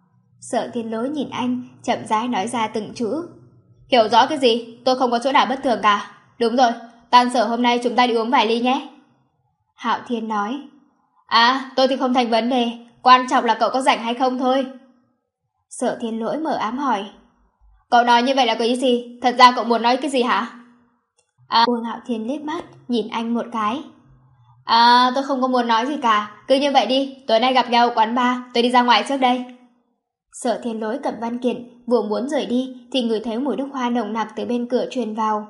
[SPEAKER 1] Sở Thiên Lỗi nhìn anh, chậm rãi nói ra từng chữ. Hiểu rõ cái gì? Tôi không có chỗ nào bất thường cả. Đúng rồi, tan sở hôm nay chúng ta đi uống vài ly nhé. Hạo Thiên nói. À, tôi thì không thành vấn đề, quan trọng là cậu có rảnh hay không thôi. Sở Thiên Lỗi mở ám hỏi. Cậu nói như vậy là có ý gì? Thật ra cậu muốn nói cái gì hả? À, Uông Hạo Thiên liếc mắt, nhìn anh một cái. À, tôi không có muốn nói gì cả, cứ như vậy đi, tối nay gặp nhau ở quán bar, tôi đi ra ngoài trước đây. Sở Thiên Lỗi cầm văn kiện, vừa muốn rời đi, thì ngửi thấy mùi nước hoa nồng nặc từ bên cửa truyền vào.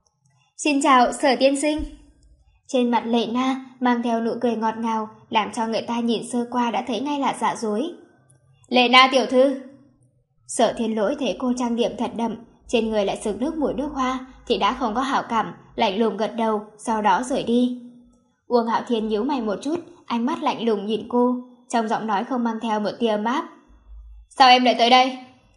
[SPEAKER 1] Xin chào, Sở tiên sinh. Trên mặt Lệ Na mang theo nụ cười ngọt ngào, làm cho người ta nhìn sơ qua đã thấy ngay là giả dối. Lệ Na tiểu thư. Sở Thiên Lỗi thấy cô trang điểm thật đậm, trên người lại sực nước mùi nước hoa, thì đã không có hảo cảm, lạnh lùng gật đầu, sau đó rời đi. Uông Hạo Thiên nhíu mày một chút, ánh mắt lạnh lùng nhìn cô, trong giọng nói không mang theo một tia ấm áp. Sao em lại tới đây?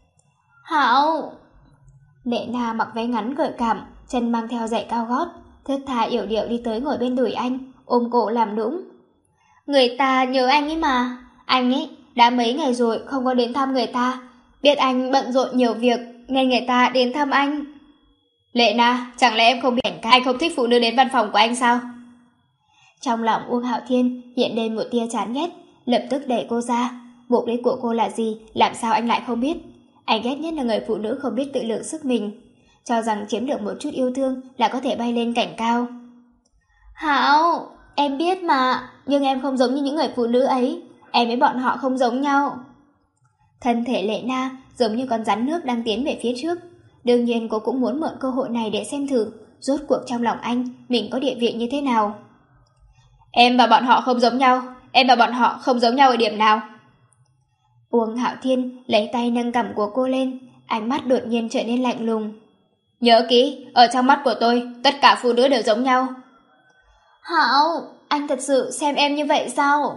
[SPEAKER 1] Hạo. Lệ Na mặc váy ngắn gợi cảm, chân mang theo giày cao gót, thướt tha yểu điệu đi tới ngồi bên đùi anh, ôm cổ làm nũng. Người ta nhớ anh ấy mà, anh ấy đã mấy ngày rồi không có đến thăm người ta, biết anh bận rộn nhiều việc nên người ta đến thăm anh. Lệ Na, chẳng lẽ em không biết anh không thích phụ nữ đến văn phòng của anh sao? Trong lòng Uông Hạo Thiên hiện lên một tia chán ghét, lập tức đẩy cô ra. Mục đích của cô là gì, làm sao anh lại không biết? Anh ghét nhất là người phụ nữ không biết tự lượng sức mình, cho rằng chiếm được một chút yêu thương là có thể bay lên cảnh cao. Hạo, em biết mà, nhưng em không giống như những người phụ nữ ấy, em với bọn họ không giống nhau. Thân thể Lệ Na giống như con rắn nước đang tiến về phía trước. Đương nhiên cô cũng muốn mượn cơ hội này để xem thử, rốt cuộc trong lòng anh, mình có địa vị như thế nào. Em và bọn họ không giống nhau, em và bọn họ không giống nhau ở điểm nào? Uông Hạo Thiên lấy tay nâng cằm của cô lên, ánh mắt đột nhiên trở nên lạnh lùng. Nhớ kỹ, ở trong mắt của tôi, tất cả phụ nữ đều giống nhau. Hạo, anh thật sự xem em như vậy sao?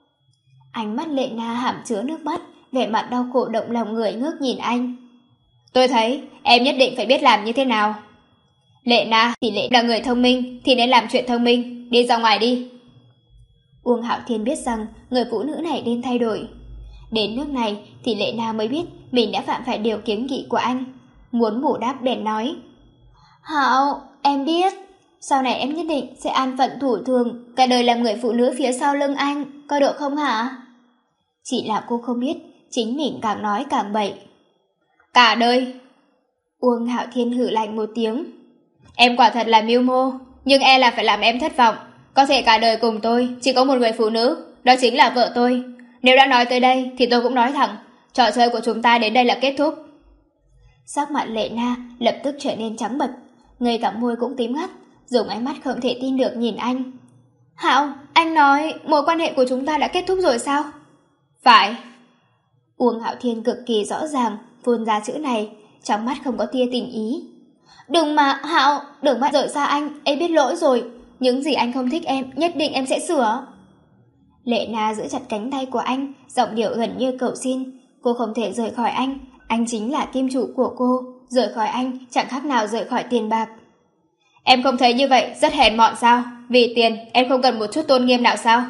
[SPEAKER 1] Ánh mắt Lệ Na hàm chứa nước mắt, vẻ mặt đau khổ động lòng người ngước nhìn anh. Tôi thấy em nhất định phải biết làm như thế nào. Lệ Na, thì Lệ là người thông minh thì nên làm chuyện thông minh, đi ra ngoài đi. Uông Hạo Thiên biết rằng người phụ nữ này nên thay đổi. Đến nước này thì Lệ Na mới biết mình đã phạm phải điều kiến kỵ của anh. Muốn bù đắp bèn nói. Hạo, em biết. Sau này em nhất định sẽ an phận thủ thường, cả đời làm người phụ nữ phía sau lưng anh, có được không hả? Chỉ là cô không biết, chính mình càng nói càng bậy. Cả đời. Uông Hạo Thiên hử lạnh một tiếng. Em quả thật là mưu mô, nhưng e là phải làm em thất vọng. Có thể cả đời cùng tôi chỉ có một người phụ nữ, đó chính là vợ tôi. Nếu đã nói tới đây thì tôi cũng nói thẳng, trò chơi của chúng ta đến đây là kết thúc. Sắc mặt Lệ Na lập tức trở nên trắng bệch, ngay cả môi cũng tím ngắt, dùng ánh mắt không thể tin được nhìn anh. Hạo, anh nói mối quan hệ của chúng ta đã kết thúc rồi sao? Phải. Uông Hạo Thiên cực kỳ rõ ràng phun ra chữ này, trong mắt không có tia tình ý. Đừng mà, Hạo, đừng bắt rời xa anh, em biết lỗi rồi. Những gì anh không thích em, nhất định em sẽ sửa. Lệ Na giữ chặt cánh tay của anh, giọng điệu gần như cầu xin. Cô không thể rời khỏi anh, anh chính là kim chủ của cô. Rời khỏi anh chẳng khác nào rời khỏi tiền bạc. Em không thấy như vậy rất hèn mọn sao? Vì tiền em không cần một chút tôn nghiêm nào sao?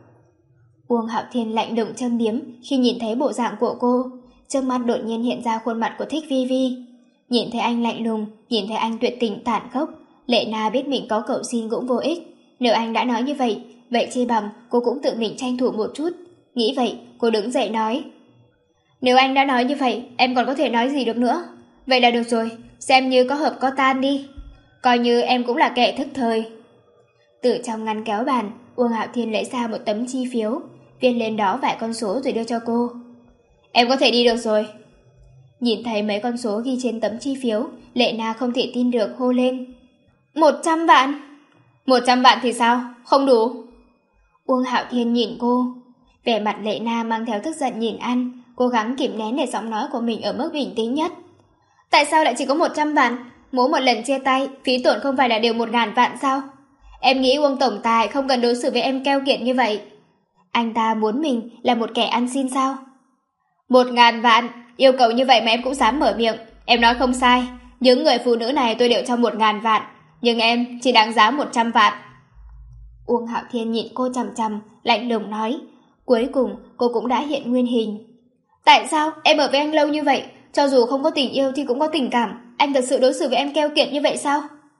[SPEAKER 1] Uông Hạo Thiên lạnh lùng châm biếm khi nhìn thấy bộ dạng của cô. Trước mắt đột nhiên hiện ra khuôn mặt của Thích Vi Vi. Nhìn thấy anh lạnh lùng, nhìn thấy anh tuyệt tình tàn khốc, Lệ Na biết mình có cầu xin cũng vô ích. Nếu anh đã nói như vậy, vậy chi bằng cô cũng tự mình tranh thủ một chút. Nghĩ vậy, cô đứng dậy nói. Nếu anh đã nói như vậy, em còn có thể nói gì được nữa. Vậy là được rồi, xem như có hợp có tan đi. Coi như em cũng là kẻ thức thời. Từ trong ngăn kéo bàn, Uông Hạo Thiên lấy ra một tấm chi phiếu, viết lên đó vài con số rồi đưa cho cô. Em có thể đi được rồi. Nhìn thấy mấy con số ghi trên tấm chi phiếu, Lệ Na không thể tin được hô lên. Một trăm vạn. Một trăm vạn thì sao? Không đủ. Uông Hạo Thiên nhìn cô. Vẻ mặt Lệ Na mang theo tức giận nhìn anh, cố gắng kìm nén để giọng nói của mình ở mức bình tĩnh nhất. Tại sao lại chỉ có một trăm vạn? Mỗi một lần chia tay, phí tổn không phải là đều một ngàn vạn sao? Em nghĩ Uông tổng tài không cần đối xử với em keo kiệt như vậy. Anh ta muốn mình là một kẻ ăn xin sao? Một ngàn vạn, yêu cầu như vậy mà em cũng dám mở miệng. Em nói không sai, những người phụ nữ này tôi đều cho một ngàn vạn, nhưng em chỉ đáng giá một trăm vạn. Uông Hạo Thiên nhìn cô chằm chằm, lạnh lùng nói. Cuối cùng cô cũng đã hiện nguyên hình. Tại sao em ở với anh lâu như vậy, cho dù không có tình yêu thì cũng có tình cảm, anh thật sự đối xử với em keo kiệt như vậy sao?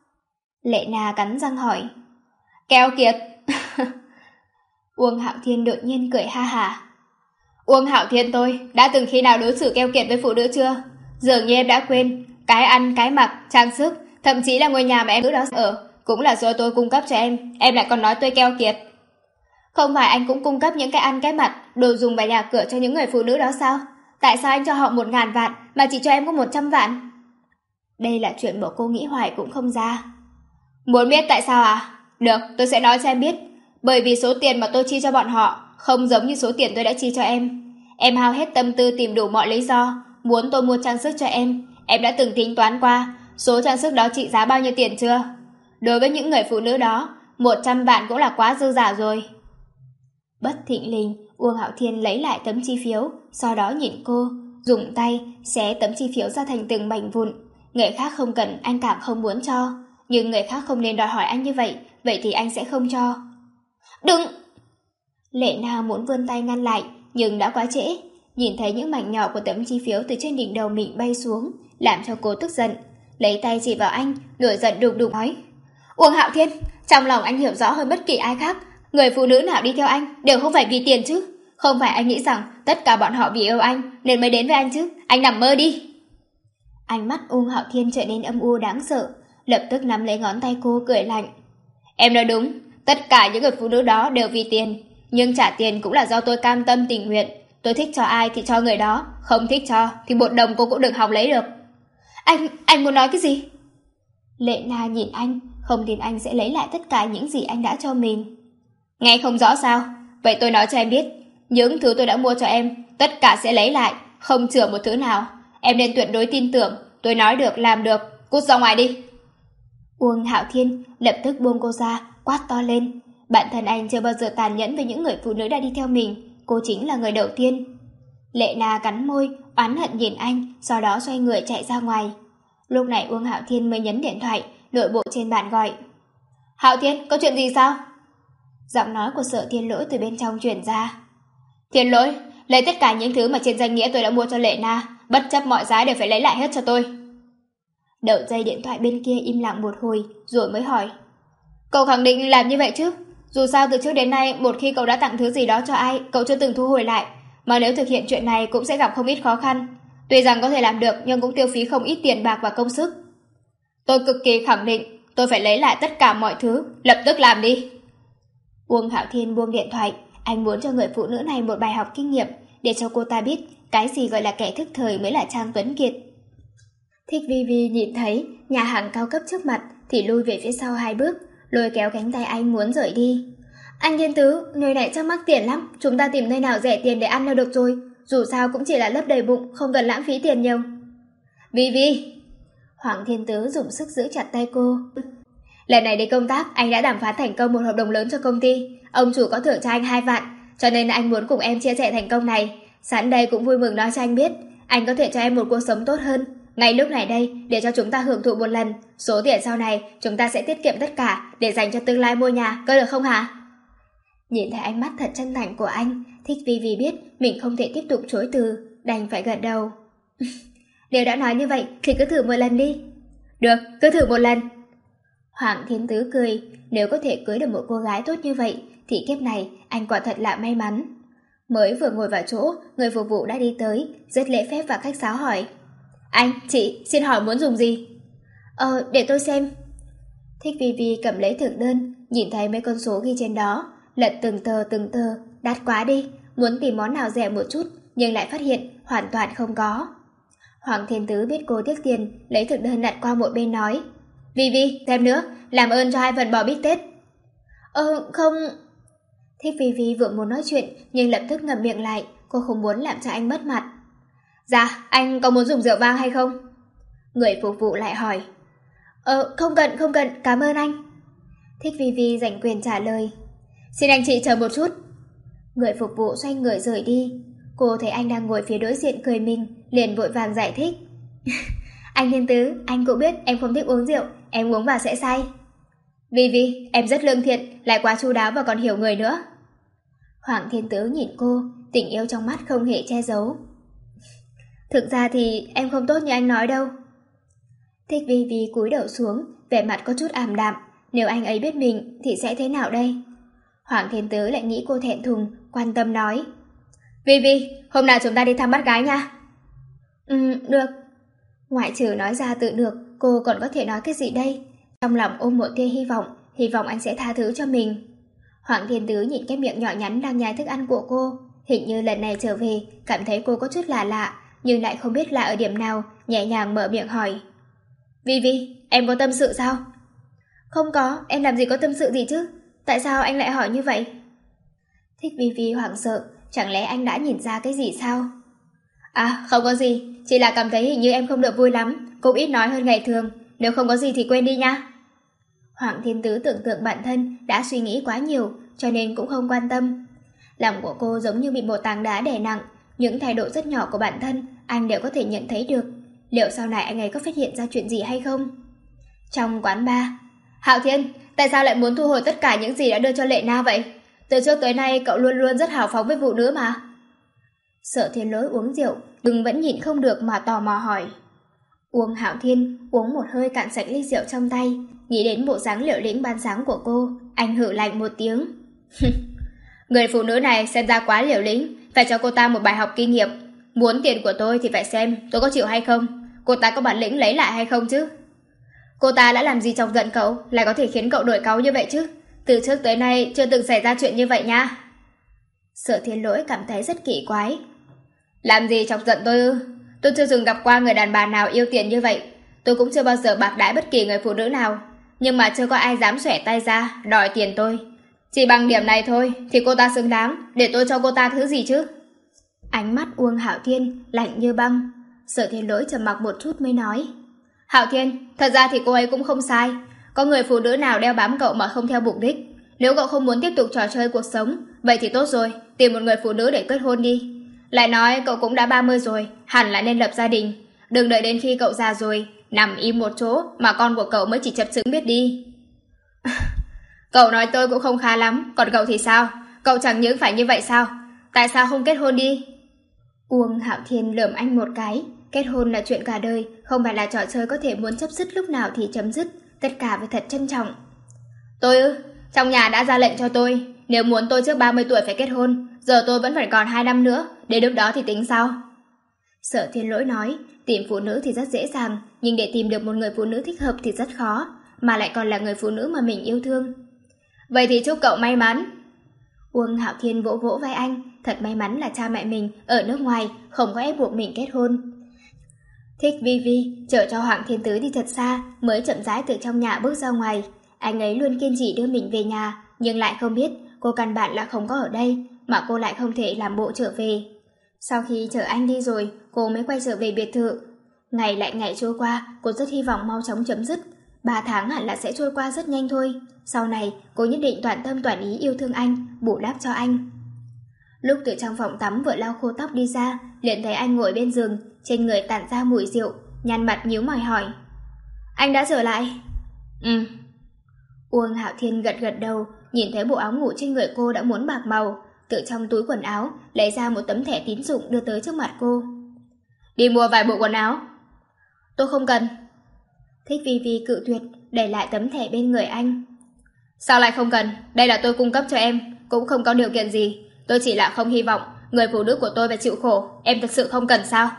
[SPEAKER 1] Lệ Na cắn răng hỏi. Keo kiệt? Uông Hạo Thiên đột nhiên cười ha hả. Uông Hạo Thiên tôi đã từng khi nào đối xử keo kiệt với phụ nữ chưa? Dường như em đã quên, cái ăn, cái mặc, trang sức, thậm chí là ngôi nhà mà em nữ đó ở cũng là do tôi cung cấp cho em, em lại còn nói tôi keo kiệt. Không phải anh cũng cung cấp những cái ăn, cái mặc, đồ dùng và nhà cửa cho những người phụ nữ đó sao? Tại sao anh cho họ một ngàn vạn mà chỉ cho em có một trăm vạn? Đây là chuyện bộ cô nghĩ hoài cũng không ra. Muốn biết tại sao à? Được, tôi sẽ nói cho em biết. Bởi vì số tiền mà tôi chi cho bọn họ không giống như số tiền tôi đã chi cho em. Em hao hết tâm tư tìm đủ mọi lý do muốn tôi mua trang sức cho em. Em đã từng tính toán qua số trang sức đó trị giá bao nhiêu tiền chưa? Đối với những người phụ nữ đó, một trăm vạn cũng là quá dư giả rồi. Bất thình lình, Uông Hạo Thiên lấy lại tấm chi phiếu, sau đó nhìn cô, dùng tay xé tấm chi phiếu ra thành từng mảnh vụn. Người khác không cần, anh càng không muốn cho, nhưng người khác không nên đòi hỏi anh như vậy, vậy thì anh sẽ không cho. Đừng! Lệ Na muốn vươn tay ngăn lại, nhưng đã quá trễ. Nhìn thấy những mảnh nhỏ của tấm chi phiếu từ trên đỉnh đầu mình bay xuống, làm cho cô tức giận, lấy tay chỉ vào anh, nổi giận đùng đùng nói. Uông Hạo Thiên, trong lòng anh hiểu rõ hơn bất kỳ ai khác, người phụ nữ nào đi theo anh đều không phải vì tiền chứ. Không phải anh nghĩ rằng tất cả bọn họ vì yêu anh nên mới đến với anh chứ, anh nằm mơ đi. Ánh mắt Uông Hạo Thiên trở nên âm u đáng sợ, lập tức nắm lấy ngón tay cô cười lạnh. Em nói đúng, tất cả những người phụ nữ đó đều vì tiền, nhưng trả tiền cũng là do tôi cam tâm tình nguyện. Tôi thích cho ai thì cho người đó, không thích cho thì một đồng cô cũng đừng hòng lấy được. Anh, anh muốn nói cái gì? Lệ Na nhìn anh, không tin anh sẽ lấy lại tất cả những gì anh đã cho mình. Nghe không rõ sao? Vậy tôi nói cho em biết, những thứ tôi đã mua cho em, tất cả sẽ lấy lại, không chừa một thứ nào. Em nên tuyệt đối tin tưởng, tôi nói được làm được, cút ra ngoài đi. Uông Hạo Thiên lập tức buông cô ra, quát to lên. Bản thân anh chưa bao giờ tàn nhẫn với những người phụ nữ đã đi theo mình, cô chính là người đầu tiên. Lệ Na cắn môi, oán hận nhìn anh, sau đó xoay người chạy ra ngoài. Lúc này Uông Hạo Thiên mới nhấn điện thoại, nội bộ trên bàn gọi. Hạo Thiên, có chuyện gì sao? Giọng nói của Sở Thiên Lỗi từ bên trong truyền ra. Thiên Lỗi, lấy tất cả những thứ mà trên danh nghĩa tôi đã mua cho Lệ Na, bất chấp mọi giá đều phải lấy lại hết cho tôi. Đầu dây điện thoại bên kia im lặng một hồi, rồi mới hỏi. Cậu khẳng định làm như vậy chứ? Dù sao từ trước đến nay, một khi cậu đã tặng thứ gì đó cho ai, cậu chưa từng thu hồi lại, mà nếu thực hiện chuyện này cũng sẽ gặp không ít khó khăn. Tuy rằng có thể làm được, nhưng cũng tiêu phí không ít tiền bạc và công sức. Tôi cực kỳ khẳng định, tôi phải lấy lại tất cả mọi thứ, lập tức làm đi. Uông Hạo Thiên buông điện thoại, anh muốn cho người phụ nữ này một bài học kinh nghiệm, để cho cô ta biết cái gì gọi là kẻ thức thời mới là Trang Tuấn Kiệt. Thích Vi Vi nhìn thấy nhà hàng cao cấp trước mặt thì lui về phía sau hai bước, lôi kéo cánh tay anh muốn rời đi. Anh Thiên Tứ, nơi này chắc mắc tiền lắm, chúng ta tìm nơi nào rẻ tiền để ăn là được rồi, dù sao cũng chỉ là lấp đầy bụng, không cần lãng phí tiền nhiều. Vi Vi! Hoàng Thiên Tứ dùng sức giữ chặt tay cô. Lần này đi công tác, anh đã đàm phán thành công một hợp đồng lớn cho công ty, ông chủ có thưởng cho anh hai vạn, cho nên anh muốn cùng em chia sẻ thành công này. Sẵn đây cũng vui mừng nói cho anh biết, anh có thể cho em một cuộc sống tốt hơn. Ngay lúc này đây, để cho chúng ta hưởng thụ một lần, số tiền sau này chúng ta sẽ tiết kiệm tất cả để dành cho tương lai mua nhà, có được không hả? Nhìn thấy ánh mắt thật chân thành của anh, Thích Vi Vi biết mình không thể tiếp tục chối từ, đành phải gật đầu. Nếu đã nói như vậy thì cứ thử một lần đi. Được, cứ thử một lần. Hoàng Thiên Tứ cười, nếu có thể cưới được một cô gái tốt như vậy thì kiếp này anh quả thật là may mắn. Mới vừa ngồi vào chỗ, người phục vụ đã đi tới, rất lễ phép và khách sáo hỏi. Anh, chị, xin hỏi muốn dùng gì? Ờ, để tôi xem. Thích Vi Vi cầm lấy thực đơn, nhìn thấy mấy con số ghi trên đó, lật từng tờ từng tờ, đắt quá đi, muốn tìm món nào rẻ một chút, nhưng lại phát hiện hoàn toàn không có. Hoàng Thiên Tứ biết cô tiếc tiền, lấy thực đơn đặt qua một bên nói. Vi Vi, xem nữa, làm ơn cho hai phần bò bít tết. Ờ, không... Thích Vi Vi vừa muốn nói chuyện, nhưng lập tức ngậm miệng lại, cô không muốn làm cho anh mất mặt. Dạ, anh có muốn dùng rượu vang hay không? Người phục vụ lại hỏi. Ờ, không cần, không cần, cảm ơn anh. Thích Vi Vi giành quyền trả lời. Xin anh chị chờ một chút. Người phục vụ xoay người rời đi. Cô thấy anh đang ngồi phía đối diện cười mình, liền vội vàng giải thích. Anh Thiên Tứ, anh cũng biết em không thích uống rượu, em uống vào sẽ say. Vi Vi, em rất lương thiện, lại quá chu đáo và còn hiểu người nữa. Hoàng Thiên Tứ nhìn cô, tình yêu trong mắt không hề che giấu. Thực ra thì em không tốt như anh nói đâu. Thích Vi Vi cúi đầu xuống, vẻ mặt có chút ảm đạm, nếu anh ấy biết mình thì sẽ thế nào đây? Hoàng Thiên Tứ lại nghĩ cô thẹn thùng, quan tâm nói. Vi Vi, hôm nào chúng ta đi thăm bắt gái nha. Ừ, được. Ngoại trừ nói ra tự được, cô còn có thể nói cái gì đây? Trong lòng ôm một tia hy vọng, hy vọng anh sẽ tha thứ cho mình. Hoàng Thiên Tứ nhìn cái miệng nhỏ nhắn đang nhai thức ăn của cô, hình như lần này trở về, cảm thấy cô có chút lạ lạ, nhưng lại không biết lạ ở điểm nào, nhẹ nhàng mở miệng hỏi. Vi Vi, em có tâm sự sao? Không có, em làm gì có tâm sự gì chứ? Tại sao anh lại hỏi như vậy? Thích Vi Vi hoảng sợ, chẳng lẽ anh đã nhìn ra cái gì sao? À, không có gì, chỉ là cảm thấy hình như em không được vui lắm, cũng ít nói hơn ngày thường, nếu không có gì thì quên đi nha. Hoàng Thiên Tứ tưởng tượng bản thân đã suy nghĩ quá nhiều, cho nên cũng không quan tâm. Lòng của cô giống như bị một tảng đá đè nặng, những thay đổi rất nhỏ của bản thân anh đều có thể nhận thấy được. Liệu sau này anh ấy có phát hiện ra chuyện gì hay không? Trong quán bar, Hạo Thiên, tại sao lại muốn thu hồi tất cả những gì đã đưa cho Lệ Na vậy? Từ trước tới nay cậu luôn luôn rất hào phóng với phụ nữ mà. Sở Thiên Lỗi uống rượu, đừng vẫn nhịn không được mà tò mò hỏi. Uông Hạo Thiên uống một hơi cạn sạch ly rượu trong tay, nghĩ đến bộ dáng liều lĩnh ban sáng của cô, anh hử lạnh một tiếng. Người phụ nữ này xem ra quá liều lĩnh, phải cho cô ta một bài học kinh nghiệm. Muốn tiền của tôi thì phải xem tôi có chịu hay không, cô ta có bản lĩnh lấy lại hay không chứ. Cô ta đã làm gì chọc giận cậu, lại có thể khiến cậu đổi cáu như vậy chứ? Từ trước tới nay chưa từng xảy ra chuyện như vậy nha. Sở Thiên Lỗi cảm thấy rất kỳ quái. Làm gì chọc giận tôi ư? Tôi chưa từng gặp qua người đàn bà nào yêu tiền như vậy. Tôi cũng chưa bao giờ bạc đãi bất kỳ người phụ nữ nào, nhưng mà chưa có ai dám xòe tay ra đòi tiền tôi. Chỉ bằng điểm này thôi thì cô ta xứng đáng để tôi cho cô ta thứ gì chứ? Ánh mắt Uông Hạo Thiên lạnh như băng. Sở Thiên Lỗi trầm mặc một chút mới nói. Hạo Thiên, thật ra thì cô ấy cũng không sai. Có người phụ nữ nào đeo bám cậu mà không theo mục đích. Nếu cậu không muốn tiếp tục trò chơi cuộc sống, vậy thì tốt rồi, tìm một người phụ nữ để kết hôn đi. Lại nói cậu cũng đã ba mươi rồi, hẳn là nên lập gia đình. Đừng đợi đến khi cậu già rồi, nằm im một chỗ mà con của cậu mới chỉ chập chững biết đi. Cậu nói tôi cũng không khá lắm, còn cậu thì sao? Cậu chẳng những phải như vậy sao? Tại sao không kết hôn đi? Uông Hạo Thiên lườm anh một cái. Kết hôn là chuyện cả đời, không phải là trò chơi có thể muốn chấm dứt lúc nào thì chấm dứt, tất cả phải thật trân trọng. Tôi ư? Trong nhà đã ra lệnh cho tôi, nếu muốn tôi trước ba mươi tuổi phải kết hôn, giờ tôi vẫn phải còn hai năm nữa, đến lúc đó thì tính sao? Sở Thiên Lỗi nói, tìm phụ nữ thì rất dễ dàng, nhưng để tìm được một người phụ nữ thích hợp thì rất khó, mà lại còn là người phụ nữ mà mình yêu thương. Vậy thì chúc cậu may mắn. Uông Hạo Thiên vỗ vỗ vai anh, thật may mắn là cha mẹ mình ở nước ngoài, không có ép buộc mình kết hôn. Thích Vi Vi chở cho Hoàng Thiên Tứ đi thật xa, mới chậm rãi từ trong nhà bước ra ngoài. Anh ấy luôn kiên trì đưa mình về nhà, nhưng lại không biết cô căn bản là không có ở đây, mà cô lại không thể làm bộ trở về. Sau khi chở anh đi rồi, cô mới quay trở về biệt thự. Ngày lại ngày trôi qua, cô rất hy vọng mau chóng chấm dứt. Ba tháng hẳn là sẽ trôi qua rất nhanh thôi. Sau này, cô nhất định toàn tâm toàn ý yêu thương anh, bù đắp cho anh. Lúc từ trong phòng tắm vừa lau khô tóc đi ra, liền thấy anh ngồi bên giường, trên người tản ra mùi rượu, nhăn mặt nhíu mày hỏi. Anh đã trở lại? Ừ. Uông Hạo Thiên gật gật đầu, nhìn thấy bộ áo ngủ trên người cô đã muốn bạc màu, từ trong túi quần áo lấy ra một tấm thẻ tín dụng đưa tới trước mặt cô. Đi mua vài bộ quần áo. Tôi không cần. Thích Vi Vi cự tuyệt, để lại tấm thẻ bên người anh. Sao lại không cần? Đây là tôi cung cấp cho em, cũng không có điều kiện gì. Tôi chỉ là không hy vọng người phụ nữ của tôi phải chịu khổ. Em thật sự không cần sao?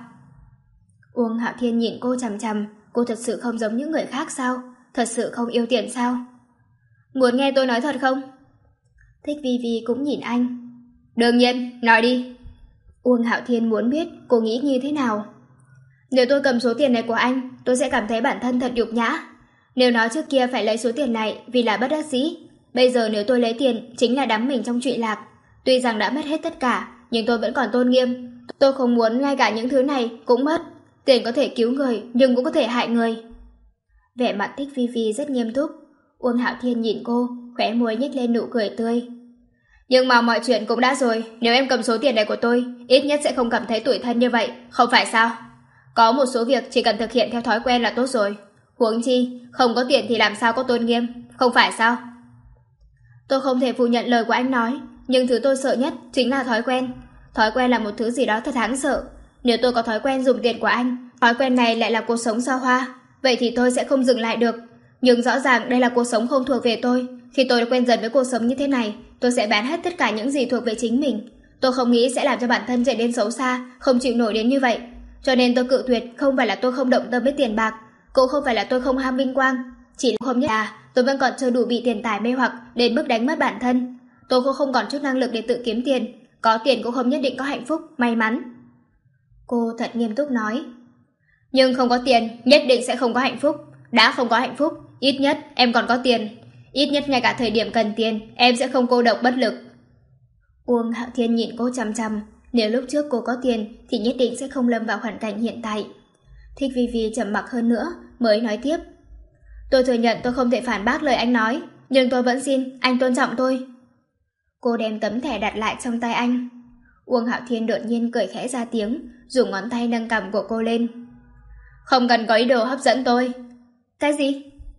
[SPEAKER 1] Uông Hạo Thiên nhìn cô chằm chằm. Cô thật sự không giống những người khác sao? Thật sự không yêu tiền sao? Muốn nghe tôi nói thật không? Thích Vi Vi cũng nhìn anh. Đương nhiên, nói đi. Uông Hạo Thiên muốn biết cô nghĩ như thế nào. Nếu tôi cầm số tiền này của anh, tôi sẽ cảm thấy bản thân thật nhục nhã. Nếu nói trước kia phải lấy số tiền này vì là bất đắc dĩ, bây giờ nếu tôi lấy tiền chính là đắm mình trong trụy lạc. Tuy rằng đã mất hết tất cả, nhưng tôi vẫn còn tôn nghiêm. Tôi không muốn ngay cả những thứ này cũng mất. Tiền có thể cứu người, nhưng cũng có thể hại người. Vẻ mặt Thích Vi Vi rất nghiêm túc. Uông Hạo Thiên nhìn cô, khóe môi nhếch lên nụ cười tươi. Nhưng mà mọi chuyện cũng đã rồi, nếu em cầm số tiền này của tôi, ít nhất sẽ không cảm thấy tủi thân như vậy, không phải sao? Có một số việc chỉ cần thực hiện theo thói quen là tốt rồi. Huống chi, không có tiền thì làm sao có tôn nghiêm, không phải sao? Tôi không thể phủ nhận lời của anh nói, nhưng thứ tôi sợ nhất chính là thói quen. Thói quen là một thứ gì đó thật đáng sợ. Nếu tôi có thói quen dùng tiền của anh, thói quen này lại là cuộc sống xa hoa, vậy thì tôi sẽ không dừng lại được. Nhưng rõ ràng đây là cuộc sống không thuộc về tôi. Khi tôi đã quen dần với cuộc sống như thế này, tôi sẽ bán hết tất cả những gì thuộc về chính mình. Tôi không nghĩ sẽ làm cho bản thân trở nên xấu xa, không chịu nổi đến như vậy. Cho nên tôi cự tuyệt, không phải là tôi không động tâm với tiền bạc, cũng không phải là tôi không ham vinh quang, chỉ là không nhất là tôi vẫn còn chưa đủ bị tiền tài mê hoặc đến mức đánh mất bản thân. Tôi cũng không còn chút năng lực để tự kiếm tiền, có tiền cũng không nhất định có hạnh phúc, may mắn. Cô thật nghiêm túc nói. Nhưng không có tiền, nhất định sẽ không có hạnh phúc. Đã không có hạnh phúc, ít nhất em còn có tiền. Ít nhất ngay cả thời điểm cần tiền, em sẽ không cô độc bất lực. Uông Hạo Thiên nhìn cô chằm chằm. Nếu lúc trước cô có tiền thì nhất định sẽ không lâm vào hoàn cảnh hiện tại. Thích Vi Vi trầm mặc hơn nữa mới nói tiếp. Tôi thừa nhận tôi không thể phản bác lời anh nói, nhưng tôi vẫn xin anh tôn trọng tôi. Cô đem tấm thẻ đặt lại trong tay anh. Uông Hạo Thiên đột nhiên cười khẽ ra tiếng, dùng ngón tay nâng cằm của cô lên. Không cần có ý đồ hấp dẫn tôi. Cái gì?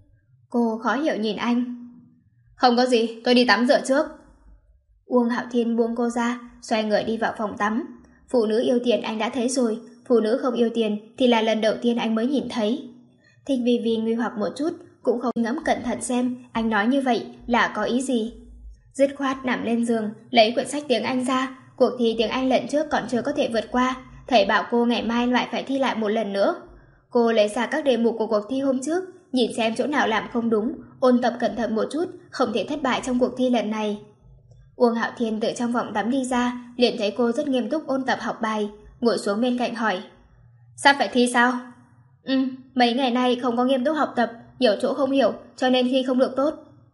[SPEAKER 1] Cô khó hiểu nhìn anh. Không có gì, tôi đi tắm rửa trước. Uông Hạo Thiên buông cô ra, xoay người đi vào phòng tắm. Phụ nữ yêu tiền anh đã thấy rồi, phụ nữ không yêu tiền thì là lần đầu tiên anh mới nhìn thấy. Thích Vi Vi nguy hoặc một chút, cũng không ngẫm cẩn thận xem anh nói như vậy là có ý gì. Dứt khoát nằm lên giường, lấy quyển sách tiếng Anh ra. Cuộc thi tiếng Anh lần trước còn chưa có thể vượt qua, thầy bảo cô ngày mai lại phải thi lại một lần nữa. Cô lấy ra các đề mục của cuộc thi hôm trước, nhìn xem chỗ nào làm không đúng, ôn tập cẩn thận một chút, không thể thất bại trong cuộc thi lần này. Uông Hạo Thiên từ trong phòng tắm đi ra, liền thấy cô rất nghiêm túc ôn tập học bài, ngồi xuống bên cạnh hỏi. Sắp phải thi sao? Ừ, mấy ngày nay không có nghiêm túc học tập, nhiều chỗ không hiểu, cho nên thi không được tốt.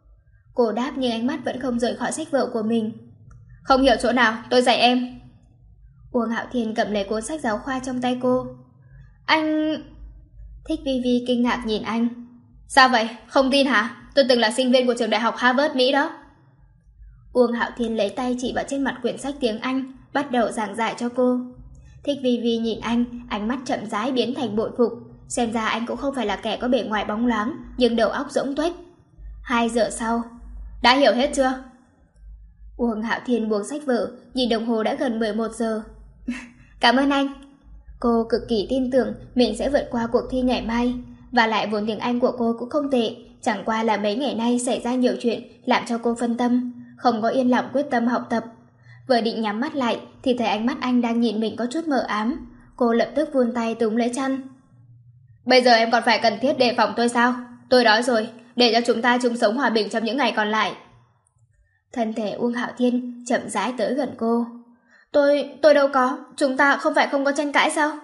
[SPEAKER 1] Cô đáp nhưng ánh mắt vẫn không rời khỏi sách vở của mình. Không hiểu chỗ nào, tôi dạy em. Uông Hạo Thiên cầm lấy cuốn sách giáo khoa trong tay cô. Anh... Thích Vi Vi kinh ngạc nhìn anh. Sao vậy, không tin hả? Tôi từng là sinh viên của trường đại học Harvard Mỹ đó. Uông Hạo Thiên lấy tay chỉ vào trên mặt quyển sách tiếng Anh, bắt đầu giảng giải cho cô. Thích Vi Vi nhìn anh, ánh mắt chậm rãi biến thành bội phục. Xem ra anh cũng không phải là kẻ có bề ngoài bóng loáng, nhưng đầu óc rỗng tuếch. Hai giờ sau, đã hiểu hết chưa? Uông Hạo Thiên buông sách vở, nhìn đồng hồ đã gần mười một giờ. Cảm ơn anh. Cô cực kỳ tin tưởng mình sẽ vượt qua cuộc thi ngày mai. Và lại vốn tiếng Anh của cô cũng không tệ, chẳng qua là mấy ngày nay xảy ra nhiều chuyện làm cho cô phân tâm, không có yên lòng quyết tâm học tập. Vừa định nhắm mắt lại thì thấy ánh mắt anh đang nhìn mình có chút mờ ám. Cô lập tức vươn tay túm lấy chăn. Bây giờ em còn phải cần thiết đề phòng tôi sao? Tôi đói rồi, để cho chúng ta chung sống hòa bình trong những ngày còn lại. Thân thể Uông Hạo Thiên chậm rãi tới gần cô. Tôi, tôi đâu có, chúng ta không phải không có tranh cãi sao?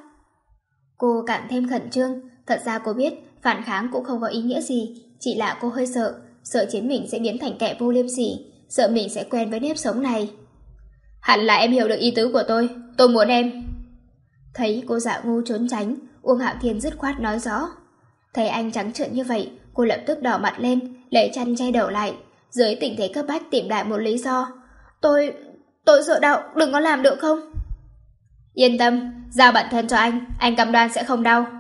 [SPEAKER 1] Cô càng thêm khẩn trương, thật ra cô biết phản kháng cũng không có ý nghĩa gì, chỉ là cô hơi sợ, sợ chính mình sẽ biến thành kẻ vô liêm sỉ, sợ mình sẽ quen với nếp sống này. Hẳn là em hiểu được ý tứ của tôi, tôi muốn em. Thấy cô giả ngu trốn tránh, Uông Hạo Thiên dứt khoát nói rõ. Thấy anh trắng trợn như vậy, cô lập tức đỏ mặt lên, lấy chăn che đầu lại, dưới tình thế cấp bách tìm lại một lý do. Tôi, tôi sợ đau, đừng có làm được không? Yên tâm, giao bản thân cho anh, anh cam đoan sẽ không đau.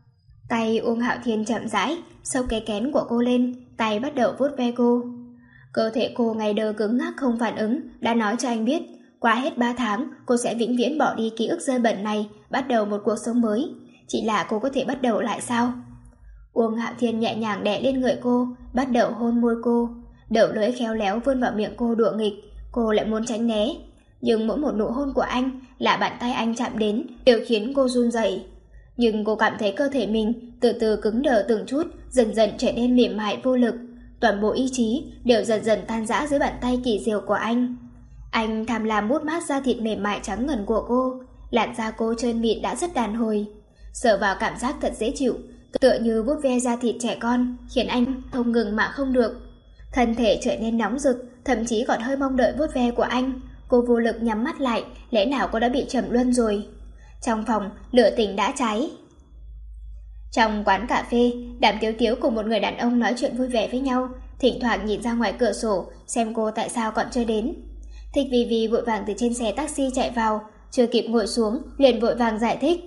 [SPEAKER 1] Tay Uông Hạo Thiên chậm rãi, xốc cái kén của cô lên, tay bắt đầu vuốt ve cô. Cơ thể cô ngày đơ cứng ngắc không phản ứng, đã nói cho anh biết, qua hết ba tháng, cô sẽ vĩnh viễn bỏ đi ký ức dơ bẩn này, bắt đầu một cuộc sống mới. Chỉ là cô có thể bắt đầu lại sao? Uông Hạo Thiên nhẹ nhàng đè lên người cô, bắt đầu hôn môi cô, đầu lưỡi khéo léo vươn vào miệng cô đùa nghịch, cô lại muốn tránh né. Nhưng mỗi một nụ hôn của anh, là bàn tay anh chạm đến, đều khiến cô run rẩy. Nhưng cô cảm thấy cơ thể mình từ từ cứng đờ từng chút, dần dần trở nên mềm mại vô lực. Toàn bộ ý chí đều dần dần tan rã dưới bàn tay kỳ diệu của anh. Anh tham lam mút mát da thịt mềm mại trắng ngần của cô, làn da cô trơn mịn đã rất đàn hồi. Sờ vào cảm giác thật dễ chịu, tựa như vuốt ve da thịt trẻ con, khiến anh không ngừng mà không được. Thân thể trở nên nóng rực, thậm chí còn hơi mong đợi vuốt ve của anh. Cô vô lực nhắm mắt lại, lẽ nào cô đã bị trầm luân rồi? Trong phòng, lửa tình đã cháy. Trong quán cà phê, Đàm Tiếu Tiếu cùng một người đàn ông nói chuyện vui vẻ với nhau, thỉnh thoảng nhìn ra ngoài cửa sổ xem cô tại sao còn chưa đến. Thích Vi Vi vội vàng từ trên xe taxi chạy vào, chưa kịp ngồi xuống liền vội vàng giải thích.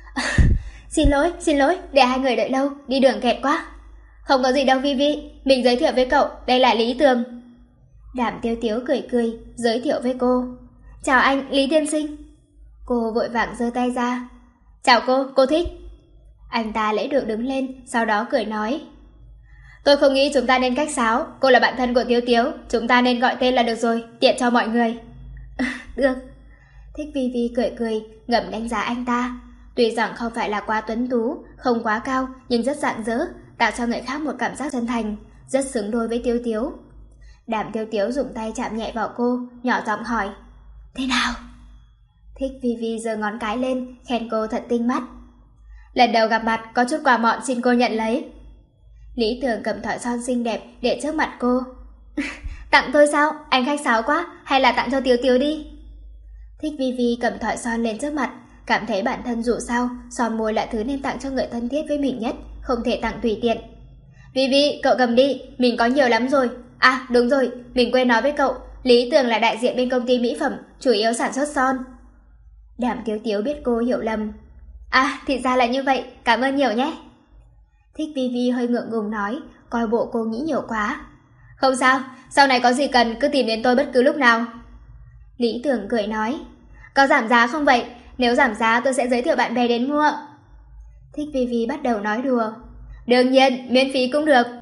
[SPEAKER 1] Xin lỗi, xin lỗi, để hai người đợi lâu, đi đường kẹt quá. Không có gì đâu Vi Vi, mình giới thiệu với cậu, đây là Lý Tường. Đàm Tiếu Tiếu cười cười, giới thiệu với cô. Chào anh, Lý tiên sinh. Cô vội vàng giơ tay ra. Chào cô, cô Thích. Anh ta lễ độ đứng lên, sau đó cười nói. Tôi không nghĩ chúng ta nên cách sáo, cô là bạn thân của Tiếu Tiếu, chúng ta nên gọi tên là được rồi, tiện cho mọi người. Được. Thích Vi Vi cười cười, ngầm đánh giá anh ta. Tuy rằng không phải là quá tuấn tú, không quá cao, nhưng rất rạng rỡ, tạo cho người khác một cảm giác chân thành, rất xứng đôi với Tiếu Tiếu. Đàm Tiếu Tiếu dùng tay chạm nhẹ vào cô, nhỏ giọng hỏi. Thế nào? Thích Vi Vi giơ ngón cái lên, khen cô thật tinh mắt. Lần đầu gặp mặt, có chút quà mọn xin cô nhận lấy. Lý Tường cầm thỏi son xinh đẹp để trước mặt cô. Tặng tôi sao? Anh khách sáo quá, hay là tặng cho Tiếu Tiếu đi? Thích Vi Vi cầm thỏi son lên trước mặt, cảm thấy bản thân dù sao, son môi là thứ nên tặng cho người thân thiết với mình nhất, không thể tặng tùy tiện. Vi Vi, cậu cầm đi, mình có nhiều lắm rồi. À, đúng rồi, mình quên nói với cậu, Lý Tường là đại diện bên công ty mỹ phẩm, chủ yếu sản xuất son. Đàm Tiếu Tiếu biết cô hiểu lầm. À, thì ra là như vậy, cảm ơn nhiều nhé. Thích Vi Vi hơi ngượng ngùng nói, coi bộ cô nghĩ nhiều quá. Không sao, sau này có gì cần cứ tìm đến tôi bất cứ lúc nào. Lý Tường cười nói. Có giảm giá không vậy? Nếu giảm giá tôi sẽ giới thiệu bạn bè đến mua. Thích Vi Vi bắt đầu nói đùa. Đương nhiên, miễn phí cũng được.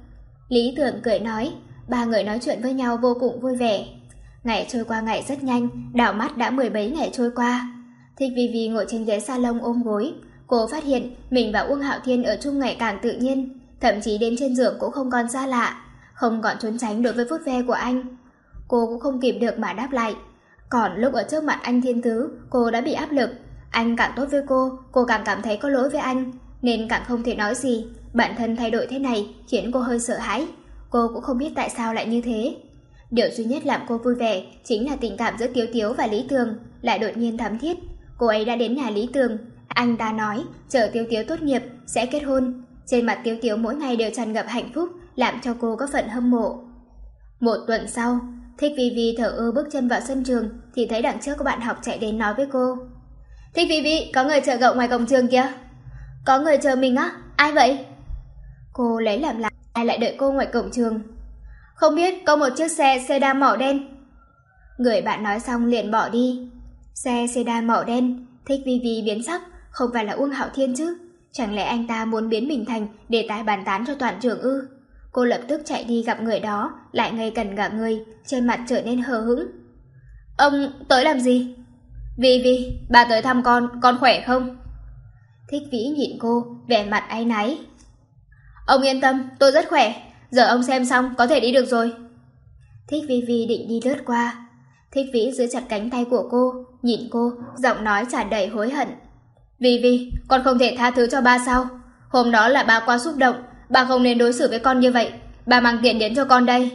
[SPEAKER 1] Lý Tường cười nói. Ba người nói chuyện với nhau vô cùng vui vẻ. Ngày trôi qua ngày rất nhanh, đảo mắt đã mười mấy ngày trôi qua. Thích Vi Vi ngồi trên ghế salon ôm gối. Cô phát hiện mình và Uông Hạo Thiên ở chung ngày càng tự nhiên, thậm chí đến trên giường cũng không còn xa lạ, không còn trốn tránh đối với vuốt ve của anh. Cô cũng không kịp được mà đáp lại. Còn lúc ở trước mặt anh Thiên Tứ, cô đã bị áp lực. Anh càng tốt với cô, cô càng cảm thấy có lỗi với anh, nên càng không thể nói gì. Bản thân thay đổi thế này khiến cô hơi sợ hãi. Cô cũng không biết tại sao lại như thế. Điều duy nhất làm cô vui vẻ chính là tình cảm giữa Tiếu Tiếu và Lý Tường lại đột nhiên thắm thiết. Cô ấy đã đến nhà Lý Tường. Anh ta nói chờ Tiếu Tiếu tốt nghiệp sẽ kết hôn. Trên mặt Tiếu Tiếu mỗi ngày đều tràn ngập hạnh phúc, làm cho cô có phần hâm mộ. Một tuần sau, Thích Vi Vi thở ơ bước chân vào sân trường thì thấy đằng trước có bạn học chạy đến nói với cô. Thích Vi Vi, có người chờ cậu ngoài cổng trường kìa. Có người chờ mình á? Ai vậy? Cô lấy làm lạ, ai lại đợi cô ngoài cổng trường? Không biết, có một chiếc xe sedan màu đen. Người bạn nói xong liền bỏ đi. Xe sedan màu đen. Thích Vi Vi biến sắc, không phải là Uông Hạo Thiên chứ? Chẳng lẽ anh ta muốn biến mình thành đề tài bàn tán cho toàn trường ư? Cô lập tức chạy đi gặp người đó, lại ngây ngẩn cả người, trên mặt trở nên hờ hững. Ông tới làm gì? Vi Vi, bà tới thăm con, con khỏe không? Thích Vĩ nhìn cô, vẻ mặt áy náy. Ông yên tâm, tôi rất khỏe, giờ ông xem xong có thể đi được rồi. Thích Vi Vi định đi lướt qua. Thích Vĩ giữ chặt cánh tay của cô, nhìn cô, giọng nói tràn đầy hối hận. Vi Vi, con không thể tha thứ cho ba sao? Hôm đó là ba quá xúc động, ba không nên đối xử với con như vậy. Ba mang tiền đến cho con đây.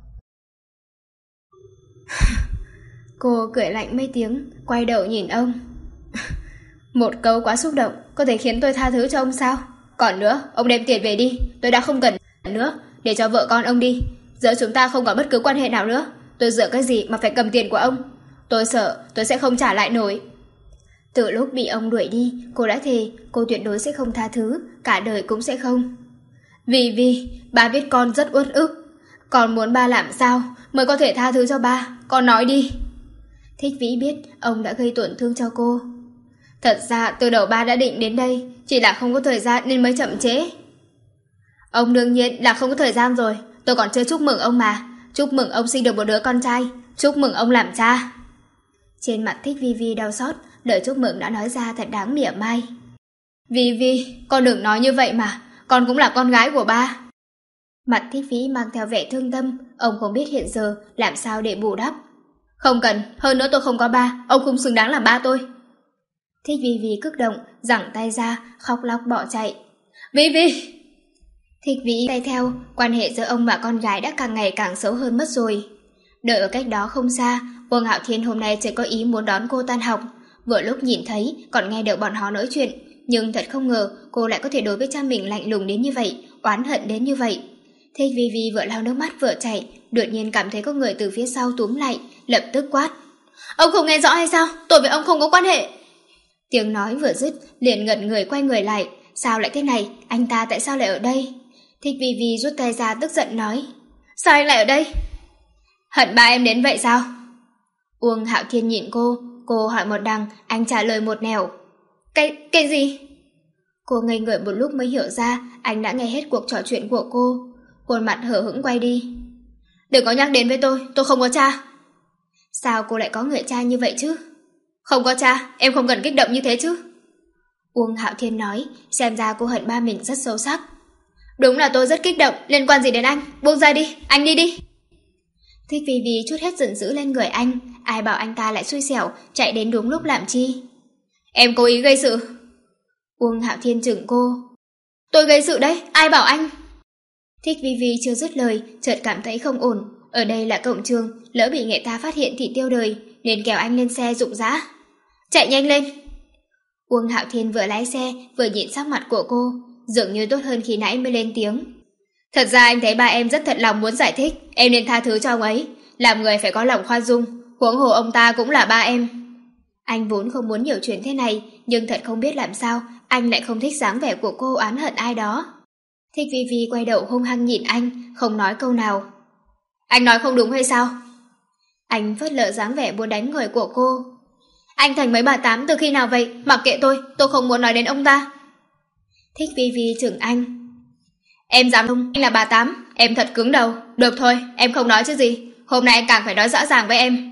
[SPEAKER 1] Cô cười lạnh mấy tiếng, quay đầu nhìn ông. Một câu quá xúc động có thể khiến tôi tha thứ cho ông sao? Còn nữa, ông đem tiền về đi, tôi đã không cần nữa, để cho vợ con ông đi. Giữa chúng ta không có bất cứ quan hệ nào nữa. Tôi dựa cái gì mà phải cầm tiền của ông? Tôi sợ tôi sẽ không trả lại nổi. Từ lúc bị ông đuổi đi, cô đã thề cô tuyệt đối sẽ không tha thứ, cả đời cũng sẽ không. Vì vì ba biết con rất uất ức. Con muốn ba làm sao mới có thể tha thứ cho ba? Con nói đi. Thích Vĩ biết ông đã gây tổn thương cho cô. Thật ra từ đầu ba đã định đến đây, chỉ là không có thời gian nên mới chậm trễ. Ông đương nhiên là không có thời gian rồi. Tôi còn chưa chúc mừng ông mà. Chúc mừng ông sinh được một đứa con trai. Chúc mừng ông làm cha. Trên mặt Thích Vi Vi đau xót, lời chúc mừng đã nói ra thật đáng mỉa mai. Vi Vi, con đừng nói như vậy mà. Con cũng là con gái của ba. Mặt Thích Vĩ mang theo vẻ thương tâm. Ông không biết hiện giờ làm sao để bù đắp. Không cần, hơn nữa tôi không có ba. Ông không xứng đáng làm ba tôi. Thích Vi Vi kích động, giằng tay ra, khóc lóc bỏ chạy. Vi Vi! Thích Vĩ tay theo, quan hệ giữa ông và con gái đã càng ngày càng xấu hơn mất rồi. Đợi ở cách đó không xa, Uông Hạo Thiên hôm nay chỉ có ý muốn đón cô tan học. Vừa lúc nhìn thấy, còn nghe được bọn họ nói chuyện, nhưng thật không ngờ cô lại có thể đối với cha mình lạnh lùng đến như vậy, oán hận đến như vậy. Thích Vi Vi vừa lau nước mắt vừa chạy, đột nhiên cảm thấy có người từ phía sau túm lại, lập tức quát. Ông không nghe rõ hay sao? Tôi với ông không có quan hệ. Tiếng nói vừa dứt, liền ngẩn người quay người lại. Sao lại thế này? Anh ta tại sao lại ở đây? Thích Vi Vi rút tay ra tức giận nói. Sao anh lại ở đây? Hận ba em đến vậy sao? Uông Hạo Thiên nhìn cô, cô hỏi một đằng, anh trả lời một nẻo. Cái, cái gì? Cô ngây người một lúc mới hiểu ra anh đã nghe hết cuộc trò chuyện của cô. Khuôn mặt hở hững quay đi. Đừng có nhắc đến với tôi, tôi không có cha. Sao cô lại có người cha như vậy chứ? Không có cha, em không cần kích động như thế chứ. Uông Hạo Thiên nói, xem ra cô hận ba mình rất sâu sắc. Đúng là tôi rất kích động, liên quan gì đến anh? Buông ra đi, anh đi đi. Thích Vi Vi chút hết giận dữ lên người anh, ai bảo anh ta lại xui xẻo, chạy đến đúng lúc làm chi. Em cố ý gây sự. Uông Hạo Thiên chừng cô. Tôi gây sự đấy, ai bảo anh? Thích Vi Vi chưa dứt lời, chợt cảm thấy không ổn. Ở đây là cổng trường, lỡ bị người ta phát hiện thì tiêu đời, nên kéo anh lên xe rụng rã. Chạy nhanh lên. Uông Hạo Thiên vừa lái xe, vừa nhìn sắc mặt của cô, dường như tốt hơn khi nãy mới lên tiếng. Thật ra anh thấy ba em rất thật lòng muốn giải thích, em nên tha thứ cho ông ấy. Làm người phải có lòng khoan dung, huống hồ ông ta cũng là ba em. Anh vốn không muốn nhiều chuyện thế này, nhưng thật không biết làm sao, anh lại không thích dáng vẻ của cô oán hận ai đó. Thích Vi Vi quay đầu hung hăng nhìn anh, không nói câu nào. Anh nói không đúng hay sao? Anh phớt lờ dáng vẻ muốn đánh người của cô. Anh thành mấy bà tám từ khi nào vậy? Mặc kệ tôi, tôi không muốn nói đến ông ta. Thích Vi Vi chừng anh. Em dám không? Anh là bà tám, em thật cứng đầu. Được thôi, em không nói chứ gì. Hôm nay anh càng phải nói rõ ràng với em.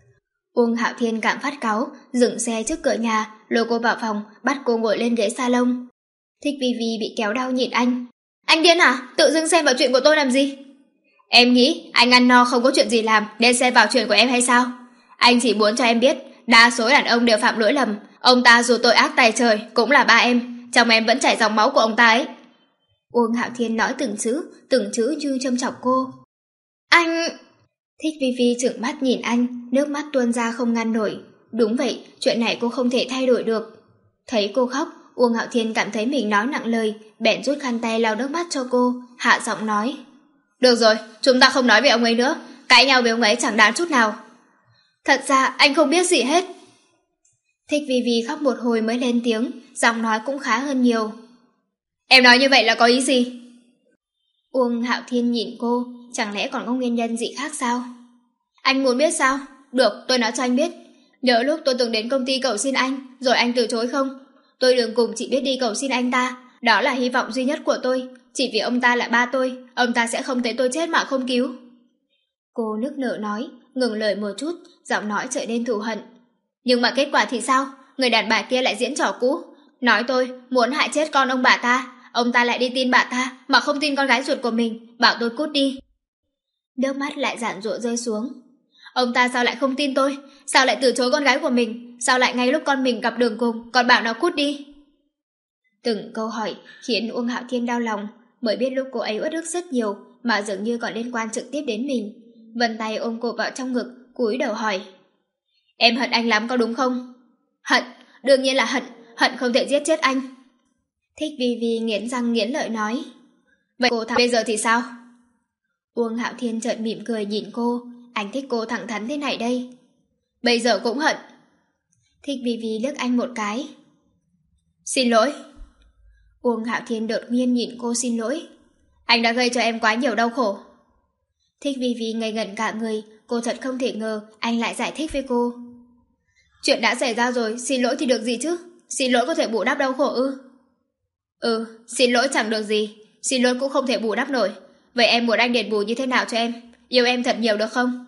[SPEAKER 1] Uông Hạo Thiên càng phát cáu, dừng xe trước cửa nhà, lôi cô vào phòng, bắt cô ngồi lên ghế salon. Thích Vi Vi bị kéo đau nhìn anh. Anh điên à? Tự dưng xen vào chuyện của tôi làm gì? Em nghĩ anh ăn no không có chuyện gì làm nên xen vào chuyện của em hay sao? Anh chỉ muốn cho em biết, đa số đàn ông đều phạm lỗi lầm. Ông ta dù tội ác tày trời cũng là ba em, trong em vẫn chảy dòng máu của ông ta ấy. Uông Hạo Thiên nói từng chữ, từng chữ như châm chọc cô. Anh... Thích Vi Vi trừng mắt nhìn anh, nước mắt tuôn ra không ngăn nổi. Đúng vậy, chuyện này cô không thể thay đổi được. Thấy cô khóc, Uông Hạo Thiên cảm thấy mình nói nặng lời, bèn rút khăn tay lau nước mắt cho cô, hạ giọng nói. Được rồi, chúng ta không nói về ông ấy nữa. cãi nhau với ông ấy chẳng đáng chút nào. Thật ra anh không biết gì hết. Thích Vi Vi khóc một hồi mới lên tiếng, giọng nói cũng khá hơn nhiều. Em nói như vậy là có ý gì? Uông Hạo Thiên nhìn cô, chẳng lẽ còn có nguyên nhân gì khác sao? Anh muốn biết sao? Được, tôi nói cho anh biết. Nhớ lúc tôi từng đến công ty cầu xin anh, rồi anh từ chối không? Tôi Đường Cùng chỉ biết đi cầu xin anh ta, đó là hy vọng duy nhất của tôi. Chỉ vì ông ta là ba tôi, ông ta sẽ không thấy tôi chết mà không cứu. Cô nức nở nói, ngừng lời một chút, giọng nói trở nên thù hận. Nhưng mà kết quả thì sao? Người đàn bà kia lại diễn trò cũ. Nói tôi muốn hại chết con ông bà ta, ông ta lại đi tin bà ta mà không tin con gái ruột của mình, bảo tôi cút đi. Nước mắt lại giản giụa rơi xuống. Ông ta sao lại không tin tôi? Sao lại từ chối con gái của mình? Sao lại ngay lúc con mình gặp Đường Cùng còn bảo nó cút đi? Từng câu hỏi khiến Uông Hạo Thiên đau lòng, mới biết lúc cô ấy uất ức rất nhiều mà dường như còn liên quan trực tiếp đến mình. Vân tay ôm cô vào trong ngực, cúi đầu hỏi. Em hận anh lắm có đúng không? Hận, đương nhiên là hận, hận không thể giết chết anh. Thích Vi Vi nghiến răng nghiến lợi nói. Vậy cô thẳng bây giờ thì sao? Uông Hạo Thiên chợt mỉm cười nhìn cô, anh thích cô thẳng thắn thế này đây. Bây giờ cũng hận. Thích Vi Vi liếc anh một cái. Xin lỗi. Uông Hạo Thiên đột nhiên nhìn cô xin lỗi. Anh đã gây cho em quá nhiều đau khổ. Thích Vi Vi ngây ngẩn cả người, cô thật không thể ngờ anh lại giải thích với cô. Chuyện đã xảy ra rồi, xin lỗi thì được gì chứ? Xin lỗi có thể bù đắp đau khổ ư? Ừ, xin lỗi chẳng được gì, xin lỗi cũng không thể bù đắp nổi. Vậy em muốn anh đền bù như thế nào cho em? Yêu em thật nhiều được không?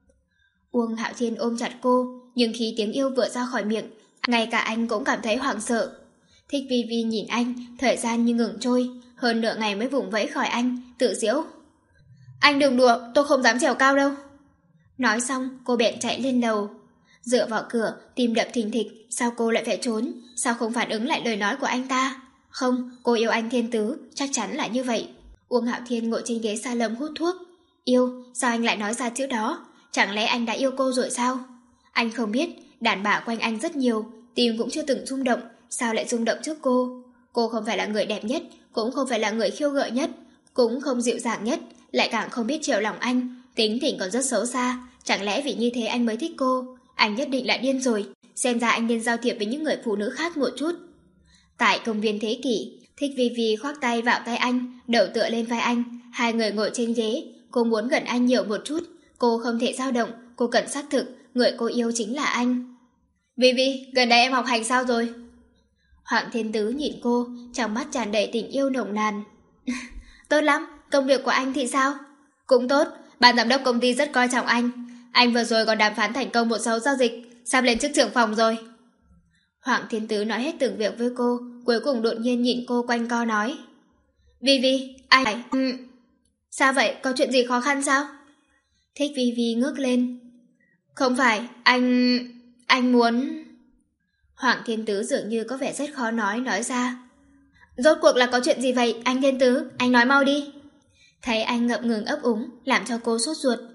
[SPEAKER 1] Uông Hạo Thiên ôm chặt cô, nhưng khi tiếng yêu vừa ra khỏi miệng, ngay cả anh cũng cảm thấy hoảng sợ. Thích Vi Vi nhìn anh, thời gian như ngừng trôi, hơn nửa ngày mới vùng vẫy khỏi anh, tự giễu. Anh đừng đùa, tôi không dám trèo cao đâu. Nói xong, cô bèn chạy lên lầu. Dựa vào cửa, tim đập thình thịch, sao cô lại phải trốn? Sao không phản ứng lại lời nói của anh ta? Không, cô yêu anh Thiên Tứ, chắc chắn là như vậy. Uông Hạo Thiên ngồi trên ghế salon hút thuốc. Yêu, sao anh lại nói ra chữ đó? Chẳng lẽ anh đã yêu cô rồi sao? Anh không biết, đàn bà quanh anh rất nhiều, tim cũng chưa từng rung động, sao lại rung động trước cô? Cô không phải là người đẹp nhất, cũng không phải là người khiêu gợi nhất, cũng không dịu dàng nhất, lại càng không biết chiều lòng anh, tính tình còn rất xấu xa. Chẳng lẽ vì như thế anh mới thích cô? Anh nhất định là điên rồi, xem ra anh nên giao thiệp với những người phụ nữ khác một chút. Tại công viên Thế Kỷ, Thích Vi Vi khoác tay vào tay anh, đầu tựa lên vai anh, hai người ngồi trên ghế. Cô muốn gần anh nhiều một chút, cô không thể dao động, cô cần xác thực, người cô yêu chính là anh. Vi Vi, gần đây em học hành sao rồi? Hoàng Thiên Tứ nhìn cô, trong mắt tràn đầy tình yêu nồng nàn. Tốt lắm, công việc của anh thì sao? Cũng tốt, ban giám đốc công ty rất coi trọng anh. Anh vừa rồi còn đàm phán thành công một số giao dịch, sắp lên chức trưởng phòng rồi. Hoàng Thiên Tứ nói hết từng việc với cô, cuối cùng đột nhiên nhìn cô quanh co nói. Vi Vi, anh... Ừ. Sao vậy, có chuyện gì khó khăn sao? Thích Vi Vi ngước lên. Không phải, anh... anh muốn... Hoàng Thiên Tứ dường như có vẻ rất khó nói, nói ra. Rốt cuộc là có chuyện gì vậy, anh Thiên Tứ, anh nói mau đi. Thấy anh ngập ngừng ấp úng, làm cho cô sốt ruột.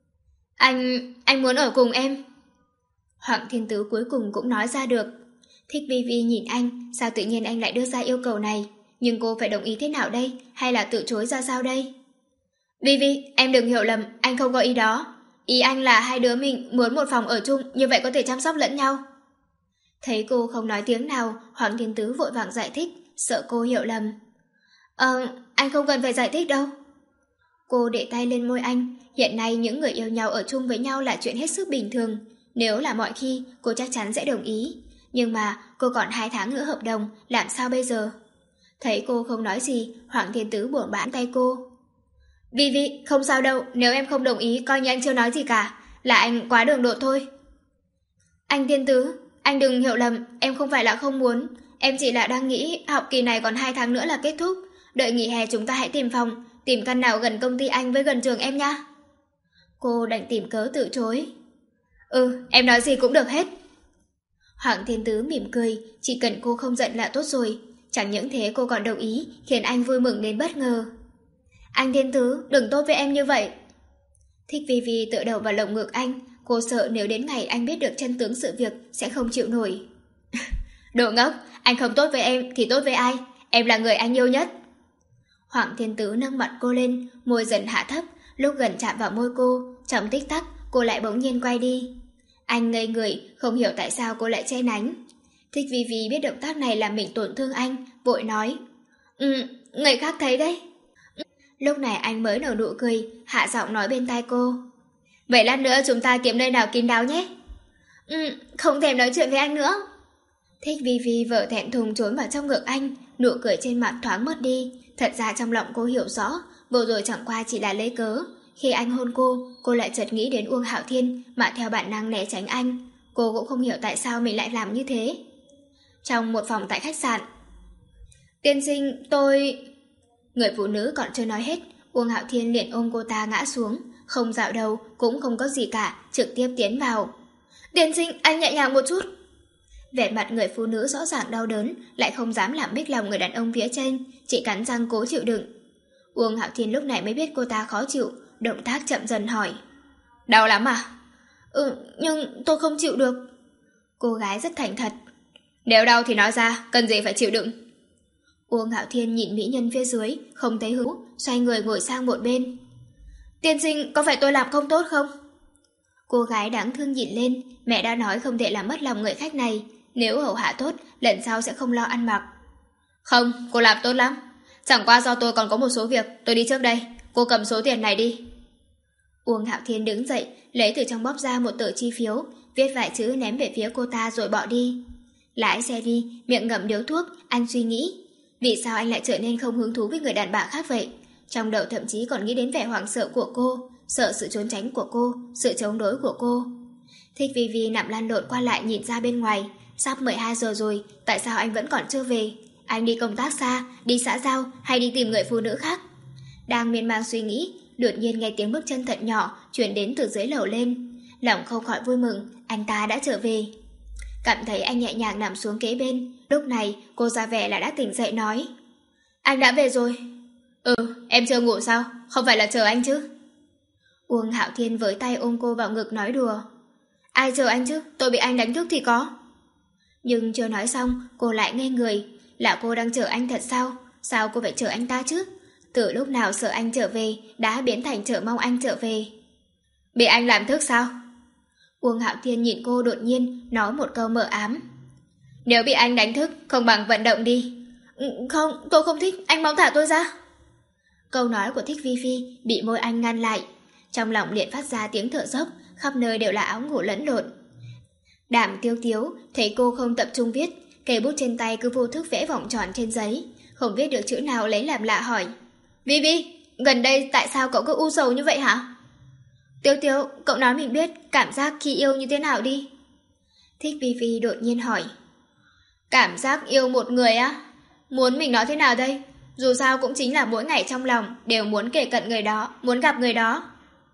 [SPEAKER 1] Anh... anh muốn ở cùng em. Hoàng Thiên Tứ cuối cùng cũng nói ra được. Thích Vi Vi nhìn anh, sao tự nhiên anh lại đưa ra yêu cầu này? Nhưng cô phải đồng ý thế nào đây, hay là từ chối ra sao đây? Vi Vi, em đừng hiểu lầm, anh không có ý đó. Ý anh là hai đứa mình muốn một phòng ở chung, như vậy có thể chăm sóc lẫn nhau. Thấy cô không nói tiếng nào, Hoàng Thiên Tứ vội vàng giải thích, sợ cô hiểu lầm. Ờ, anh không cần phải giải thích đâu. Cô để tay lên môi anh, hiện nay những người yêu nhau ở chung với nhau là chuyện hết sức bình thường. Nếu là mọi khi, cô chắc chắn sẽ đồng ý. Nhưng mà cô còn hai tháng nữa hợp đồng, làm sao bây giờ? Thấy cô không nói gì, Hoàng Thiên Tứ buông bãn tay cô. Vi Vi, không sao đâu, nếu em không đồng ý coi như anh chưa nói gì cả, là anh quá đường đột thôi. Anh Thiên Tứ, anh đừng hiểu lầm, em không phải là không muốn, em chỉ là đang nghĩ học kỳ này còn hai tháng nữa là kết thúc, đợi nghỉ hè chúng ta hãy tìm phòng, tìm căn nào gần công ty anh với gần trường em nha. Cô đành tìm cớ từ chối. Ừ, em nói gì cũng được hết. Hoàng Thiên Tứ mỉm cười, chỉ cần cô không giận là tốt rồi. Chẳng những thế cô còn đồng ý, khiến anh vui mừng đến bất ngờ. Anh Thiên Tứ, đừng tốt với em như vậy. Thích Vi Vi tựa đầu vào lồng ngực anh, cô sợ nếu đến ngày anh biết được chân tướng sự việc sẽ không chịu nổi. Đồ ngốc, anh không tốt với em thì tốt với ai? Em là người anh yêu nhất. Hoàng Thiên Tứ nâng mặt cô lên, môi dần hạ thấp, Lúc gần chạm vào môi cô, trong tích tắc, cô lại bỗng nhiên quay đi. Anh ngây người, không hiểu tại sao cô lại che nánh. Thích Vi Vi biết động tác này làm mình tổn thương anh, vội nói. Ừ, người khác thấy đấy. Lúc này anh mới nở nụ cười, hạ giọng nói bên tai cô. Vậy lát nữa chúng ta kiếm nơi nào kín đáo nhé. Ừ, không thèm nói chuyện với anh nữa. Thích Vi Vi vợ thẹn thùng trốn vào trong ngực anh, nụ cười trên mặt thoáng mất đi. Thật ra trong lòng cô hiểu rõ, vừa rồi chẳng qua chỉ là lấy cớ. Khi anh hôn cô, cô lại chợt nghĩ đến Uông Hạo Thiên mà theo bản năng né tránh anh. Cô cũng không hiểu tại sao mình lại làm như thế. Trong một phòng tại khách sạn. Tiên sinh, tôi... Người phụ nữ còn chưa nói hết, Uông Hạo Thiên liền ôm cô ta ngã xuống, không dạo đầu, cũng không có gì cả, trực tiếp tiến vào. Tiên sinh, anh nhẹ nhàng một chút. Vẻ mặt người phụ nữ rõ ràng đau đớn, lại không dám làm bích lòng người đàn ông phía trên, chỉ cắn răng cố chịu đựng. Uông Hạo Thiên lúc này mới biết cô ta khó chịu, động tác chậm dần hỏi. Đau lắm à? Ừ, nhưng tôi không chịu được. Cô gái rất thành thật. Nếu đau thì nói ra, cần gì phải chịu đựng. Uông Hạo Thiên nhìn mỹ nhân phía dưới, không thấy hữu, xoay người ngồi sang một bên. Tiên sinh, có phải tôi làm không tốt không? Cô gái đáng thương nhìn lên, mẹ đã nói không thể làm mất lòng người khách này, nếu hầu hạ tốt, lần sau sẽ không lo ăn mặc. Không, cô làm tốt lắm. Chẳng qua do tôi còn có một số việc, tôi đi trước đây, cô cầm số tiền này đi. Uông Hạo Thiên đứng dậy, lấy từ trong bóp ra một tờ chi phiếu, viết vài chữ ném về phía cô ta rồi bỏ đi. Lái xe đi, miệng ngậm điếu thuốc, anh suy nghĩ. Vì sao anh lại trở nên không hứng thú với người đàn bà khác vậy? Trong đầu thậm chí còn nghĩ đến vẻ hoảng sợ của cô, sợ sự trốn tránh của cô, sự chống đối của cô. Thích Vi Vi nằm lăn lộn qua lại nhìn ra bên ngoài. Sắp mười hai giờ rồi, tại sao anh vẫn còn chưa về? Anh đi công tác xa, đi xã giao hay đi tìm người phụ nữ khác? Đang miên man suy nghĩ, đột nhiên nghe tiếng bước chân thật nhỏ chuyển đến từ dưới lầu lên. Lòng không khỏi vui mừng, anh ta đã trở về. Cảm thấy anh nhẹ nhàng nằm xuống kế bên. Lúc này cô ra vẻ là đã tỉnh dậy nói. Anh đã về rồi. Ừ, em chưa ngủ sao? Không phải là chờ anh chứ? Uông Hạo Thiên với tay ôm cô vào ngực nói đùa. Ai chờ anh chứ? Tôi bị anh đánh thức thì có. Nhưng chưa nói xong, cô lại ngây người. Là cô đang chờ anh thật sao? Sao cô phải chờ anh ta chứ? Từ lúc nào sợ anh trở về đã biến thành chờ mong anh trở về. Bị anh làm thức sao? Uông Hạo Thiên nhìn cô đột nhiên nói một câu mờ ám. Nếu bị anh đánh thức, không bằng vận động đi. Không, tôi không thích, anh mau thả tôi ra. Câu nói của Thích Vi Vi bị môi anh ngăn lại. Trong lòng liền phát ra tiếng thở dốc, khắp nơi đều là áo ngủ lẫn lộn. Đàm Tiêu Tiếu thấy cô không tập trung viết, cây bút trên tay cứ vô thức vẽ vòng tròn trên giấy, không viết được chữ nào lấy làm lạ hỏi. Vi Vi, gần đây tại sao cậu cứ u sầu như vậy hả? Tiêu Tiếu, cậu nói mình biết cảm giác khi yêu như thế nào đi. Thích Vi Vi đột nhiên hỏi. Cảm giác yêu một người á? Muốn mình nói thế nào đây? Dù sao cũng chính là mỗi ngày trong lòng đều muốn kể cận người đó, muốn gặp người đó.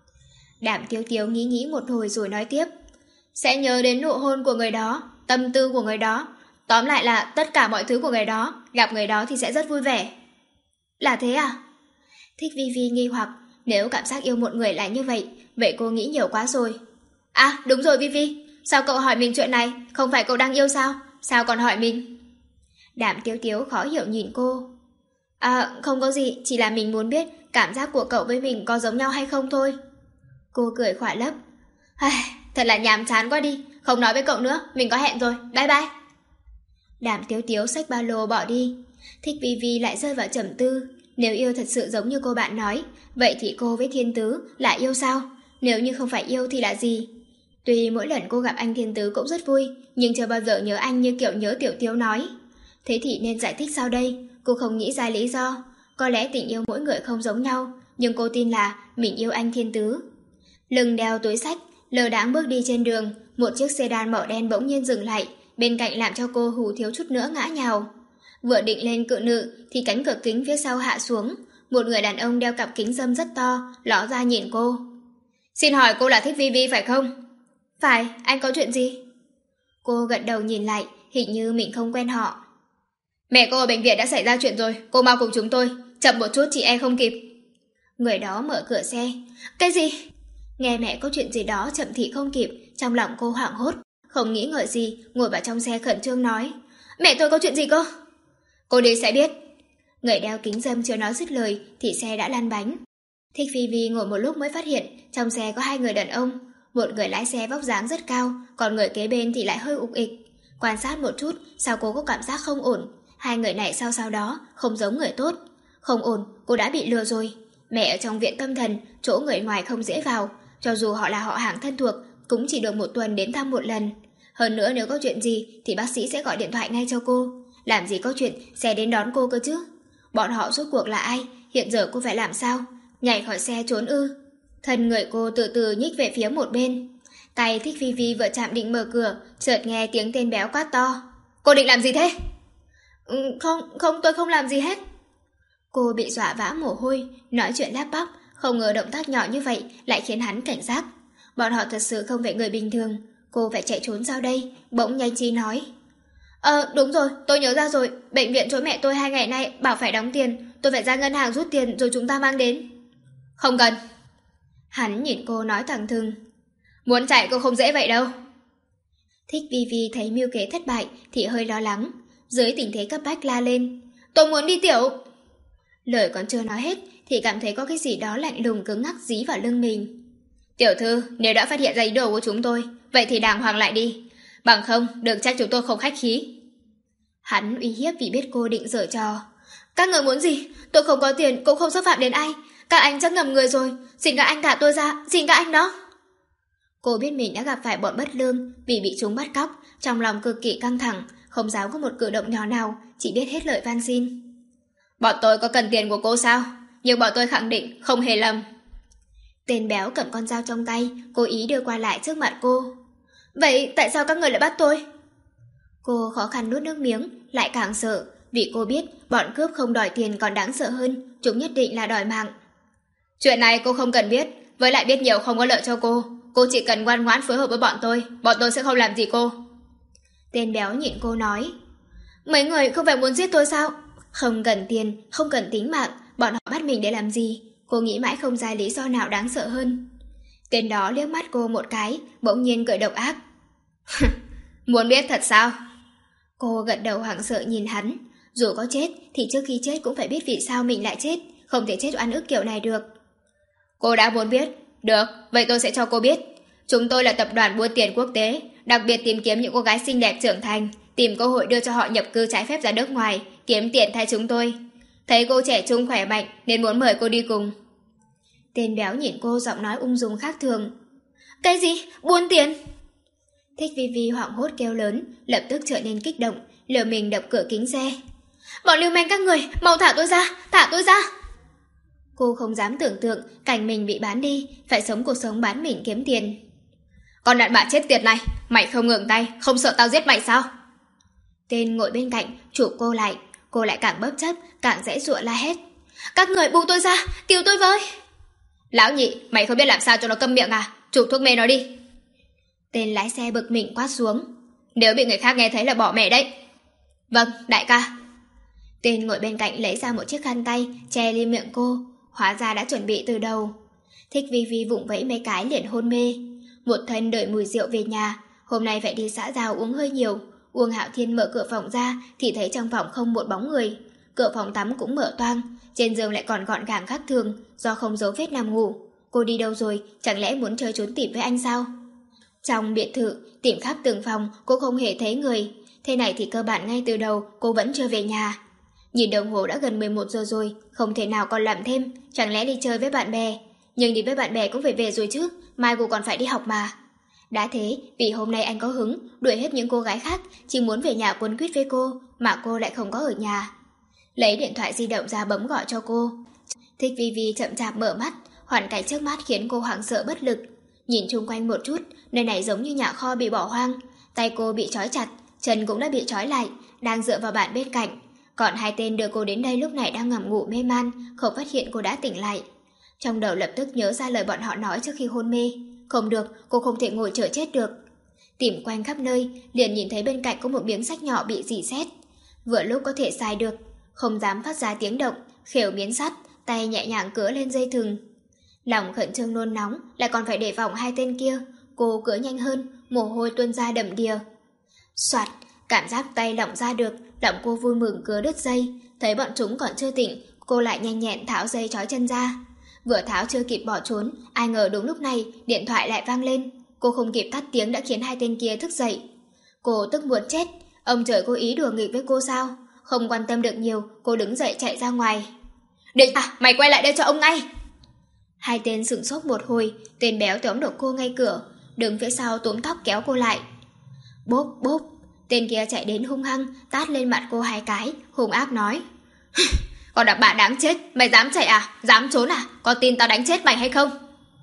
[SPEAKER 1] Đàm Tiêu Tiếu nghĩ nghĩ một hồi rồi nói tiếp. Sẽ nhớ đến nụ hôn của người đó, tâm tư của người đó. Tóm lại là tất cả mọi thứ của người đó, gặp người đó thì sẽ rất vui vẻ. Là thế à? Thích Vi Vi nghi hoặc, nếu cảm giác yêu một người là như vậy, vậy cô nghĩ nhiều quá rồi. À đúng rồi Vi Vi, sao cậu hỏi mình chuyện này? Không phải cậu đang yêu sao? Sao còn hỏi mình? Đàm Tiêu Tiếu khó hiểu nhìn cô. À không có gì, chỉ là mình muốn biết cảm giác của cậu với mình có giống nhau hay không thôi. Cô cười khỏa lấp. Thật là nhàm chán quá đi, không nói với cậu nữa, mình có hẹn rồi, bye bye. Đàm Tiếu Tiếu xách ba lô bỏ đi. Thích Vi Vi lại rơi vào trầm tư. Nếu yêu thật sự giống như cô bạn nói, vậy thì cô với Thiên Tứ là yêu sao? Nếu như không phải yêu thì là gì? Tuy mỗi lần cô gặp anh Thiên Tứ cũng rất vui, nhưng chưa bao giờ nhớ anh như kiểu nhớ Tiểu Tiếu nói. Thế thì nên giải thích sao đây? Cô không nghĩ ra lý do. Có lẽ tình yêu mỗi người không giống nhau, nhưng cô tin là mình yêu anh Thiên Tứ. Lưng đeo túi xách, lờ đãng bước đi trên đường, một chiếc sedan màu đen bỗng nhiên dừng lại, bên cạnh làm cho cô hù thiếu chút nữa ngã nhào. Vừa định lên cự nữ thì cánh cửa kính phía sau hạ xuống, một người đàn ông đeo cặp kính râm rất to, ló ra nhìn cô. Xin hỏi cô là Thích Vi Vi phải không? Phải, anh có chuyện gì? Cô gật đầu nhìn lại, hình như mình không quen họ. Mẹ cô ở bệnh viện đã xảy ra chuyện rồi, cô mau cùng chúng tôi, chậm một chút chị e không kịp. Người đó mở cửa xe. Cái gì? Nghe mẹ có chuyện gì đó chậm thì không kịp, trong lòng cô hoảng hốt, không nghĩ ngợi gì, ngồi vào trong xe khẩn trương nói. Mẹ tôi có chuyện gì cơ? Cô đi sẽ biết. Người đeo kính râm chưa nói dứt lời thì xe đã lăn bánh. Thích Phi Phi ngồi một lúc mới phát hiện trong xe có hai người đàn ông. Một người lái xe vóc dáng rất cao, còn người kế bên thì lại hơi ục ịch. Quan sát một chút, sao cô có cảm giác không ổn. Hai người này sau sau đó không giống người tốt. Không ổn, cô đã bị lừa rồi. Mẹ ở trong viện tâm thần, chỗ người ngoài không dễ vào. Cho dù họ là họ hàng thân thuộc, cũng chỉ được một tuần đến thăm một lần. Hơn nữa nếu có chuyện gì thì bác sĩ sẽ gọi điện thoại ngay cho cô. Làm gì có chuyện xe đến đón cô cơ chứ. Bọn họ rốt cuộc là ai? Hiện giờ cô phải làm sao? Nhảy khỏi xe trốn ư? Thân người cô từ từ nhích về phía một bên. Tay Thích Phi Phi vừa chạm định mở cửa, chợt nghe tiếng tên béo quát to. Cô định làm gì thế? Ừ, không, không, tôi không làm gì hết. Cô bị dọa vã mồ hôi, nói chuyện lắp bắp, không ngờ động tác nhỏ như vậy lại khiến hắn cảnh giác. Bọn họ thật sự không phải người bình thường. Cô phải chạy trốn sao đây? Bỗng nhanh trí nói. Ờ, đúng rồi, tôi nhớ ra rồi. Bệnh viện chỗ mẹ tôi hai ngày nay bảo phải đóng tiền. Tôi phải ra ngân hàng rút tiền rồi chúng ta mang đến. Không cần. Hắn nhìn cô nói thẳng thừng. Muốn chạy cô không dễ vậy đâu. Thích Vi Vi thấy mưu kế thất bại thì hơi lo lắng. Dưới tình thế cấp bách la lên. Tôi muốn đi tiểu. Lời còn chưa nói hết thì cảm thấy có cái gì đó lạnh lùng cứng ngắc dí vào lưng mình. Tiểu thư, nếu đã phát hiện ra ý đồ của chúng tôi, vậy thì đàng hoàng lại đi. Bằng không, đừng trách chúng tôi không khách khí. Hắn uy hiếp vì biết cô định giở trò. Các người muốn gì? Tôi không có tiền, cũng không xúc phạm đến ai. Các anh chắc ngầm người rồi. Xin các anh thả tôi ra, xin các anh đó. Cô biết mình đã gặp phải bọn bất lương vì bị chúng bắt cóc, trong lòng cực kỳ căng thẳng, không dám có một cử động nhỏ nào, chỉ biết hết lời van xin. Bọn tôi có cần tiền của cô sao? Nhưng bọn tôi khẳng định không hề lầm. Tên béo cầm con dao trong tay, cố ý đưa qua lại trước mặt cô. Vậy tại sao các người lại bắt tôi? Cô khó khăn nuốt nước miếng, lại càng sợ, vì cô biết bọn cướp không đòi tiền còn đáng sợ hơn, chúng nhất định là đòi mạng. Chuyện này cô không cần biết, với lại biết nhiều không có lợi cho cô. Cô chỉ cần ngoan ngoãn phối hợp với bọn tôi, bọn tôi sẽ không làm gì cô. Tên béo nhịn cô nói. Mấy người không phải muốn giết tôi sao? Không cần tiền, không cần tính mạng, bọn họ bắt mình để làm gì? Cô nghĩ mãi không ra lý do nào đáng sợ hơn. Tên đó liếc mắt cô một cái, bỗng nhiên cười độc ác. Muốn biết thật sao? Cô gật đầu hoảng sợ nhìn hắn. Dù có chết thì trước khi chết cũng phải biết vì sao mình lại chết, không thể chết oan ức kiểu này được. Cô đã muốn biết. Được, vậy tôi sẽ cho cô biết. Chúng tôi là tập đoàn buôn tiền quốc tế, đặc biệt tìm kiếm những cô gái xinh đẹp trưởng thành, tìm cơ hội đưa cho họ nhập cư trái phép ra nước ngoài, kiếm tiền thay chúng tôi. Thấy cô trẻ trung khỏe mạnh nên muốn mời cô đi cùng. Tên béo nhìn cô giọng nói ung dung khác thường. Cái gì? Buôn tiền? Thích Vi Vi hoảng hốt kêu lớn, lập tức trở nên kích động, liều mình đập cửa kính xe. Bọn lưu manh các người, mau thả tôi ra, thả tôi ra. Cô không dám tưởng tượng cảnh mình bị bán đi, phải sống cuộc sống bán mình kiếm tiền. Con đàn bà chết tiệt này, mày không ngừng tay, không sợ tao giết mày sao? Tên ngồi bên cạnh chụp cô lại, cô lại càng bấp chấp, càng dãy dụa la hét. Các người buông tôi ra, cứu tôi với. Lão nhị, mày không biết làm sao cho nó câm miệng à? Chụp thuốc mê nó đi. Tên lái xe bực mình quát xuống. Nếu bị người khác nghe thấy là bỏ mẹ đấy. Vâng, đại ca. Tên ngồi bên cạnh lấy ra một chiếc khăn tay che lên miệng cô, hóa ra đã chuẩn bị từ đầu. Thích Vi Vi vụng vẫy mấy cái liền hôn mê. Một thân đợi mùi rượu về nhà, hôm nay phải đi xã giao uống hơi nhiều. Uông Hạo Thiên mở cửa phòng ra thì thấy trong phòng không một bóng người. Cửa phòng tắm cũng mở toang, trên giường lại còn gọn gàng khác thường, do không dấu vết nằm ngủ. Cô đi đâu rồi, chẳng lẽ muốn chơi trốn tìm với anh sao? Trong biệt thự, tìm khắp từng phòng, cô không hề thấy người. Thế này thì cơ bản ngay từ đầu cô vẫn chưa về nhà. Nhìn đồng hồ đã gần mười một giờ rồi, không thể nào còn làm thêm, chẳng lẽ đi chơi với bạn bè. Nhưng đi với bạn bè cũng phải về rồi chứ, mai cô còn phải đi học mà. Đã thế, vì hôm nay anh có hứng, đuổi hết những cô gái khác, chỉ muốn về nhà quấn quýt với cô, mà cô lại không có ở nhà. Lấy điện thoại di động ra bấm gọi cho cô. Thích Vi Vi chậm chạp mở mắt, hoàn cảnh trước mắt khiến cô hoảng sợ bất lực. Nhìn chung quanh một chút, nơi này giống như nhà kho bị bỏ hoang. Tay cô bị trói chặt, chân cũng đã bị trói lại, đang dựa vào bạn bên cạnh. Còn hai tên đưa cô đến đây lúc này đang ngầm ngủ mê man, không phát hiện cô đã tỉnh lại. Trong đầu lập tức nhớ ra lời bọn họ nói trước khi hôn mê. Không được, cô không thể ngồi chờ chết được. Tìm quanh khắp nơi, liền nhìn thấy bên cạnh có một miếng sách nhỏ bị rỉ sét. Vừa lúc có thể xài được, không dám phát ra tiếng động, khều miếng sắt, tay nhẹ nhàng cứa lên dây thừng. Lòng khẩn trương nôn nóng, lại còn phải đề phòng hai tên kia. Cô cứa nhanh hơn, mồ hôi tuôn ra đầm đìa. Soạt, cảm giác tay lỏng ra được, lòng cô vui mừng cứa đứt dây. Thấy bọn chúng còn chưa tỉnh, cô lại nhanh nhẹn tháo dây trói chân ra. Vừa tháo chưa kịp bỏ trốn, ai ngờ đúng lúc này điện thoại lại vang lên. Cô không kịp tắt tiếng đã khiến hai tên kia thức dậy. Cô tức muốn chết, ông trời cố ý đùa nghịch với cô sao? Không quan tâm được nhiều, cô đứng dậy chạy ra ngoài. Định à, mày quay lại đây cho ông ngay! Hai tên sửng sốt một hồi, tên béo tóm được cô ngay cửa, đứng phía sau túm tóc kéo cô lại. Bốp bốp, tên kia chạy đến hung hăng, tát lên mặt cô hai cái, hung ác nói. Còn đàn bà đáng chết, mày dám chạy à? Dám trốn à? Có tin tao đánh chết mày hay không?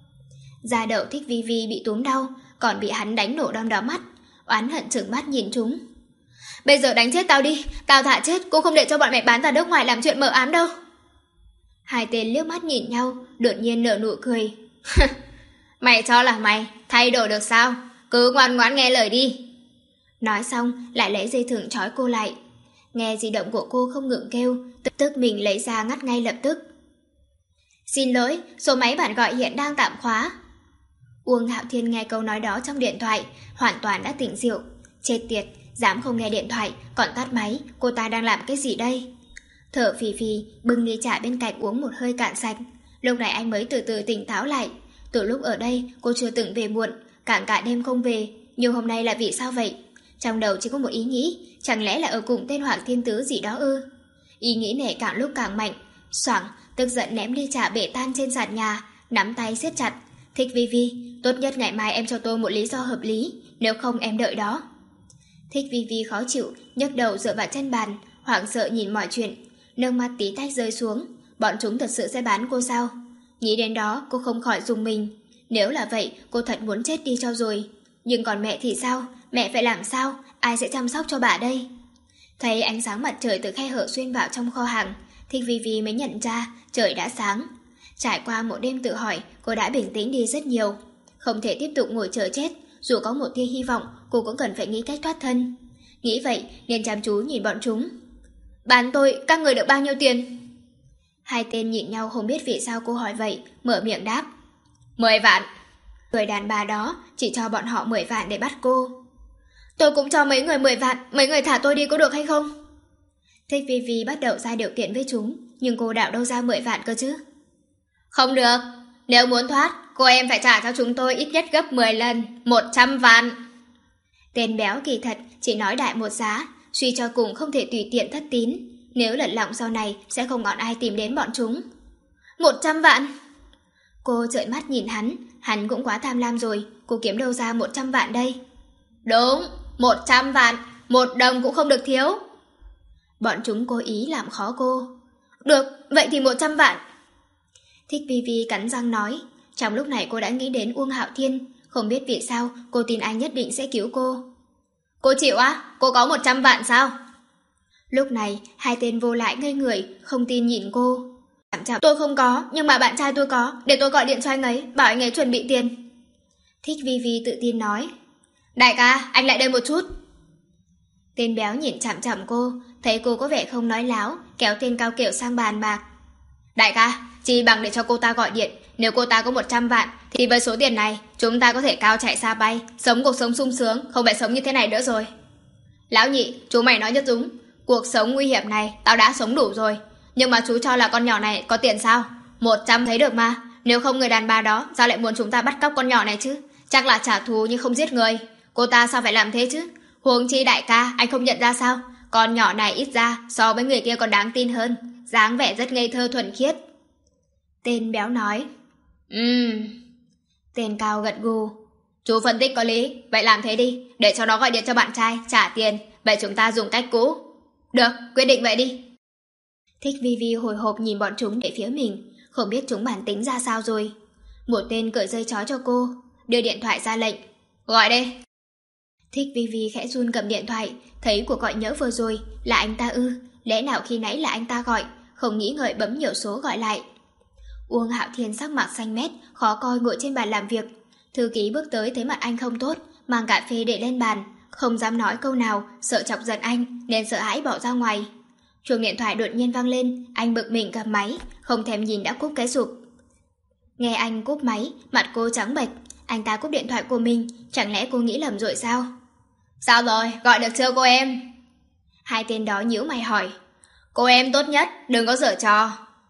[SPEAKER 1] Gia Đậu Thích Vi Vi bị túm đau, còn bị hắn đánh nổ đom đóm mắt, oán hận trừng mắt nhìn chúng. Bây giờ đánh chết tao đi, tao thả chết cũng không để cho bọn mày bán ra nước ngoài làm chuyện mờ ám đâu. Hai tên liếc mắt nhìn nhau, đột nhiên nở nụ cười. Mày cho là mày thay đổi được sao? Cứ ngoan ngoãn nghe lời đi. Nói xong lại lấy dây thừng trói cô lại. Nghe di động của cô không ngừng kêu, tức tức mình lấy ra ngắt ngay lập tức. Xin lỗi, số máy bạn gọi hiện đang tạm khóa. Uông Hạo Thiên nghe câu nói đó trong điện thoại, hoàn toàn đã tỉnh rượu. Chết tiệt, dám không nghe điện thoại, còn tắt máy, cô ta đang làm cái gì đây? Thở phì phì, bưng ly trà bên cạnh uống một hơi cạn sạch. Lúc này anh mới từ từ tỉnh táo lại. Từ lúc ở đây, cô chưa từng về muộn, càng cả đêm không về. Nhưng hôm nay là vì sao vậy? Trong đầu chỉ có một ý nghĩ, chẳng lẽ là ở cùng tên Hoàng Thiên Tứ gì đó ư? Ý nghĩ này càng lúc càng mạnh. Xoảng, tức giận ném ly trà bể tan trên sàn nhà, nắm tay siết chặt. Thích Vi Vi, tốt nhất ngày mai em cho tôi một lý do hợp lý, nếu không em đợi đó. Thích Vi Vi khó chịu, nhấc đầu dựa vào chân bàn, hoảng sợ nhìn mọi chuyện. Nước mắt tí tách rơi xuống. Bọn chúng thật sự sẽ bán cô sao? Nghĩ đến đó cô không khỏi rùng mình. Nếu là vậy cô thật muốn chết đi cho rồi. Nhưng còn mẹ thì sao? Mẹ phải làm sao? Ai sẽ chăm sóc cho bà đây? Thấy ánh sáng mặt trời từ khe hở xuyên vào trong kho hàng, Thích Vi Vi mới nhận ra trời đã sáng. Trải qua một đêm tự hỏi, cô đã bình tĩnh đi rất nhiều. Không thể tiếp tục ngồi chờ chết. Dù có một tia hy vọng, cô cũng cần phải nghĩ cách thoát thân. Nghĩ vậy nên chăm chú nhìn bọn chúng. Bán tôi, các người được bao nhiêu tiền? Hai tên nhìn nhau không biết vì sao cô hỏi vậy, mở miệng đáp. Mười vạn. Người đàn bà đó chỉ cho bọn họ mười vạn để bắt cô. Tôi cũng cho mấy người mười vạn, mấy người thả tôi đi có được hay không? Thích Vi Vi bắt đầu ra điều kiện với chúng, nhưng cô đạo đâu ra mười vạn cơ chứ? Không được, nếu muốn thoát, cô em phải trả cho chúng tôi ít nhất gấp mười lần, một trăm vạn. Tên béo kỳ thật chỉ nói đại một giá, suy cho cùng không thể tùy tiện thất tín. Nếu lật lọng sau này sẽ không còn ai tìm đến bọn chúng. Một trăm vạn. Cô trợn mắt nhìn hắn, hắn cũng quá tham lam rồi, cô kiếm đâu ra một trăm vạn đây? Đúng, một trăm vạn, một đồng cũng không được thiếu. Bọn chúng cố ý làm khó cô. Được, vậy thì một trăm vạn. Thích Vi Vi cắn răng nói. Trong lúc này cô đã nghĩ đến Uông Hạo Thiên, không biết vì sao cô tin anh nhất định sẽ cứu cô. Cô chịu á? Cô có một trăm vạn sao? Lúc này hai tên vô lại ngây người, không tin nhìn cô. Tôi không có, nhưng mà bạn trai tôi có, để tôi gọi điện cho anh ấy, bảo anh ấy chuẩn bị tiền. Thích Vi Vi tự tin nói. Đại ca, anh lại đây một chút. Tên béo nhìn chằm chằm cô, thấy cô có vẻ không nói láo, kéo tên cao kiểu sang bàn bạc. Đại ca, chỉ bằng để cho cô ta gọi điện, nếu cô ta có một trăm vạn, thì với số tiền này, chúng ta có thể cao chạy xa bay, sống cuộc sống sung sướng, không phải sống như thế này nữa rồi. Lão nhị, chú mày nói nhất đúng, cuộc sống nguy hiểm này, tao đã sống đủ rồi. Nhưng mà chú cho là con nhỏ này có tiền sao? Một trăm thấy được mà, nếu không người đàn bà đó, sao lại muốn chúng ta bắt cóc con nhỏ này chứ? Chắc là trả thù nhưng không giết người. Cô ta sao phải làm thế chứ? Huống chi đại ca, anh không nhận ra sao? Con nhỏ này ít ra so với người kia còn đáng tin hơn, dáng vẻ rất ngây thơ thuần khiết. Tên béo nói. Ừm. Tên cao gật gù. Chú phân tích có lý, vậy làm thế đi, để cho nó gọi điện cho bạn trai, trả tiền, vậy chúng ta dùng cách cũ. Được, quyết định vậy đi. Thích Vi Vi hồi hộp nhìn bọn chúng để phía mình, không biết chúng bản tính ra sao rồi. Một tên cởi dây chói cho cô, đưa điện thoại ra lệnh. Gọi đây. Thích Vi Vi khẽ run cầm điện thoại, thấy cuộc gọi nhỡ vừa rồi là anh ta ư, lẽ nào khi nãy là anh ta gọi, không nghĩ ngợi bấm nhiều số gọi lại. Uông Hạo Thiên sắc mặt xanh mét, khó coi ngồi trên bàn làm việc. Thư ký bước tới thấy mặt anh không tốt, mang cà phê để lên bàn, không dám nói câu nào, sợ chọc giận anh nên sợ hãi bỏ ra ngoài. Chuông điện thoại đột nhiên vang lên, anh bực mình cầm máy, không thèm nhìn đã cúp cái sụp. Nghe anh cúp máy, mặt cô trắng bệch, anh ta cúp điện thoại của mình, chẳng lẽ cô nghĩ lầm rồi sao? Sao rồi, gọi được chưa cô em? Hai tên đó nhíu mày hỏi. Cô em tốt nhất, đừng có giở trò.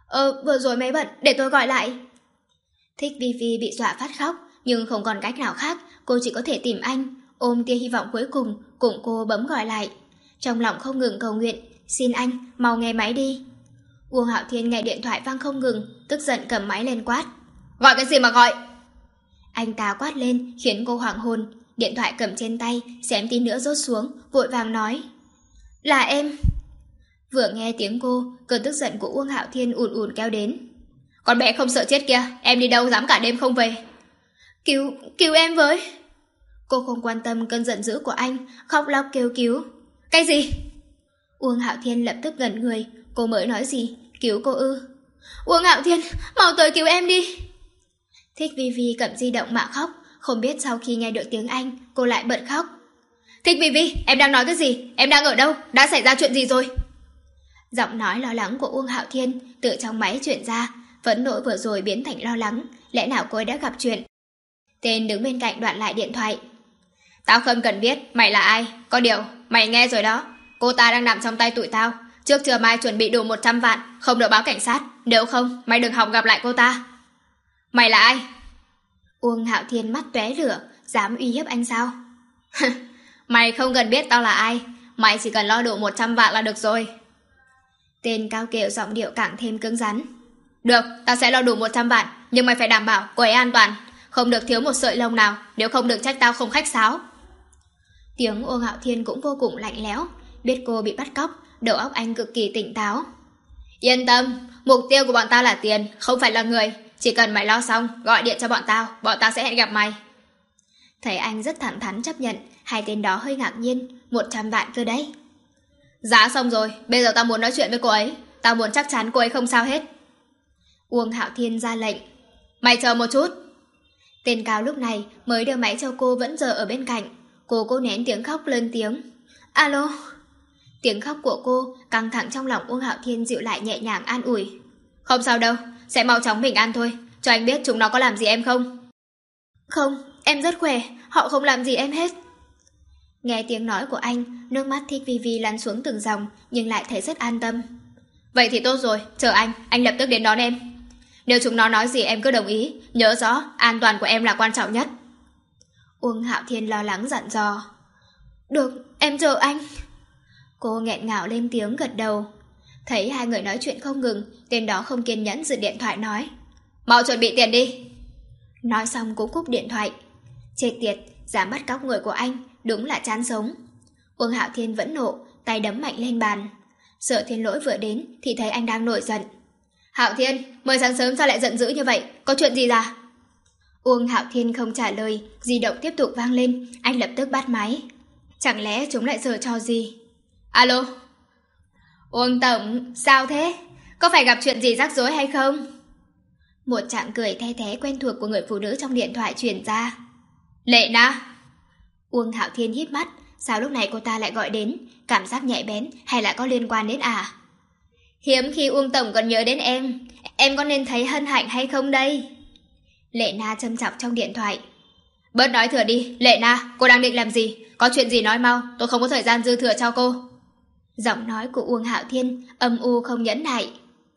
[SPEAKER 1] Ờ, vừa rồi máy bận, để tôi gọi lại. Thích Vi Vi bị dọa phát khóc, nhưng không còn cách nào khác, cô chỉ có thể tìm anh, ôm tia hy vọng cuối cùng, cùng cô bấm gọi lại. Trong lòng không ngừng cầu nguyện, xin anh, mau nghe máy đi. Uông Hạo Thiên nghe điện thoại vang không ngừng, tức giận cầm máy lên quát. Gọi cái gì mà gọi? Anh ta quát lên, khiến cô hoảng hồn, điện thoại cầm trên tay, xém tí nữa rốt xuống, vội vàng nói. Là em. Vừa nghe tiếng cô, cơn tức giận của Uông Hạo Thiên ùn ùn kéo đến. Con bé không sợ chết kia, em đi đâu dám cả đêm không về? Cứu, cứu em với. Cô không quan tâm cơn giận dữ của anh, khóc lóc kêu cứu. Cái gì? Uông Hạo Thiên lập tức ngẩn người, cô mới nói gì? Cứu cô ư? Uông Hạo Thiên, mau tới cứu em đi. Thích Vi Vi cầm di động mà khóc, không biết sau khi nghe được tiếng Anh, cô lại bật khóc. Thích Vi Vi, em đang nói cái gì? Em đang ở đâu? Đã xảy ra chuyện gì rồi? Giọng nói lo lắng của Uông Hạo Thiên từ trong máy truyền ra, phẫn nộ vừa rồi biến thành lo lắng, lẽ nào cô ấy đã gặp chuyện? Tên đứng bên cạnh đoạn lại điện thoại. Tao không cần biết mày là ai, có điều mày nghe rồi đó, cô ta đang nằm trong tay tụi tao, trước trưa mai chuẩn bị đủ một trăm vạn, không được báo cảnh sát, nếu không mày đừng hòng gặp lại cô ta. Mày là ai? Uông Hạo Thiên mắt tóe lửa, dám uy hiếp anh sao? Mày không cần biết tao là ai, mày chỉ cần lo đủ một trăm vạn là được rồi. Tên cao kiệu giọng điệu càng thêm cứng rắn. Được, tao sẽ lo đủ một trăm vạn, nhưng mày phải đảm bảo cô ấy an toàn, không được thiếu một sợi lông nào, nếu không được trách tao không khách sáo. Tiếng Uông Hạo Thiên cũng vô cùng lạnh lẽo, biết cô bị bắt cóc, đầu óc anh cực kỳ tỉnh táo. Yên tâm, mục tiêu của bọn tao là tiền, không phải là người, chỉ cần mày lo xong, gọi điện cho bọn tao, bọn tao sẽ hẹn gặp mày. Thấy anh rất thẳng thắn chấp nhận, hai tên đó hơi ngạc nhiên, một trăm vạn cơ đấy. Giá xong rồi, bây giờ tao muốn nói chuyện với cô ấy, tao muốn chắc chắn cô ấy không sao hết. Uông Hạo Thiên ra lệnh. Mày chờ một chút. Tên cao lúc này mới đưa máy cho cô vẫn giờ ở bên cạnh. Cô cố nén tiếng khóc lên tiếng. Alo. Tiếng khóc của cô căng thẳng trong lòng Uông Hạo Thiên dịu lại nhẹ nhàng an ủi. Không sao đâu, sẽ mau chóng bình an thôi, cho anh biết chúng nó có làm gì em không? Không, em rất khỏe, họ không làm gì em hết. Nghe tiếng nói của anh, nước mắt Thích Vi Vi lăn xuống từng dòng, nhưng lại thấy rất an tâm. Vậy thì tốt rồi, chờ anh, anh lập tức đến đón em. Nếu chúng nó nói gì em cứ đồng ý, nhớ rõ, an toàn của em là quan trọng nhất. Uông Hạo Thiên lo lắng dặn dò. Được, em chờ anh. Cô nghẹn ngào lên tiếng gật đầu. Thấy hai người nói chuyện không ngừng, tên đó không kiên nhẫn giật điện thoại nói. Mau chuẩn bị tiền đi. Nói xong cũng cúp điện thoại. Chết tiệt, dám bắt cóc người của anh, đúng là chán sống. Uông Hạo Thiên vẫn nộ, tay đấm mạnh lên bàn. Sở Thiên Lỗi vừa đến thì thấy anh đang nổi giận. Hạo Thiên, mới sáng sớm sao lại giận dữ như vậy, có chuyện gì ra? Uông Hạo Thiên không trả lời, di động tiếp tục vang lên, anh lập tức bắt máy. Chẳng lẽ chúng lại giở trò gì? Alo? Uông Tổng, sao thế? Có phải gặp chuyện gì rắc rối hay không? Một trạng cười the thé quen thuộc của người phụ nữ trong điện thoại truyền ra. Lệ Na. Uông Hạo Thiên híp mắt, sao lúc này cô ta lại gọi đến, cảm giác nhạy bén hay là có liên quan đến à? Hiếm khi Uông Tổng còn nhớ đến em, em có nên thấy hân hạnh hay không đây? Lệ Na châm chọc trong điện thoại. Bớt nói thừa đi, Lệ Na, cô đang định làm gì? Có chuyện gì nói mau, tôi không có thời gian dư thừa cho cô. Giọng nói của Uông Hạo Thiên âm u không nhẫn nại.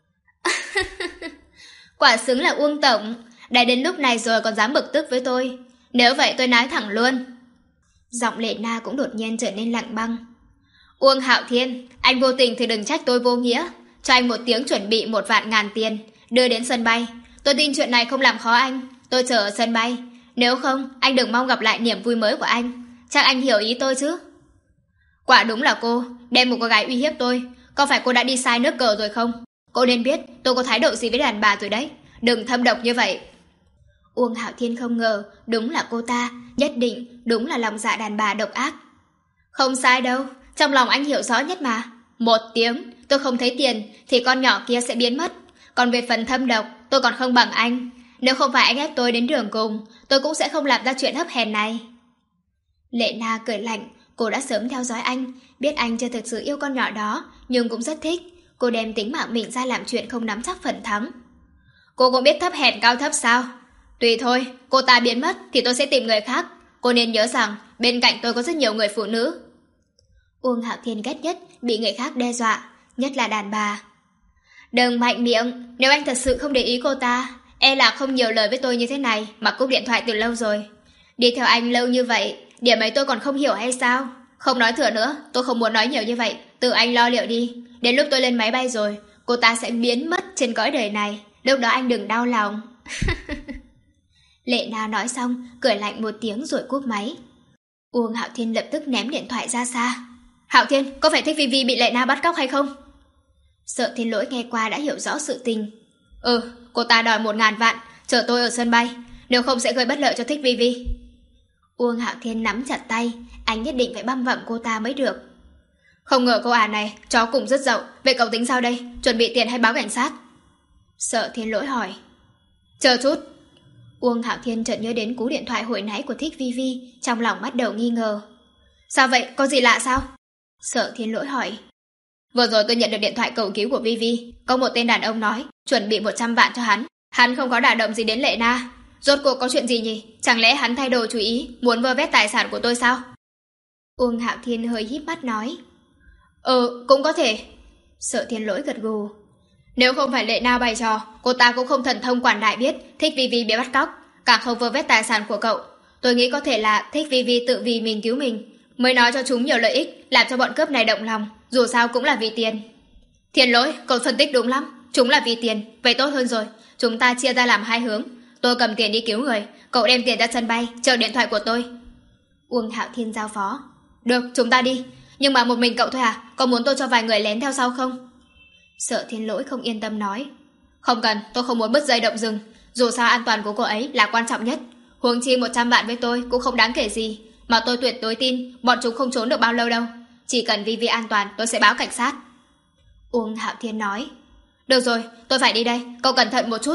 [SPEAKER 1] Quả xứng là Uông Tổng, đã đến lúc này rồi còn dám bực tức với tôi. Nếu vậy tôi nói thẳng luôn. Giọng Lệ Na cũng đột nhiên trở nên lạnh băng. Uông Hạo Thiên, anh vô tình thì đừng trách tôi vô nghĩa. Cho anh một tiếng chuẩn bị một vạn ngàn tiền, đưa đến sân bay. Tôi tin chuyện này không làm khó anh, tôi chờ ở sân bay. Nếu không, anh đừng mong gặp lại niềm vui mới của anh. Chắc anh hiểu ý tôi chứ? Quả đúng là cô, đem một cô gái uy hiếp tôi. Có phải cô đã đi sai nước cờ rồi không? Cô nên biết tôi có thái độ gì với đàn bà rồi đấy. Đừng thâm độc như vậy. Uông Hạo Thiên không ngờ, đúng là cô ta, nhất định, đúng là lòng dạ đàn bà độc ác. Không sai đâu, trong lòng anh hiểu rõ nhất mà. Một tiếng, tôi không thấy tiền, thì con nhỏ kia sẽ biến mất. Còn về phần thâm độc, tôi còn không bằng anh. Nếu không phải anh ép tôi đến đường cùng, tôi cũng sẽ không làm ra chuyện hấp hèn này. Lệ Na cười lạnh, cô đã sớm theo dõi anh, biết anh chưa thực sự yêu con nhỏ đó, nhưng cũng rất thích. Cô đem tính mạng mình ra làm chuyện không nắm chắc phần thắng. Cô cũng biết thấp hèn cao thấp sao? Tùy thôi, cô ta biến mất thì tôi sẽ tìm người khác. Cô nên nhớ rằng bên cạnh tôi có rất nhiều người phụ nữ. Uông Hạo Thiên ghét nhất bị người khác đe dọa, nhất là đàn bà. Đừng mạnh miệng, nếu anh thật sự không để ý cô ta, e là không nhiều lời với tôi như thế này mà cúp điện thoại từ lâu rồi. Đi theo anh lâu như vậy, điểm ấy tôi còn không hiểu hay sao? Không nói thừa nữa, tôi không muốn nói nhiều như vậy, tự anh lo liệu đi. Đến lúc tôi lên máy bay rồi, cô ta sẽ biến mất trên cõi đời này, lúc đó anh đừng đau lòng. Lệ Na nói xong, cười lạnh một tiếng rồi cúp máy. Uông Hạo Thiên lập tức ném điện thoại ra xa. Hạo Thiên, có phải Thích Vi Vi bị Lệ Na bắt cóc hay không? Sợ Thiên Lỗi nghe qua đã hiểu rõ sự tình. Ừ, cô ta đòi một ngàn vạn, chờ tôi ở sân bay, nếu không sẽ gây bất lợi cho Thích Vi Vi. Uông Hạo Thiên nắm chặt tay, anh nhất định phải băm vặn cô ta mới được. Không ngờ cô ả này, chó cùng rất dậu, vậy cậu tính sao đây, chuẩn bị tiền hay báo cảnh sát? Sợ Thiên Lỗi hỏi. Chờ chút. Uông Hạo Thiên chợt nhớ đến cú điện thoại hồi nãy của Thích Vi Vi, trong lòng bắt đầu nghi ngờ. Sao vậy, có gì lạ sao? Sợ Thiên Lỗi hỏi. Vừa rồi tôi nhận được điện thoại cầu cứu của Vi Vi, có một tên đàn ông nói chuẩn bị một trăm vạn cho hắn. Hắn không có đả động gì đến Lệ Na. Rốt cuộc có chuyện gì nhỉ? Chẳng lẽ hắn thay đổi chủ ý, muốn vơ vét tài sản của tôi sao? Uông Hạo Thiên hơi híp mắt nói. Ừ, cũng có thể. Sợ Thiên Lỗi gật gù. Nếu không phải Lệ Na bày trò, cô ta cũng không thần thông quản đại biết Thích Vi Vi bị bắt cóc, càng không vơ vét tài sản của cậu. Tôi nghĩ có thể là Thích Vi Vi tự vì mình cứu mình, mới nói cho chúng nhiều lợi ích, làm cho bọn cướp này động lòng, dù sao cũng là vì tiền. Thiên Lỗi, cậu phân tích đúng lắm, chúng là vì tiền, vậy tốt hơn rồi. Chúng ta chia ra làm hai hướng, tôi cầm tiền đi cứu người, cậu đem tiền ra sân bay, chờ điện thoại của tôi. Uông Hạo Thiên giao phó. Được, chúng ta đi, nhưng mà một mình cậu thôi à, có muốn tôi cho vài người lén theo sau không? Sợ Thiên Lỗi không yên tâm nói. Không cần, tôi không muốn bứt dây động rừng, dù sao an toàn của cô ấy là quan trọng nhất. Huống chi một trăm vạn với tôi cũng không đáng kể gì, mà tôi tuyệt đối tin bọn chúng không trốn được bao lâu đâu. Chỉ cần Vi Vi an toàn tôi sẽ báo cảnh sát. Uông Hạo Thiên nói. Được rồi, tôi phải đi đây, cậu cẩn thận một chút.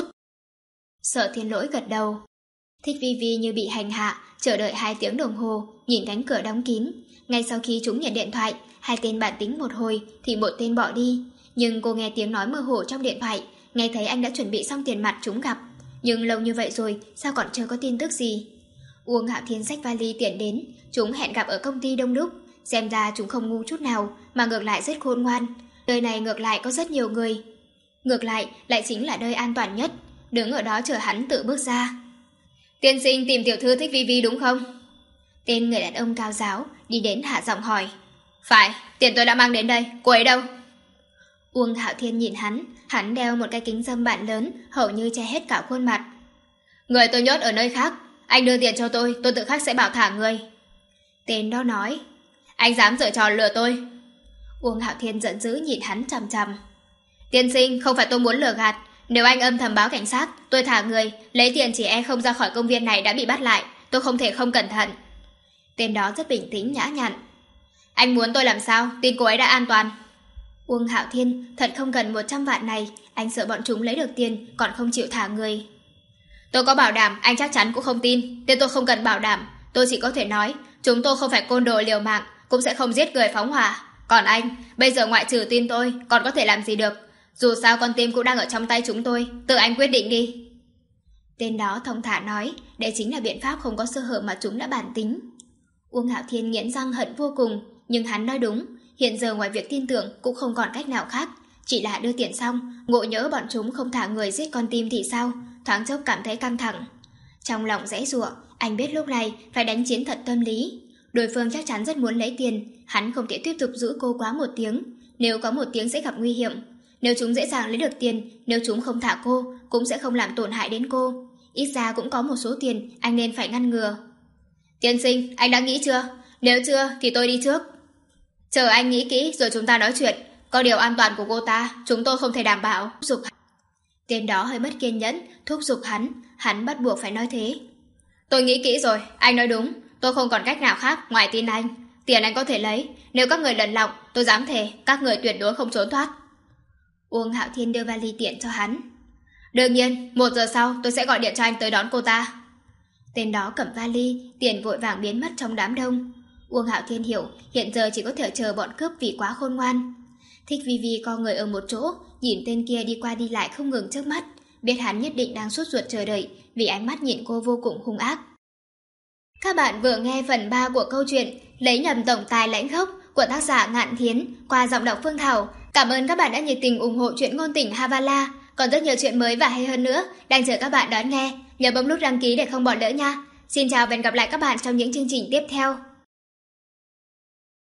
[SPEAKER 1] Sợ Thiên Lỗi gật đầu. Thích Vi Vi như bị hành hạ, chờ đợi hai tiếng đồng hồ, nhìn cánh cửa đóng kín. Ngay sau khi chúng nhận điện thoại, hai tên bản tính một hồi thì một tên bỏ đi. Nhưng cô nghe tiếng nói mơ hồ trong điện thoại, nghe thấy anh đã chuẩn bị xong tiền mặt chúng gặp. Nhưng lâu như vậy rồi, sao còn chưa có tin tức gì? Uông Hạo Thiên xách vali tiện đến, chúng hẹn gặp ở công ty đông đúc. Xem ra chúng không ngu chút nào, mà ngược lại rất khôn ngoan. Nơi này ngược lại có rất nhiều người. Ngược lại, lại chính là nơi an toàn nhất. Đứng ở đó chờ hắn tự bước ra. Tiên sinh tìm tiểu thư Thích Vi Vi đúng không? Tên người đàn ông cao giáo đi đến hạ giọng hỏi. Phải, tiền tôi đã mang đến đây, cô ấy đâu? Uông Hạo Thiên nhìn hắn, hắn đeo một cái kính râm bạn lớn, hầu như che hết cả khuôn mặt. Người tôi nhốt ở nơi khác, anh đưa tiền cho tôi, tôi tự khắc sẽ bảo thả người. Tên đó nói. Anh dám giở trò lừa tôi? Uông Hạo Thiên giận dữ nhìn hắn chằm chằm. Tiên sinh, không phải tôi muốn lừa gạt, nếu anh âm thầm báo cảnh sát, tôi thả người, lấy tiền chỉ e không ra khỏi công viên này đã bị bắt lại, tôi không thể không cẩn thận. Tên đó rất bình tĩnh nhã nhặn. Anh muốn tôi làm sao, tin cô ấy đã an toàn. Uông Hạo Thiên thật không cần một trăm vạn này, anh sợ bọn chúng lấy được tiền còn không chịu thả người. Tôi có bảo đảm, anh chắc chắn cũng không tin, nên tôi không cần bảo đảm, tôi chỉ có thể nói, chúng tôi không phải côn đồ liều mạng, cũng sẽ không giết người phóng hỏa. Còn anh, bây giờ ngoại trừ tin tôi, còn có thể làm gì được? Dù sao con tim cũng đang ở trong tay chúng tôi, tự anh quyết định đi. Tên đó thông thả nói, đây chính là biện pháp không có sơ hở mà chúng đã bản tính. Uông Hạo Thiên nghiến răng hận vô cùng, nhưng hắn nói đúng, hiện giờ ngoài việc tin tưởng cũng không còn cách nào khác. Chỉ là đưa tiền xong, ngộ nhỡ bọn chúng không thả người giết con tim thì sao? Thoáng chốc cảm thấy căng thẳng. Trong lòng giãy giụa, anh biết lúc này phải đánh chiến thật tâm lý. Đối phương chắc chắn rất muốn lấy tiền, hắn không thể tiếp tục giữ cô quá một tiếng. Nếu có một tiếng sẽ gặp nguy hiểm. Nếu chúng dễ dàng lấy được tiền, nếu chúng không thả cô, cũng sẽ không làm tổn hại đến cô. Ít ra cũng có một số tiền, anh nên phải ngăn ngừa. Tiên sinh, anh đã nghĩ chưa? Nếu chưa, thì tôi đi trước. Chờ anh nghĩ kỹ rồi chúng ta nói chuyện. Có điều an toàn của cô ta, chúng tôi không thể đảm bảo. Dục Tên đó hơi mất kiên nhẫn, thúc giục hắn, hắn bắt buộc phải nói thế. Tôi nghĩ kỹ rồi, anh nói đúng, tôi không còn cách nào khác ngoài tin anh. Tiền anh có thể lấy, nếu các người lẩn lọng, tôi dám thề, các người tuyệt đối không trốn thoát. Uông Hạo Thiên đưa vali tiện cho hắn. Đương nhiên, một giờ sau tôi sẽ gọi điện cho anh tới đón cô ta. Tên đó cầm vali, tiền vội vàng biến mất trong đám đông. Uông Hạo Thiên hiểu, hiện giờ chỉ có thể chờ bọn cướp vì quá khôn ngoan. Thích Vi Vi co người ở một chỗ, nhìn tên kia đi qua đi lại không ngừng trước mắt, biết hắn nhất định đang sốt ruột chờ đợi, vì ánh mắt nhìn cô vô cùng hung ác. Các bạn vừa nghe phần ba của câu chuyện Lấy nhầm tổng tài lãnh gốc của tác giả Ngạn Thiến qua giọng đọc Phương Thảo. Cảm ơn các bạn đã nhiệt tình ủng hộ truyện ngôn tình Havala. Còn rất nhiều chuyện mới và hay hơn nữa đang chờ các bạn đón nghe. Nhớ bấm nút đăng ký để không bỏ lỡ nha. Xin chào và hẹn gặp lại các bạn trong những chương trình tiếp theo.